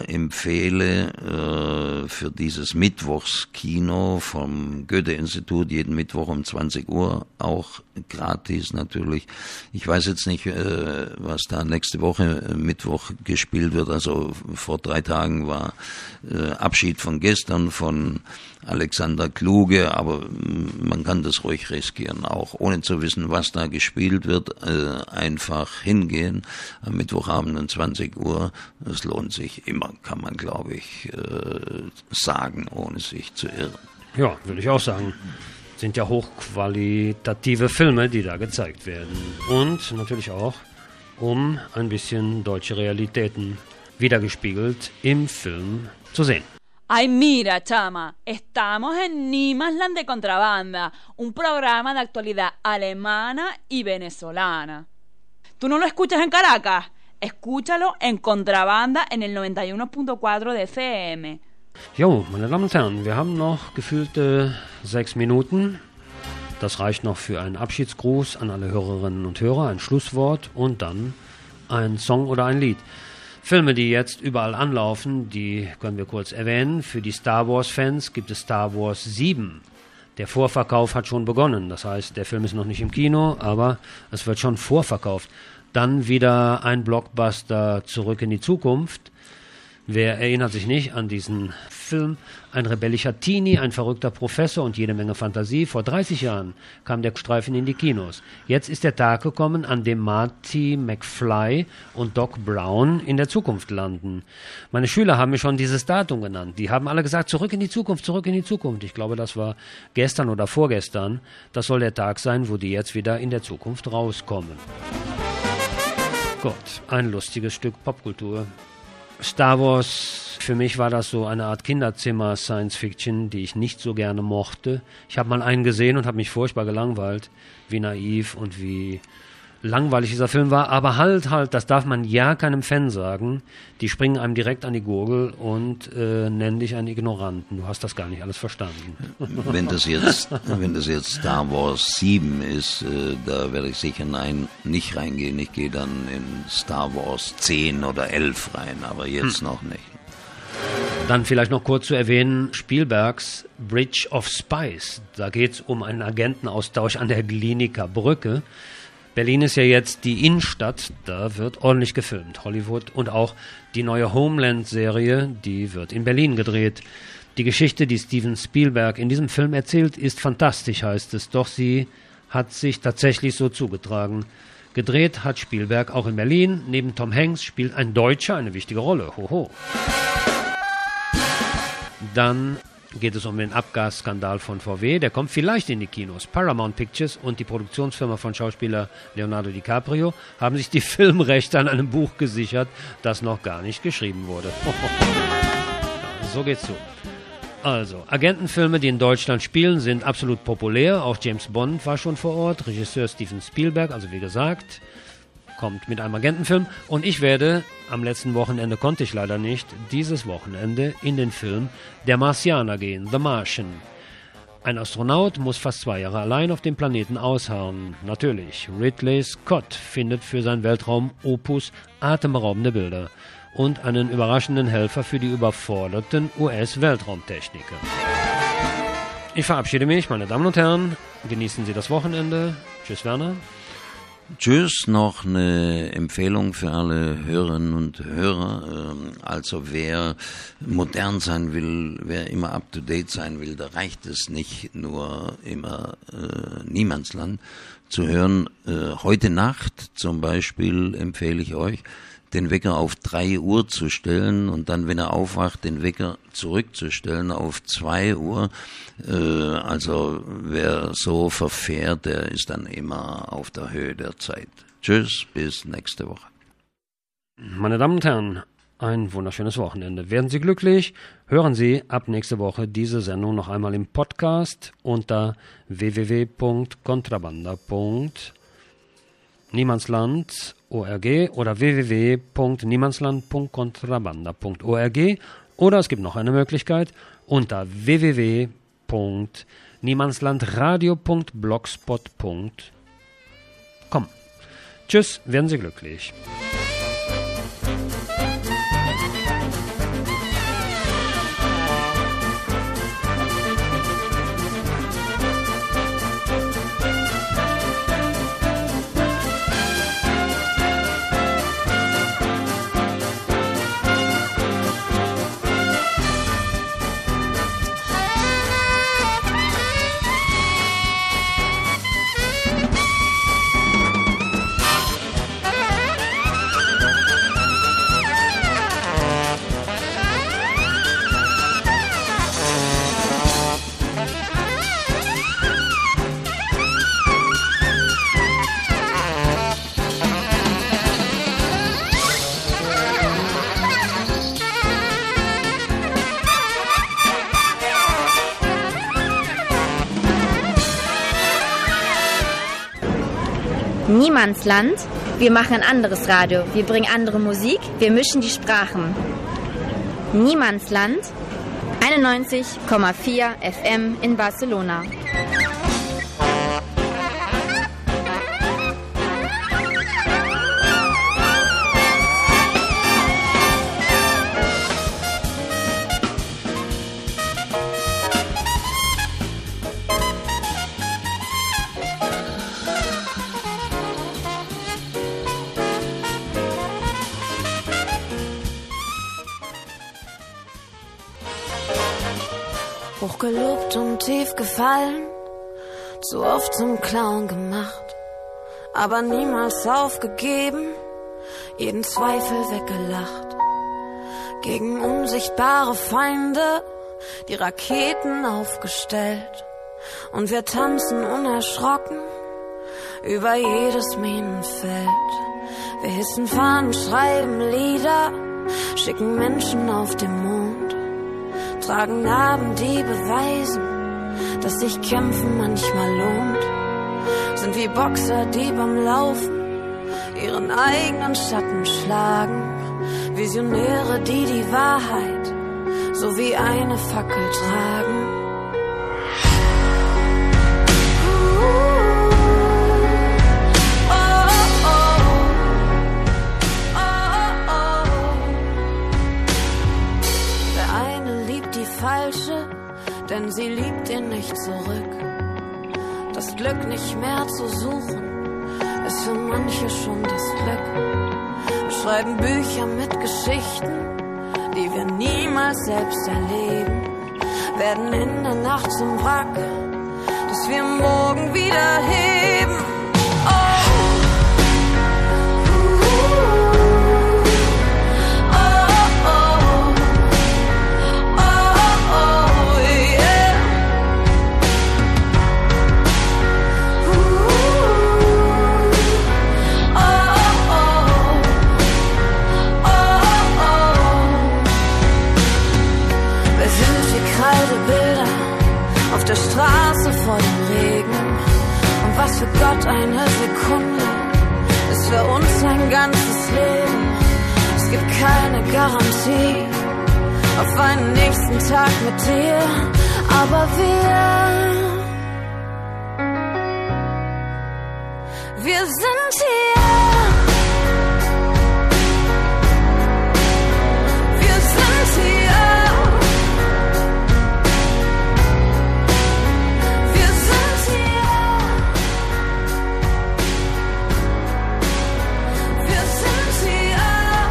empfehle für dieses Mittwochskino vom Goethe-Institut, jeden Mittwoch um 20 Uhr, auch gratis natürlich. Ich weiß jetzt nicht, was da nächste Woche Mittwoch gespielt wird. Also vor 3 Tagen war Abschied von gestern von Alexander Kluge, aber man kann das ruhig riskieren, auch ohne zu wissen, was da gespielt wird, einfach hingehen am Mittwochabend um 20 Uhr. Das lohnt sich immer, kann man, glaube ich, sagen, ohne sich zu irren. Ja, würde ich auch sagen. Sind ja hochqualitative Filme, die da gezeigt werden. Und natürlich auch, um ein bisschen deutsche Realitäten wiedergespiegelt im Film zu sehen. Ay, mira, chama, estamos en Niemasland de Contrabanda, un programa de actualidad alemana y venezolana. ¿Tú no lo escuchas en Caracas? Escúchalo en Contrabanda en el 91.4 de FM. Jo, meine Damen und Herren, wir haben noch gefühlte 6 Minuten. Das reicht noch für einen Abschiedsgruß an alle Hörerinnen und Hörer, ein Schlusswort und dann ein Song oder ein Lied. Filme, die jetzt überall anlaufen, die können wir kurz erwähnen. Für die Star Wars-Fans gibt es Star Wars 7. Der Vorverkauf hat schon begonnen. Das heißt, der Film ist noch nicht im Kino, aber es wird schon vorverkauft. Dann wieder ein Blockbuster Zurück in die Zukunft. Wer erinnert sich nicht an diesen Film? Ein rebellischer Teenie, ein verrückter Professor und jede Menge Fantasie. Vor 30 Jahren kam der Streifen in die Kinos. Jetzt ist der Tag gekommen, an dem Marty McFly und Doc Brown in der Zukunft landen. Meine Schüler haben mir schon dieses Datum genannt. Die haben alle gesagt, zurück in die Zukunft, zurück in die Zukunft. Ich glaube, das war gestern oder vorgestern. Das soll der Tag sein, wo die jetzt wieder in der Zukunft rauskommen. Gott, ein lustiges Stück Popkultur. Star Wars, für mich war das so eine Art Kinderzimmer-Science-Fiction, die ich nicht so gerne mochte. Ich habe mal einen gesehen und habe mich furchtbar gelangweilt, wie naiv und wie langweilig dieser Film war. Aber halt, das darf man ja keinem Fan sagen. Die springen einem direkt an die Gurgel und nennen dich einen Ignoranten. Du hast das gar nicht alles verstanden. Wenn das jetzt Star Wars 7 ist, da werde ich sicher nicht reingehen. Ich gehe dann in Star Wars 10 oder 11 rein, aber jetzt noch nicht. Dann vielleicht noch kurz zu erwähnen, Spielbergs Bridge of Spies. Da geht es um einen Agentenaustausch an der Glienicker Brücke. Berlin ist ja jetzt die Innenstadt, da wird ordentlich gefilmt. Hollywood und auch die neue Homeland-Serie, die wird in Berlin gedreht. Die Geschichte, die Steven Spielberg in diesem Film erzählt, ist fantastisch, heißt es. Doch sie hat sich tatsächlich so zugetragen. Gedreht hat Spielberg auch in Berlin. Neben Tom Hanks spielt ein Deutscher eine wichtige Rolle. Hoho. Dann geht es um den Abgasskandal von VW. Der kommt vielleicht in die Kinos. Paramount Pictures und die Produktionsfirma von Schauspieler Leonardo DiCaprio haben sich die Filmrechte an einem Buch gesichert, das noch gar nicht geschrieben wurde. So geht's zu. Also, Agentenfilme, die in Deutschland spielen, sind absolut populär. Auch James Bond war schon vor Ort. Regisseur Steven Spielberg, also wie gesagt, kommt mit einem Agentenfilm. Und ich werde, am letzten Wochenende konnte ich leider nicht, dieses Wochenende in den Film Der Marsianer gehen, The Martian. Ein Astronaut muss fast 2 Jahre allein auf dem Planeten ausharren. Natürlich, Ridley Scott findet für sein Weltraum-Opus atemberaubende Bilder und einen überraschenden Helfer für die überforderten US-Weltraumtechniker. Ich verabschiede mich, meine Damen und Herren. Genießen Sie das Wochenende. Tschüss, Werner. Tschüss, noch eine Empfehlung für alle Hörerinnen und Hörer. Also wer modern sein will, wer immer up-to-date sein will, da reicht es nicht nur immer Niemandsland zu hören. Heute Nacht zum Beispiel empfehle ich euch, den Wecker auf 3 Uhr zu stellen und dann, wenn er aufwacht, den Wecker zurückzustellen auf 2 Uhr. Also wer so verfährt, der ist dann immer auf der Höhe der Zeit. Tschüss, bis nächste Woche. Meine Damen und Herren, ein wunderschönes Wochenende. Werden Sie glücklich? Hören Sie ab nächste Woche diese Sendung noch einmal im Podcast unter www.kontrabanda.niemandsland.org oder www.niemandsland.kontrabanda.org oder es gibt noch eine Möglichkeit unter www.niemandslandradio.blogspot.com. Tschüss, werden Sie glücklich. Niemandsland. Wir machen ein anderes Radio. Wir bringen andere Musik. Wir mischen die Sprachen. Niemandsland. 91,4 FM in Barcelona. Hochgelobt und tief gefallen, zu oft zum Clown gemacht, aber niemals aufgegeben, jeden Zweifel weggelacht. Gegen unsichtbare Feinde die Raketen aufgestellt und wir tanzen unerschrocken über jedes Minenfeld. Wir hissen Fahnen, schreiben Lieder, schicken Menschen auf den Mond, tragen Narben, die beweisen, dass sich Kämpfen manchmal lohnt. Sind wie Boxer, die beim Laufen ihren eigenen Schatten schlagen. Visionäre, die die Wahrheit so wie eine Fackel tragen. Denn sie liebt ihn nicht zurück. Das Glück nicht mehr zu suchen, ist für manche schon das Glück. Wir schreiben Bücher mit Geschichten, die wir niemals selbst erleben. Werden in der Nacht zum Wrack, das wir morgen wieder heben. Oh, der Straße vor dem Regen. Und was für Gott eine Sekunde ist für uns ein ganzes Leben. Es gibt keine Garantie auf einen nächsten Tag mit dir, aber wir sind hier. Wir sind hier. Wir sind hier. Wir sind hier.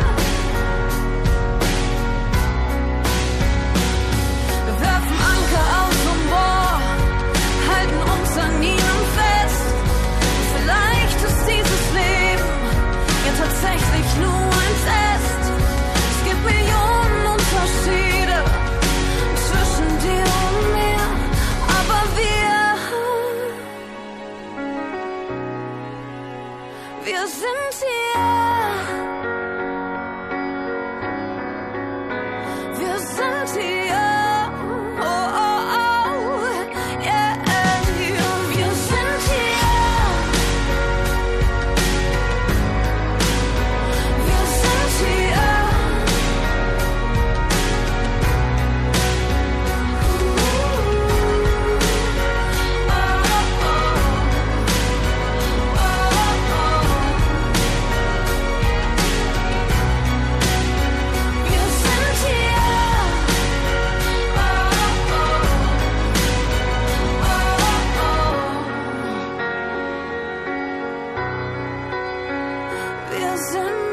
Wir werfen Anker aus dem Bohr, halten uns an ihnen fest. Vielleicht ist dieses Leben ja tatsächlich nur ein Test. Es gibt Millionen Unterschiede zwischen dir und mir, aber wir sind hier. Wir sind hier. Oh, oh, oh, yeah, yeah. Wir sind hier. Wir sind hier. Wir sind hier. Wir sind